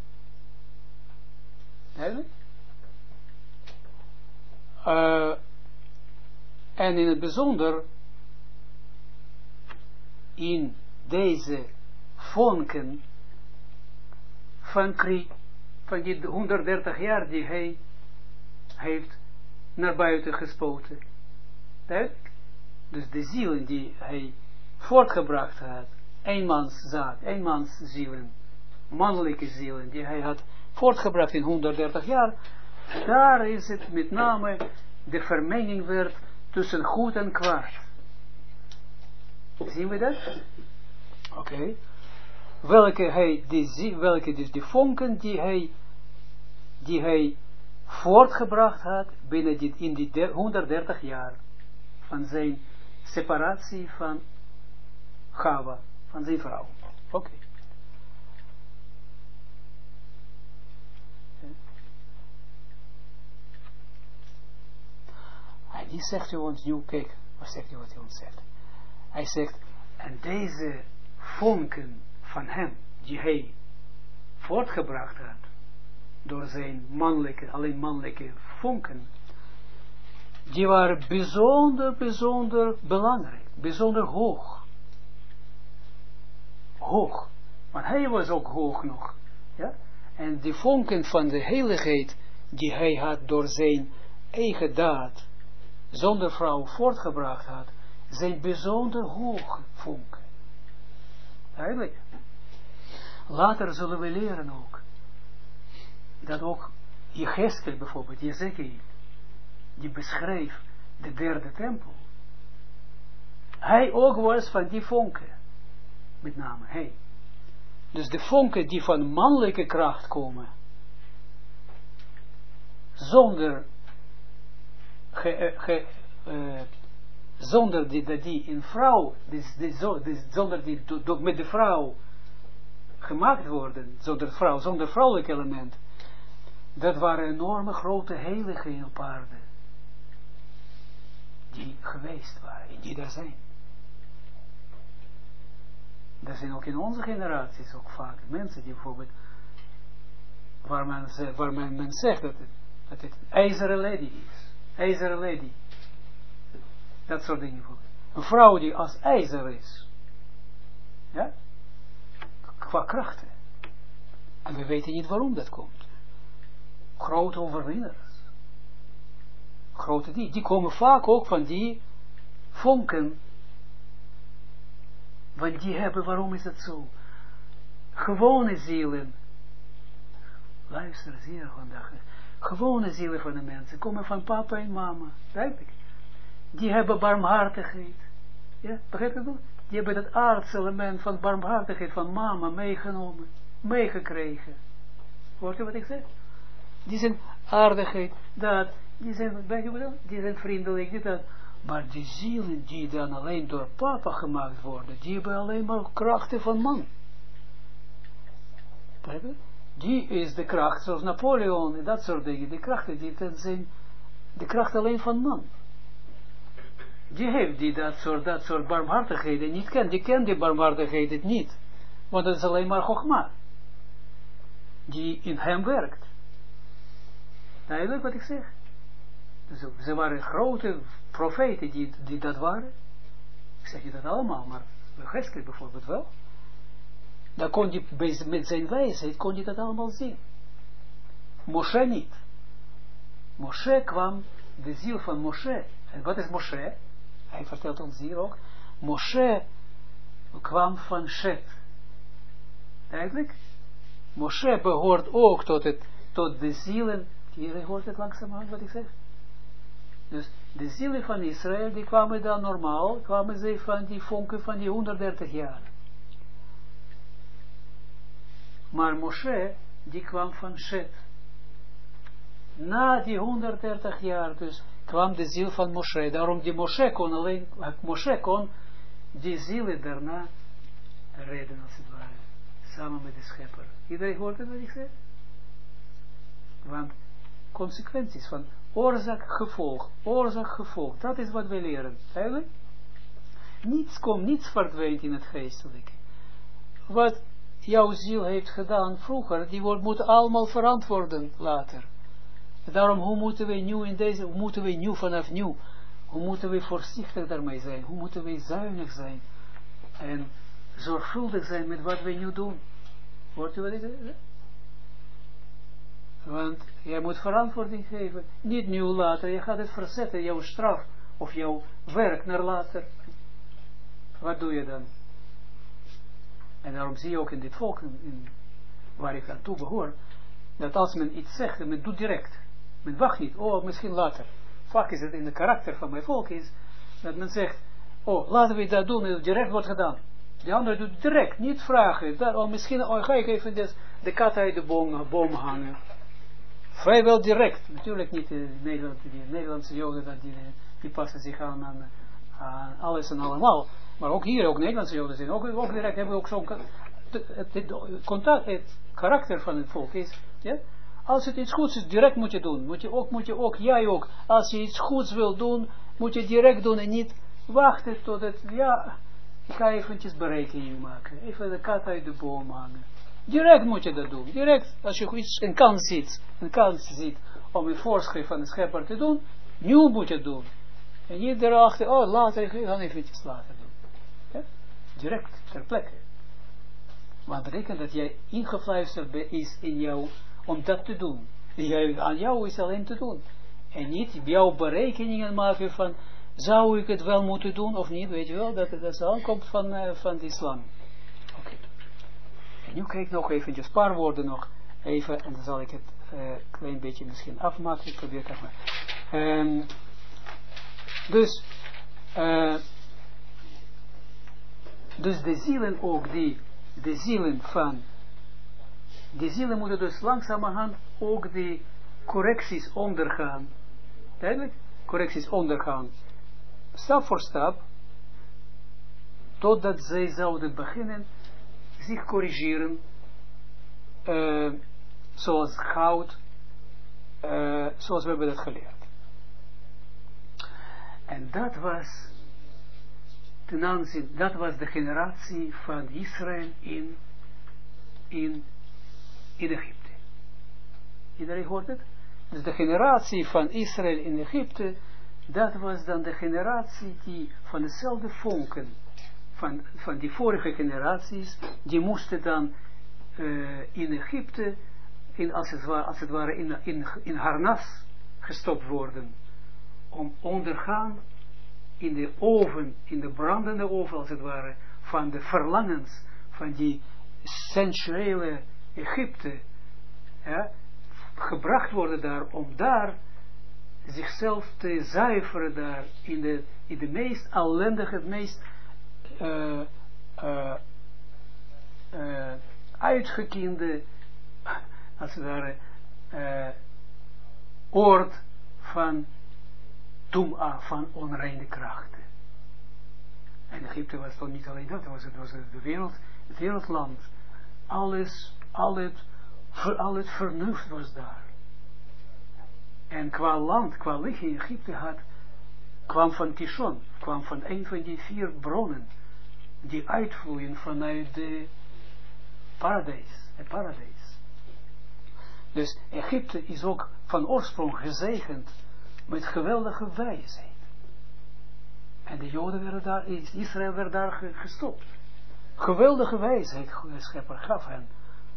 Duidelijk? En in het bijzonder in deze vonken van die 130 jaar die hij heeft naar buiten gespoten. Duidelijk? Dus de zielen die hij voortgebracht had, eenmanszielen, mannelijke zielen die hij had voortgebracht in 130 jaar, daar is het met name de vermenging werd tussen goed en kwaad. Zien we dat? Oké. Welke dus die vonken die hij voortgebracht had in die 130 jaar van zijn separatie van Chava, van zijn vrouw. Oké. En die zegt u ons nu, kijk, wat zegt u wat hij ons zegt? Hij zegt, en deze vonken van hem, die hij voortgebracht had, door zijn alleen mannelijke vonken, die waren bijzonder belangrijk, bijzonder hoog. Hoog. Maar hij was ook hoog nog. Ja? En die vonken van de heiligheid, die hij had door zijn eigen daad, zonder vrouw voortgebracht had, zijn bijzonder hoog vonken. Eigenlijk. Later zullen we leren ook, dat ook Jecheskel bijvoorbeeld, Jezekiel, die beschreef de derde tempel, hij ook was van die vonken. Met name, hij. Dus de vonken die van mannelijke kracht komen, zonder zonder die een vrouw, zonder die met de vrouw gemaakt worden, zonder vrouwelijk element, dat waren enorme grote heiligen op aarde, die geweest waren, en die daar zijn. Dat zijn ook in onze generaties ook vaak mensen die bijvoorbeeld, waar men zegt dat het ijzeren lady is. IJzeren lady. Dat soort dingen. Een vrouw die als ijzer is. Ja? Qua krachten. En we weten niet waarom dat komt. Grote overwinnaars. Grote die komen vaak ook van die vonken. Want die hebben, waarom is dat zo? Gewone zielen. Luister zeer vandaag. Gewone zielen van de mensen komen van papa en mama. Duidelijk. Die hebben barmhartigheid. Ja, begrijp je wel? Die hebben dat aardse element van barmhartigheid van mama meegenomen. Meegekregen. Hoort u wat ik zeg? Die zijn aardigheid. Dat. Die zijn, weet je wel? Die zijn vriendelijk. Die dat. Maar die zielen die dan alleen door papa gemaakt worden, die hebben alleen maar krachten van man. Begrijp je? Die is de kracht, zoals Napoleon en dat soort dingen. Die krachten, die zijn de kracht alleen van man. Die heeft die dat soort barmhartigheden niet kent. Die kent die barmhartigheden niet. Want dat is alleen maar Chogma. Die in hem werkt. Duidelijk wat ik zeg? Dus ze waren grote profeten die dat waren. Ik zeg je dat allemaal, maar Geskel bijvoorbeeld wel. Dan kon je met zijn wijsheid kon je dat allemaal zien. Moshe niet. Moshe kwam, de ziel van Moshe. En wat is Moshe? Hij vertelt ons hier ook. Moshe kwam van Shet. Eigenlijk? Moshe behoort ook tot de zielen. Jullie hoort het langzamerhand wat ik zeg. Dus de zielen van Israël, die kwamen dan normaal, kwamen ze van die vonken van die 130 jaar. Maar Moshe, die kwam van Shet. Na die 130 jaar dus, kwam de ziel van Moshe. Daarom die Moshe kon die zielen daarna redden, als het ware. Samen met de schepper. Iedereen hoort het wat ik zeg? Want consequenties van oorzaak, gevolg, dat is wat we leren. Eigenlijk? Niets verdwijnt in het geestelijke. Wat jouw ziel heeft gedaan vroeger, die moet allemaal verantwoorden later. Daarom, hoe moeten we vanaf nieuw, hoe moeten we voorzichtig daarmee zijn, hoe moeten we zuinig zijn en zorgvuldig zijn met wat we nu doen. Hoort u wat ik zeg? Want jij moet verantwoording geven, niet nu later, je gaat het verzetten, jouw straf of jouw werk naar later. Wat doe je dan? En daarom zie je ook in dit volk, waar ik aan toe behoor, dat als men iets zegt, men doet direct. Men wacht niet, misschien later. Vaak is het in de karakter van mijn volk is, dat men zegt, laten we dat doen, en het direct wordt gedaan. De andere doet direct, niet vragen. Misschien ga ik even de kat uit de boom hangen. Vrijwel direct. Natuurlijk niet de Nederlandse Joden, die passen zich aan alles en allemaal. Maar ook hier, ook Nederlandse Joden zijn ook direct, hebben ook zo'n contact, het karakter van het volk is, ja. Als het iets goeds is, direct moet je doen. Jij ook. Als je iets goeds wil doen, moet je direct doen en niet wachten tot het, ik ga eventjes berekening maken. Even de kat uit de boom hangen. Direct moet je dat doen. Direct, als je een kans ziet om een voorschrift van de schepper te doen, nu moet je het doen. En niet erachter, later, ik ga eventjes later doen. Ja? Direct, ter plekke. Maar dat betekent dat jij ingefluisterd is in jou om dat te doen. Aan jou is alleen te doen. En niet jouw berekeningen maken van, zou ik het wel moeten doen of niet, weet je wel, dat aankomt van de islam. Oké. En nu kijk ik nog eventjes, een paar woorden nog, even, en dan zal ik het klein beetje misschien afmaken, ik probeer het afmaken. Dus, Dus de zielen ook, de zielen moeten dus langzamerhand ook die correcties ondergaan. Duidelijk? Correcties ondergaan. Stap voor stap, totdat zij zouden beginnen zich corrigeren, zoals goud, zoals we hebben dat geleerd. En dat was ten aanzien, dat was de generatie van Israël in Egypte. Iedereen hoort het? Dus de generatie van Israël in Egypte, dat was dan de generatie die van dezelfde volken, van die vorige generaties, die moesten dan in Egypte, als het ware in harnas gestopt worden, om ondergaan in de oven, in de brandende oven als het ware, van de verlangens van die sensuele Egypte, ja, gebracht worden daar, om daar zichzelf te zuiveren daar, in de meest ellendige, het meest uitgekiende, als het ware, oord van van onreine krachten. En Egypte was dan niet alleen dat, het was de wereldland. Al het vernuft was daar. En qua land, qua lichaam, Egypte kwam van Kishon, kwam van een van die 4 bronnen, die uitvloeien vanuit het paradijs. Dus Egypte is ook van oorsprong gezegend met geweldige wijsheid. En de Joden werden daar, Israël werd daar gestopt. Geweldige wijsheid, de schepper gaf hen.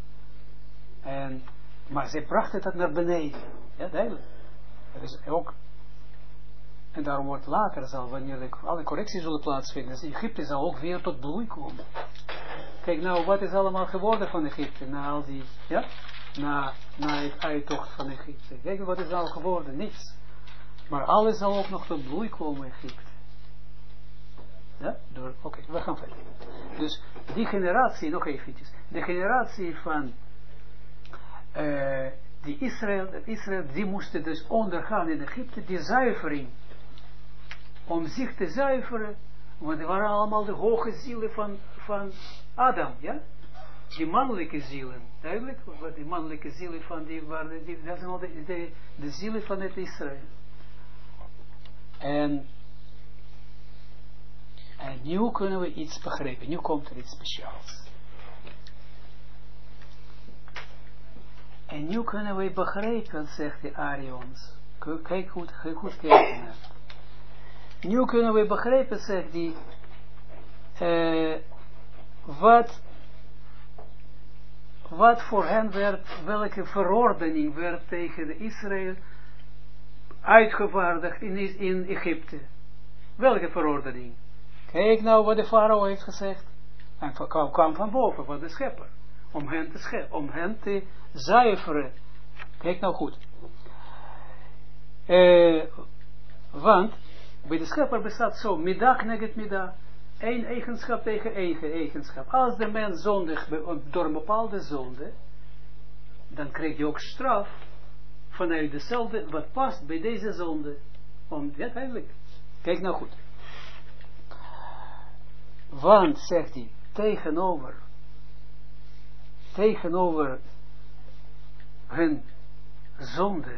Maar ze brachten dat naar beneden. Ja, duidelijk. Dat is ook, en daarom wordt later, wanneer alle correcties zullen plaatsvinden, dus Egypte zal ook weer tot bloei komen. Kijk nou, wat is allemaal geworden van Egypte, na al die, ja, na het uittocht van Egypte. Kijk, wat is nou geworden? Niets. Maar alles zal ook nog tot bloei komen, Egypte. Ja, oké, we gaan verder. Dus die generatie, nog eventjes, de generatie van Israël, die moesten dus ondergaan in Egypte, die zuivering, om zich te zuiveren, want die waren allemaal de hoge zielen van Adam, ja? Die mannelijke zielen, duidelijk, wat die mannelijke zielen van die waren, dat zijn al de zielen van het Israël. En nu kunnen we iets begrijpen, nu komt er iets speciaals. En nu kunnen we begrijpen, zegt de Arions. Kijk goed kijken naar. Nu kunnen we begrijpen, zegt die, wat voor hen werd, welke verordening werd tegen Israël uitgevaardigd in Egypte. Welke verordening? Kijk nou wat de farao heeft gezegd. En kwam van boven, van de schepper. Om hen te zuiveren. Kijk nou goed. Want bij de schepper bestaat zo, midah neget midah. 1 eigenschap tegen 1 eigenschap. Als de mens zondigt door een bepaalde zonde, dan krijg je ook straf vanuit dezelfde, wat past bij deze zonde. Ja, eigenlijk. Kijk nou goed. Want, zegt hij, tegenover hun zonde,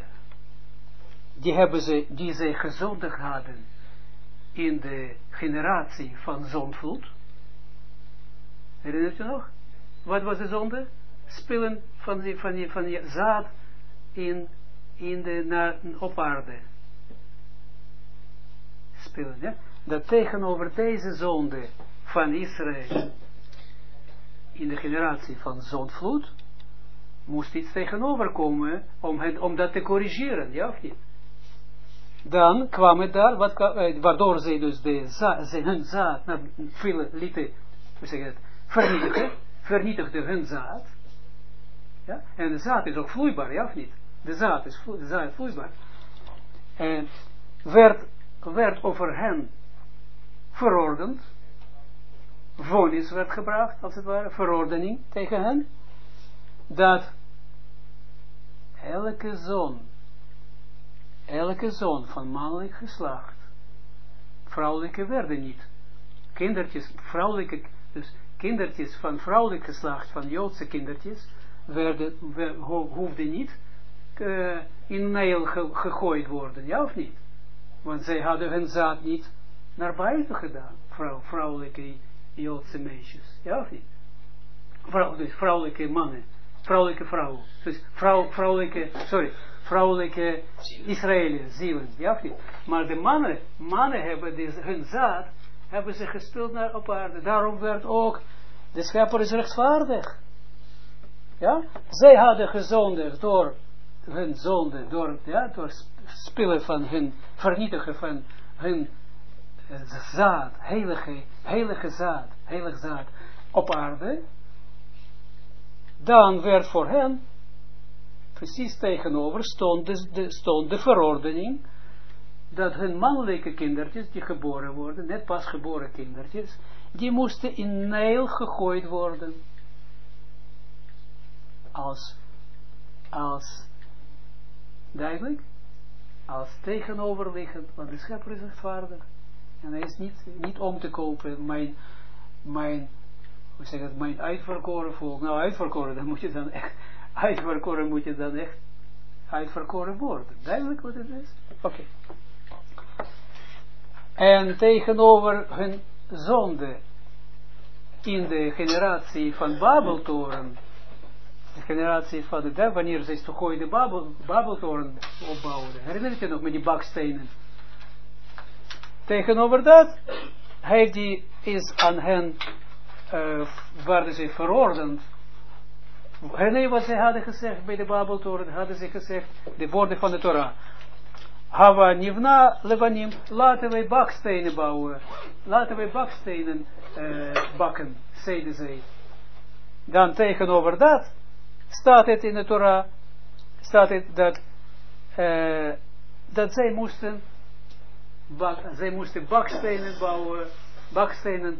die zij gezondigd hadden in de generatie van zondvloed. Herinnert u nog? Wat was de zonde? Spillen van die zaad op aarde. Spillen, ja? Dat tegenover deze zonde van Israël in de generatie van zondvloed moest iets tegenover komen om dat te corrigeren, ja of niet? Dan kwam het daar, waardoor zij dus hun zaad vernietigde hun zaad. Ja? En de zaad is ook vloeibaar, ja of niet? De zaad is vloeibaar. En werd over hen verordend, vonnis werd gebracht, als het ware, verordening tegen hen, dat elke zoon van mannelijk geslacht, vrouwelijke werden niet, kindertjes van vrouwelijk geslacht, van Joodse kindertjes, hoefden niet in Nijl gegooid worden, ja of niet? Want zij hadden hun zaad niet naar buiten gedaan, vrouwelijke Joodse meisjes, ja of niet? Dus vrouwelijke mannen, vrouwelijke vrouwen, dus vrouwelijke Israëliërs, zielen, ja of niet? Maar de mannen hebben hun zaad, hebben ze gespild naar op aarde, daarom werd ook, de schepper is rechtvaardig, ja? Zij hadden gezondigd door hun zonde, door spillen van hun, vernietigen van hun zaad, heilig zaad op aarde, dan werd voor hen precies tegenover stond de verordening dat hun mannelijke kindertjes die geboren worden, net pas geboren kindertjes, die moesten in Nijl gegooid worden als duidelijk, als tegenoverliggend, want de schepper is rechtvaardig. En hij is niet om te kopen, mijn uitverkoren volk. Nou, uitverkoren, dan moet je dan echt, uitverkoren worden. Duidelijk wat het is? Oké. En tegenover hun zonde, in de generatie van Babeltoren, de generatie van wanneer ze toch de Babeltoren opbouwden, herinner je nog met die bakstenen? Tegenover dat, is aan hen, werden ze verordend. Herinner je wat ze hadden gezegd bij de Babeltoren? Hadden ze gezegd, de woorden van de Torah. Hava nivna levanim, laten wij bakstenen bouwen. Laten wij bakstenen bakken, zeiden zij. Dan tegenover dat, staat het in de Torah, staat het dat zij moesten bakstenen bouwen, bakstenen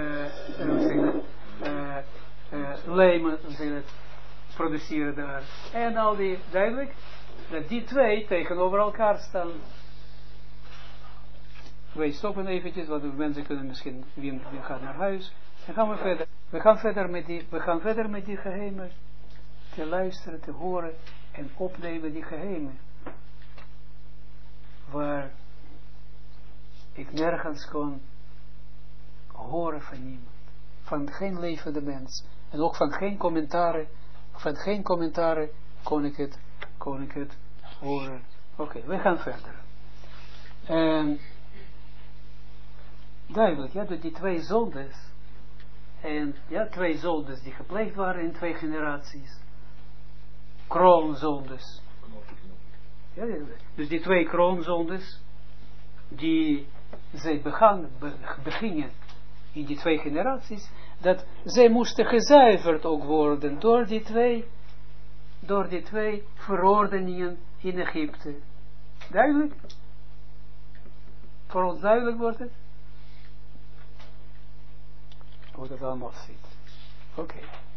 lijmen produceren daar. En al die, duidelijk, dat die twee tegenover elkaar staan. Wij stoppen eventjes, want de mensen kunnen misschien, wie gaat naar huis. Dan gaan we verder. We gaan verder met die geheimen te luisteren, te horen en opnemen die geheimen. Waar ik nergens kon horen van niemand. Van geen levende mens. En ook van geen commentaren kon ik het horen. Oké, we gaan verder. Duidelijk, ja, die twee zondes. En ja, twee zondes die gepleegd waren in twee generaties. Kroonzondes. Ja, dus die twee kroonzondes, die zij begingen in die twee generaties, dat zij moesten gezuiverd ook worden door die twee verordeningen in Egypte. Duidelijk? Voor ons duidelijk wordt het? Hoe dat allemaal zit. Oké.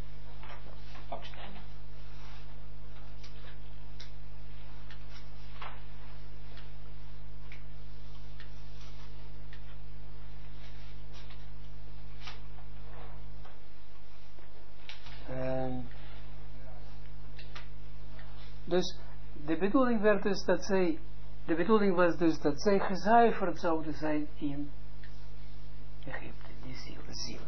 Dus de bedoeling was dus dat zij gezuiverd zouden zijn in Egypte, die zielen.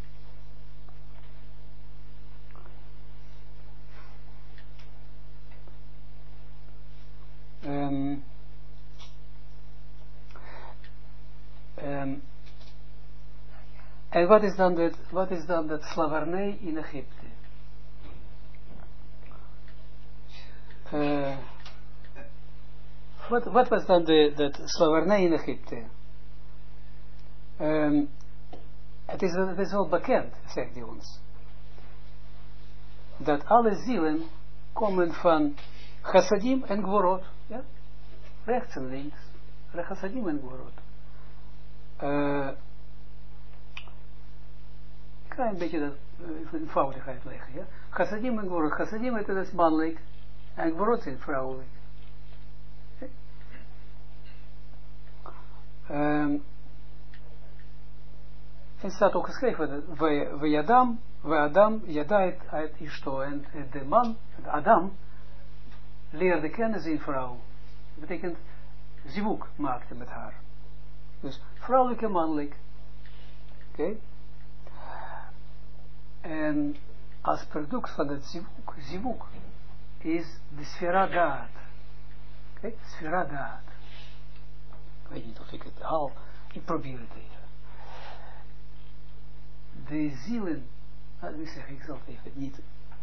En wat is dan dat slavernij in Egypte? Wat was dan dat slavernij in Egypte? Het is wel bekend, zegt hij ons, dat alle zielen komen van chassadim en gvorot, ja? Rechts en links, chassadim en gvorot. kan een beetje dat eenvoudigheid leggen. Ja? Chassadim en Gvorot. Chassadim dat is mannelijk en Gvorot zijn vrouwelijk. En staat ook geschreven, we Adam jada uit Ishto, en de man, Adam, leerde kennen zijn vrouw. Dat betekent, zivuk maakte met haar. Dus vrouwelijk en mannelijk. Oké. En als product van het zivuk is de sfera daad. Oké, sfera daad. Ik weet niet of ik het haal, ik probeer het even. De zielen, laat me zeggen, ik zal het even niet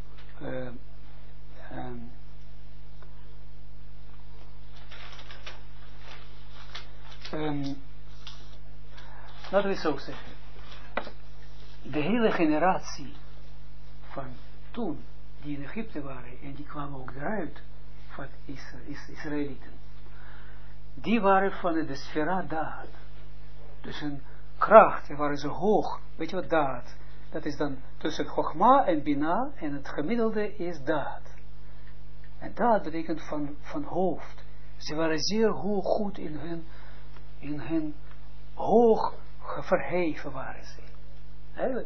laten we zo zeggen, de hele generatie van toen, die in Egypte waren, en die kwamen ook eruit, van Israëlieten, die waren van de sfera daad. Dus hun kracht, die waren zo hoog. Weet je wat daad? Dat is dan tussen Chogma en Bina, en het gemiddelde is daad. En daad betekent van hoofd. Ze waren zeer hoog goed in hun hoog verheven waren ze. Eigenlijk.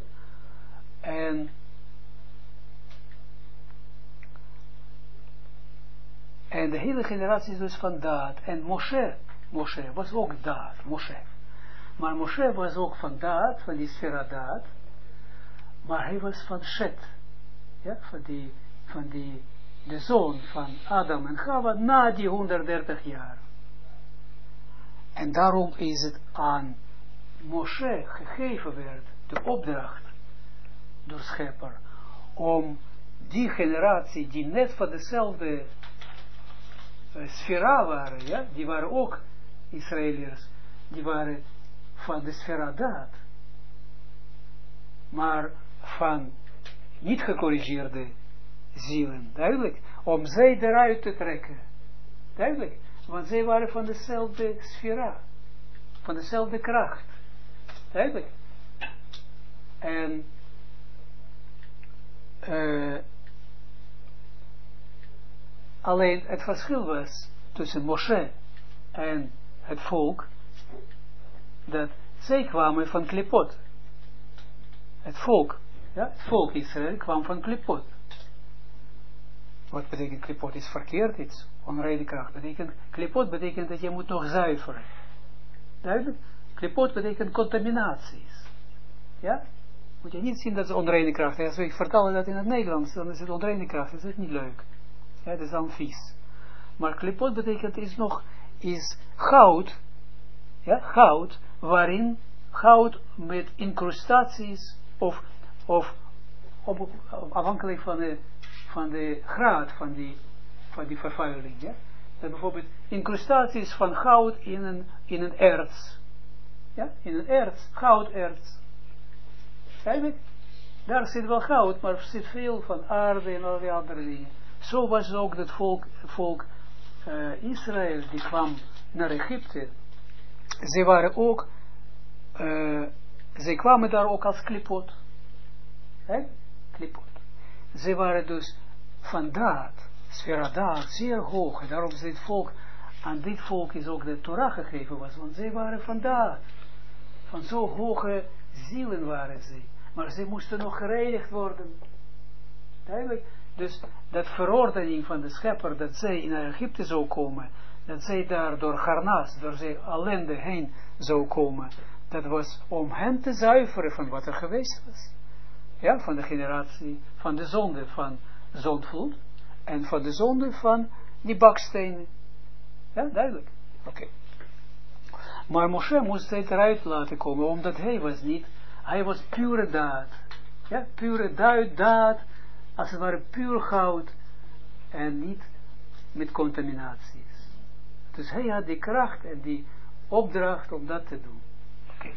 En de hele generatie is dus van daad. En Moshe was ook daad. Maar Moshe was ook van daad, van die sfera daad. Maar hij was van Shet. Ja, van de zoon van Adam en Chava na die 130 jaar. En daarom is het aan Moshe gegeven werd, de opdracht door Schepper, om die generatie die net van dezelfde sfera waren, ja, die waren ook Israëliërs, die waren van de sfera daad, maar van niet gecorrigeerde zielen, duidelijk, om zij eruit te trekken, duidelijk, want zij waren van dezelfde sfera, van dezelfde kracht, duidelijk, en alleen het verschil was tussen Moshe en het volk, dat zij kwamen van klipot. Het volk Israël kwam van klipot. Wat betekent klipot? Is verkeerd iets. Onreine kracht. Klipot betekent dat je moet nog zuiveren. Duidelijk? Klipot betekent contaminaties. Ja? Moet je niet zien dat het onreine kracht is. Als ik vertaal dat in het Nederlands, dan is het onreine kracht. Dat is niet leuk. Ja, dat is dan vies. Maar klipot betekent is goud. Ja, goud, waarin goud met incrustaties of afhankelijk van de graad van die vervuiling. Ja? Dat bijvoorbeeld incrustaties van goud in een erts. Ja, in een erts, gouderts. Eigenlijk, daar zit wel goud, maar er zit veel van aarde en al die andere dingen. Zo was ook het volk Israël, die kwam naar Egypte. Ze waren ook, ze kwamen daar ook als klipot. Klipot. Ze waren dus van daad, sfera daad, zeer hoog. En daarom is dit volk, aan dit volk is ook de Torah gegeven was, want ze waren van daad. Van zo hoge zielen waren ze. Maar ze moesten nog gereinigd worden. Duidelijk. Dus dat verordening van de schepper, dat zij in Egypte zou komen, dat zij daar door Garnas, door zij ellende heen zou komen, dat was om hen te zuiveren van wat er geweest was. Ja, van de generatie, van de zonde van zondvloed, en van de zonde van die bakstenen. Ja, duidelijk. Oké. Maar Moshe moest het eruit laten komen, omdat hij was pure daad. Ja, pure daad, als het ware puur goud, en niet met contaminaties. Dus hij had die kracht en die opdracht om dat te doen. Oké.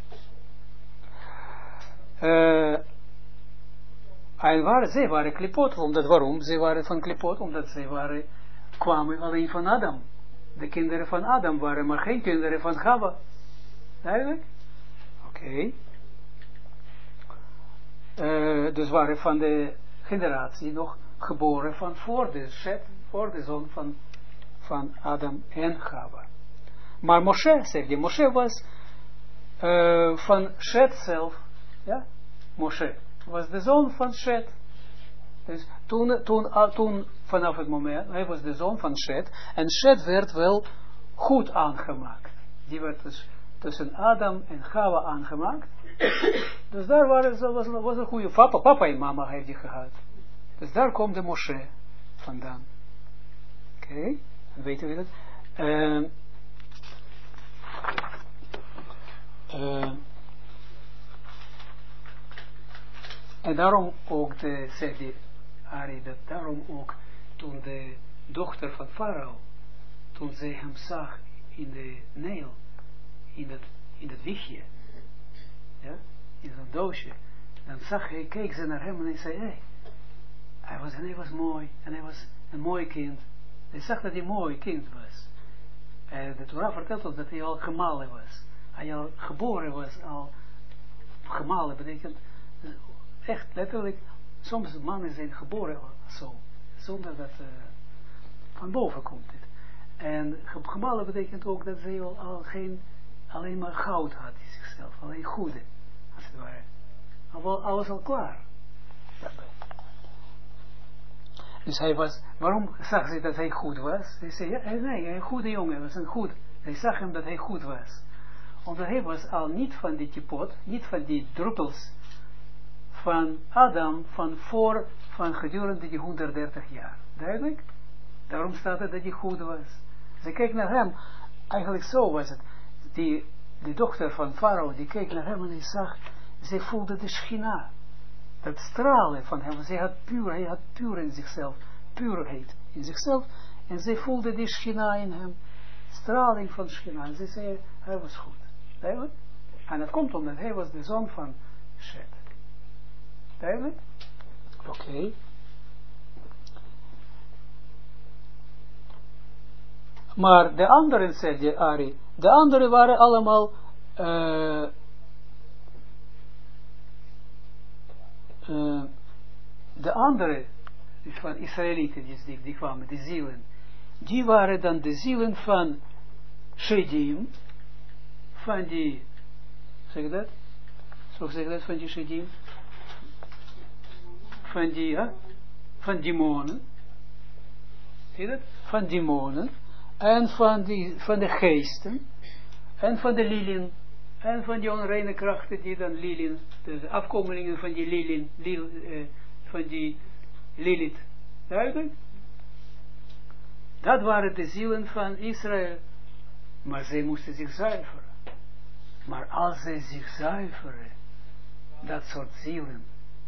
En zij waren klipot, waarom? Zij waren van klipot, omdat zij kwamen alleen van Adam. De kinderen van Adam waren, maar geen kinderen van Chava. Duidelijk? Oké. dus waren van de generatie nog geboren van voor de zoon van Adam en Chava. Maar Moshe, zegt hij, Moshe was van Shet zelf, ja, Moshe was de zoon van Shet. Dus toen vanaf het moment, hij was de zoon van Shet, en Shet werd wel goed aangemaakt. Die werd dus tussen Adam en Chava aangemaakt. Dus daar was een goede papa en mama heeft die gehad. Dus daar komt de Moshe vandaan. Oké, weten we dat? En daarom ook, zegt die Ari, dat daarom ook toen de dochter van Farao, toen zij hem zag in de Nijl, in het wiegje, ja, in zo'n doosje, dan keek ze naar hem en hij zei, hey, hij was mooi, en hij was een mooi kind. Hij zag dat hij een mooi kind was. En de Torah vertelt ons dat hij al gemalen was. Hij al geboren was, al gemalen betekent, echt letterlijk, soms mannen zijn geboren zo, zonder dat van boven komt het. En gemalen betekent ook dat zij al alleen maar goud had in zichzelf, alleen goede, als het ware. Alles al klaar. Dus hij was, waarom zag ze dat hij goed was? Hij zei, ja, nee, een goede jongen, was een goed. Hij zag hem dat hij goed was. Omdat hij was al niet van die tipot, niet van die druppels van Adam, van gedurende die 130 jaar. Duidelijk? Daarom staat het dat hij goed was. Ze keek naar hem, eigenlijk zo was het. Die dochter van Farao, die keek naar hem en die zag, zij voelde de schina. Dat stralen van hem, hij had puur in zichzelf, puurheid in zichzelf, en zij voelde die schina in hem, straling van schina, en zij zei, hij was goed. Duidelijk? En dat komt omdat hij was de zoon van Shet. Duidelijk? Oké. Maar de anderen, zegt je Ari, de anderen waren allemaal de andere van Israëlieten die kwamen, de zielen, die waren dan de zielen van Shedim, van die, zeg dat? Zo zeg dat, van die Shedim, van demonen, zie je dat? Van demonen, en van de geesten, en van de lilien, en van die onreine krachten die dan lilien, de afkomelingen van die lilien, van die Lilith, duidelijk? Dat waren de zielen van Israël, maar zij moesten zich zuiveren. Maar als zij zich zuiveren, dat soort zielen,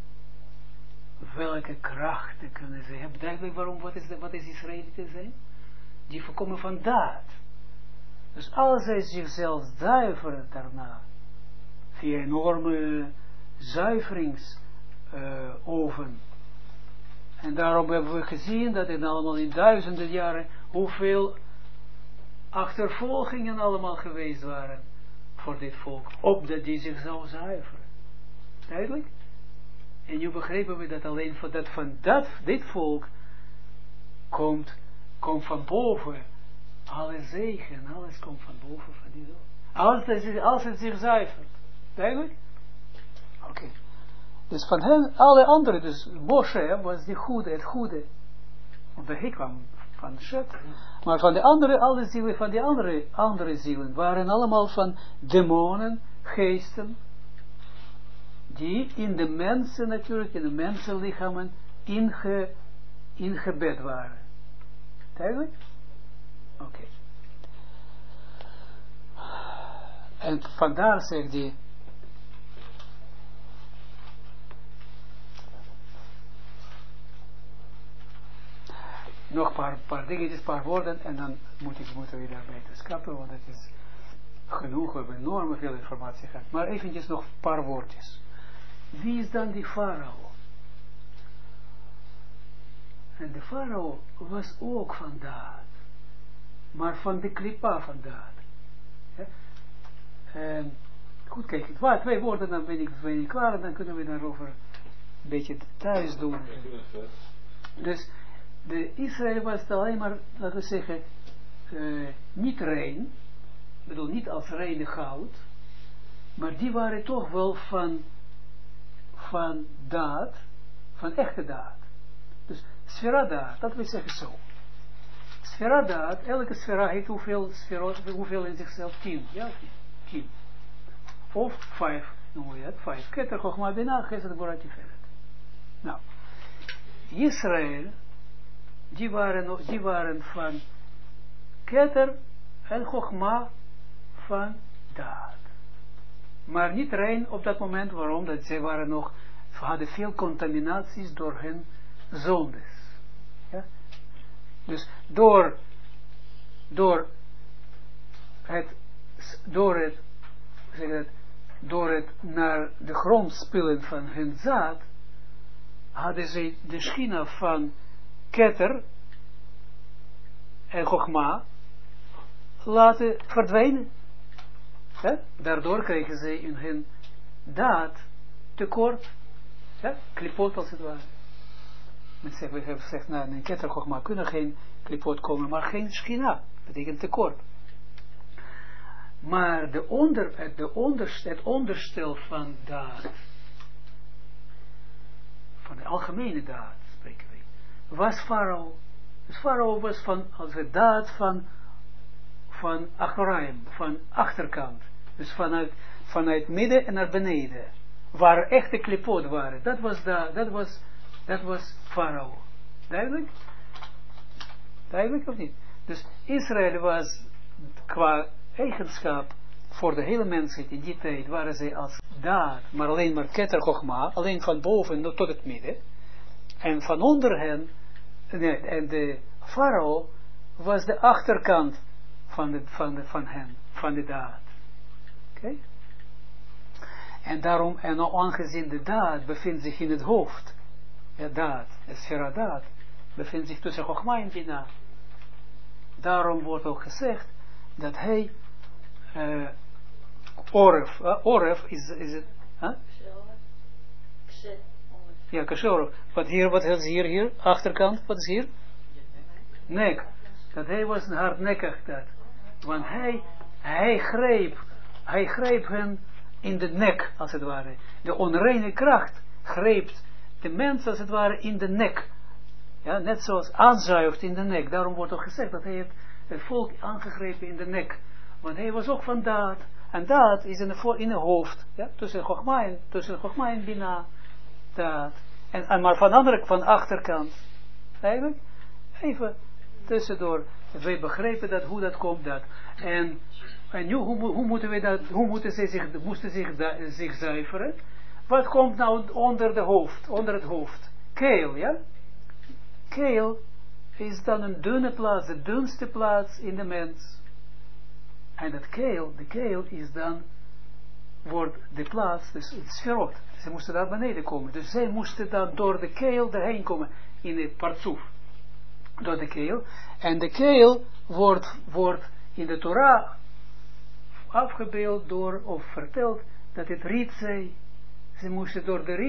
welke krachten kunnen ze hebben? Duidelijk waarom, wat is Israëlieten zijn? Die voorkomen van daad. Dus als zij zichzelf zuiveren daarna, via enorme zuiveringsoven, en daarom hebben we gezien dat het allemaal in duizenden jaren, hoeveel achtervolgingen allemaal geweest waren voor dit volk, opdat die zich zou zuiveren. Duidelijk? En nu begrepen we dat alleen van dit volk komt van boven alle zegen, alles komt van boven van die dood. Als het zich zuivert. Duidelijk? Oké. Dus van hen, alle anderen, dus Moshe was het goede. Omdat hij kwam van Shet. Maar van de andere, alle zielen, van die andere zielen, waren allemaal van demonen, geesten, die in de mensen natuurlijk, in de mensenlichamen, ingebed waren. Duidelijk? Oké. En vandaar zegt hij, nog een paar dingetjes, een paar woorden, en dan moeten we daarbij te schappen, want het is genoeg, we hebben enorm veel informatie gehad. Maar eventjes nog een paar woordjes. Wie is dan die farao? En de farao was ook van daad, maar van de klipa van daad. Ja? En goed kijken, twee woorden, dan ben ik klaar, en dan kunnen we daarover beetje thuis doen. Dus de Israël was alleen maar, laten we zeggen, niet rein, ik bedoel niet als reine goud, maar die waren toch wel van daad, van echte daad. Dus sfera daad, dat wil zeggen zo. Sfera daad, elke sfera heeft hoeveel in zichzelf? 10, ja, 10. Of 5, noemen we het, 5. Keter, Chochma, Bina, Gesed, Gvura, Tiferet. Nou, Israël, die waren van Keter en Chochma van daad. Maar niet rein op dat moment, waarom? Dat zij waren nog, hadden veel contaminaties door hun zondes. Ja? Dus door het naar de grond spillen van hun zaad, hadden ze de schina van Keter en Chochma laten verdwijnen. Ja? Daardoor kregen ze in hun daad tekort. Ja? Klipot als het ware. We hebben gezegd, nou, in Keter Chochma kunnen geen klipot komen, maar geen schina. Dat betekent tekort. Maar het onderstel van daad, van de algemene daad spreken we, was Farao. Dus Farao was als het daad van Achoraim, van achterkant. Dus vanuit midden en naar beneden. Waar echte klipot waren. Dat was Farao. Duidelijk? Duidelijk of niet? Dus Israël was qua eigenschap voor de hele mensheid in die tijd waren zij als daad, maar alleen maar Keter Chochma, alleen van boven tot het midden. En van onder hen, en de Farao was de achterkant van hen, van de daad. Oké? En daarom, en aangezien de daad bevindt zich in het hoofd, ja, daad, het sfera daad, bevindt zich tussen Chochma en Bina. Daarom wordt ook gezegd dat hij Oref is het, huh? Ja, Kashe-Oref. Wat is hier, achterkant, wat is hier? Nek. Dat hij was een hardnekkig dat. Want hij greep hen in de nek, als het ware. De onreine kracht greep de mens, als het ware, in de nek. Ja, net zoals aanzuigt in de nek. Daarom wordt ook gezegd dat hij heeft het volk aangegrepen in de nek. Want hij was ook van daad. En daad is in de hoofd. Ja, tussen Chochma en Bina. Daad. Maar van achterkant. Eigenlijk. Even tussendoor. Wij begrijpen dat, hoe dat komt. Dat. En nu, hoe moeten we dat, moesten zich zuiveren? Wat komt nou onder het hoofd? Keel, ja? Keel is dan een dunne plaats, de dunste plaats in de mens. En de keel is dan, wordt de plaats, dus het sferot. Ze moesten daar beneden komen. Dus zij moesten dan door de keel erheen komen, in het partsoef. Door de keel. En de keel wordt in de Torah afgebeeld of verteld, dat het rietzee. Ze moesten door de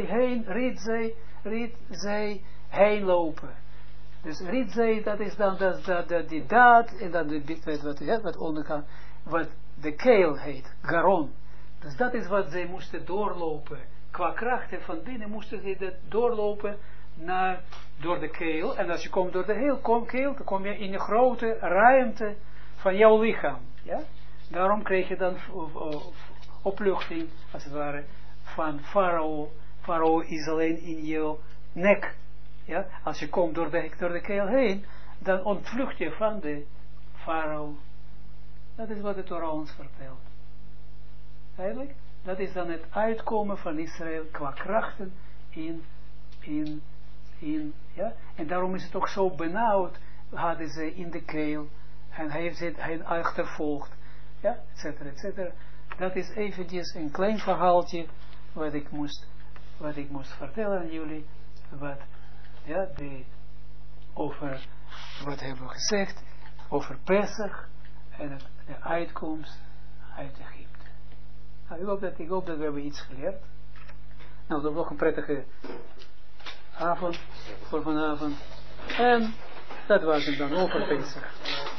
rietzee heen lopen. Dus rietzee, dat is dan die daad, en dan wat ondergaan, wat de keel heet, garon. Dus dat is wat zij moesten doorlopen. Qua krachten van binnen moesten ze dat doorlopen door de keel. En als je komt door de hele keel, dan kom je in een grote ruimte van jouw lichaam. Ja? Daarom kreeg je dan opluchting, als het ware, van Farao. Farao is alleen in jouw nek. Ja? Als je komt door de keel heen, dan ontvlucht je van de Farao. Dat is wat de Torah ons vertelt. Eigenlijk, dat is dan het uitkomen van Israël qua krachten ja. En daarom is het ook zo benauwd, hadden ze in de keel, en hij heeft hen achtervolgd, ja, et cetera, et cetera. Dat is eventjes een klein verhaaltje, wat ik moest vertellen aan jullie, over wat hebben we gezegd, over Pesach, en de uitkomst uit Egypte. Nou, ik hoop dat we hebben iets geleerd. Nou, dan nog een prettige avond voor vanavond. En dat was het dan over Pesach.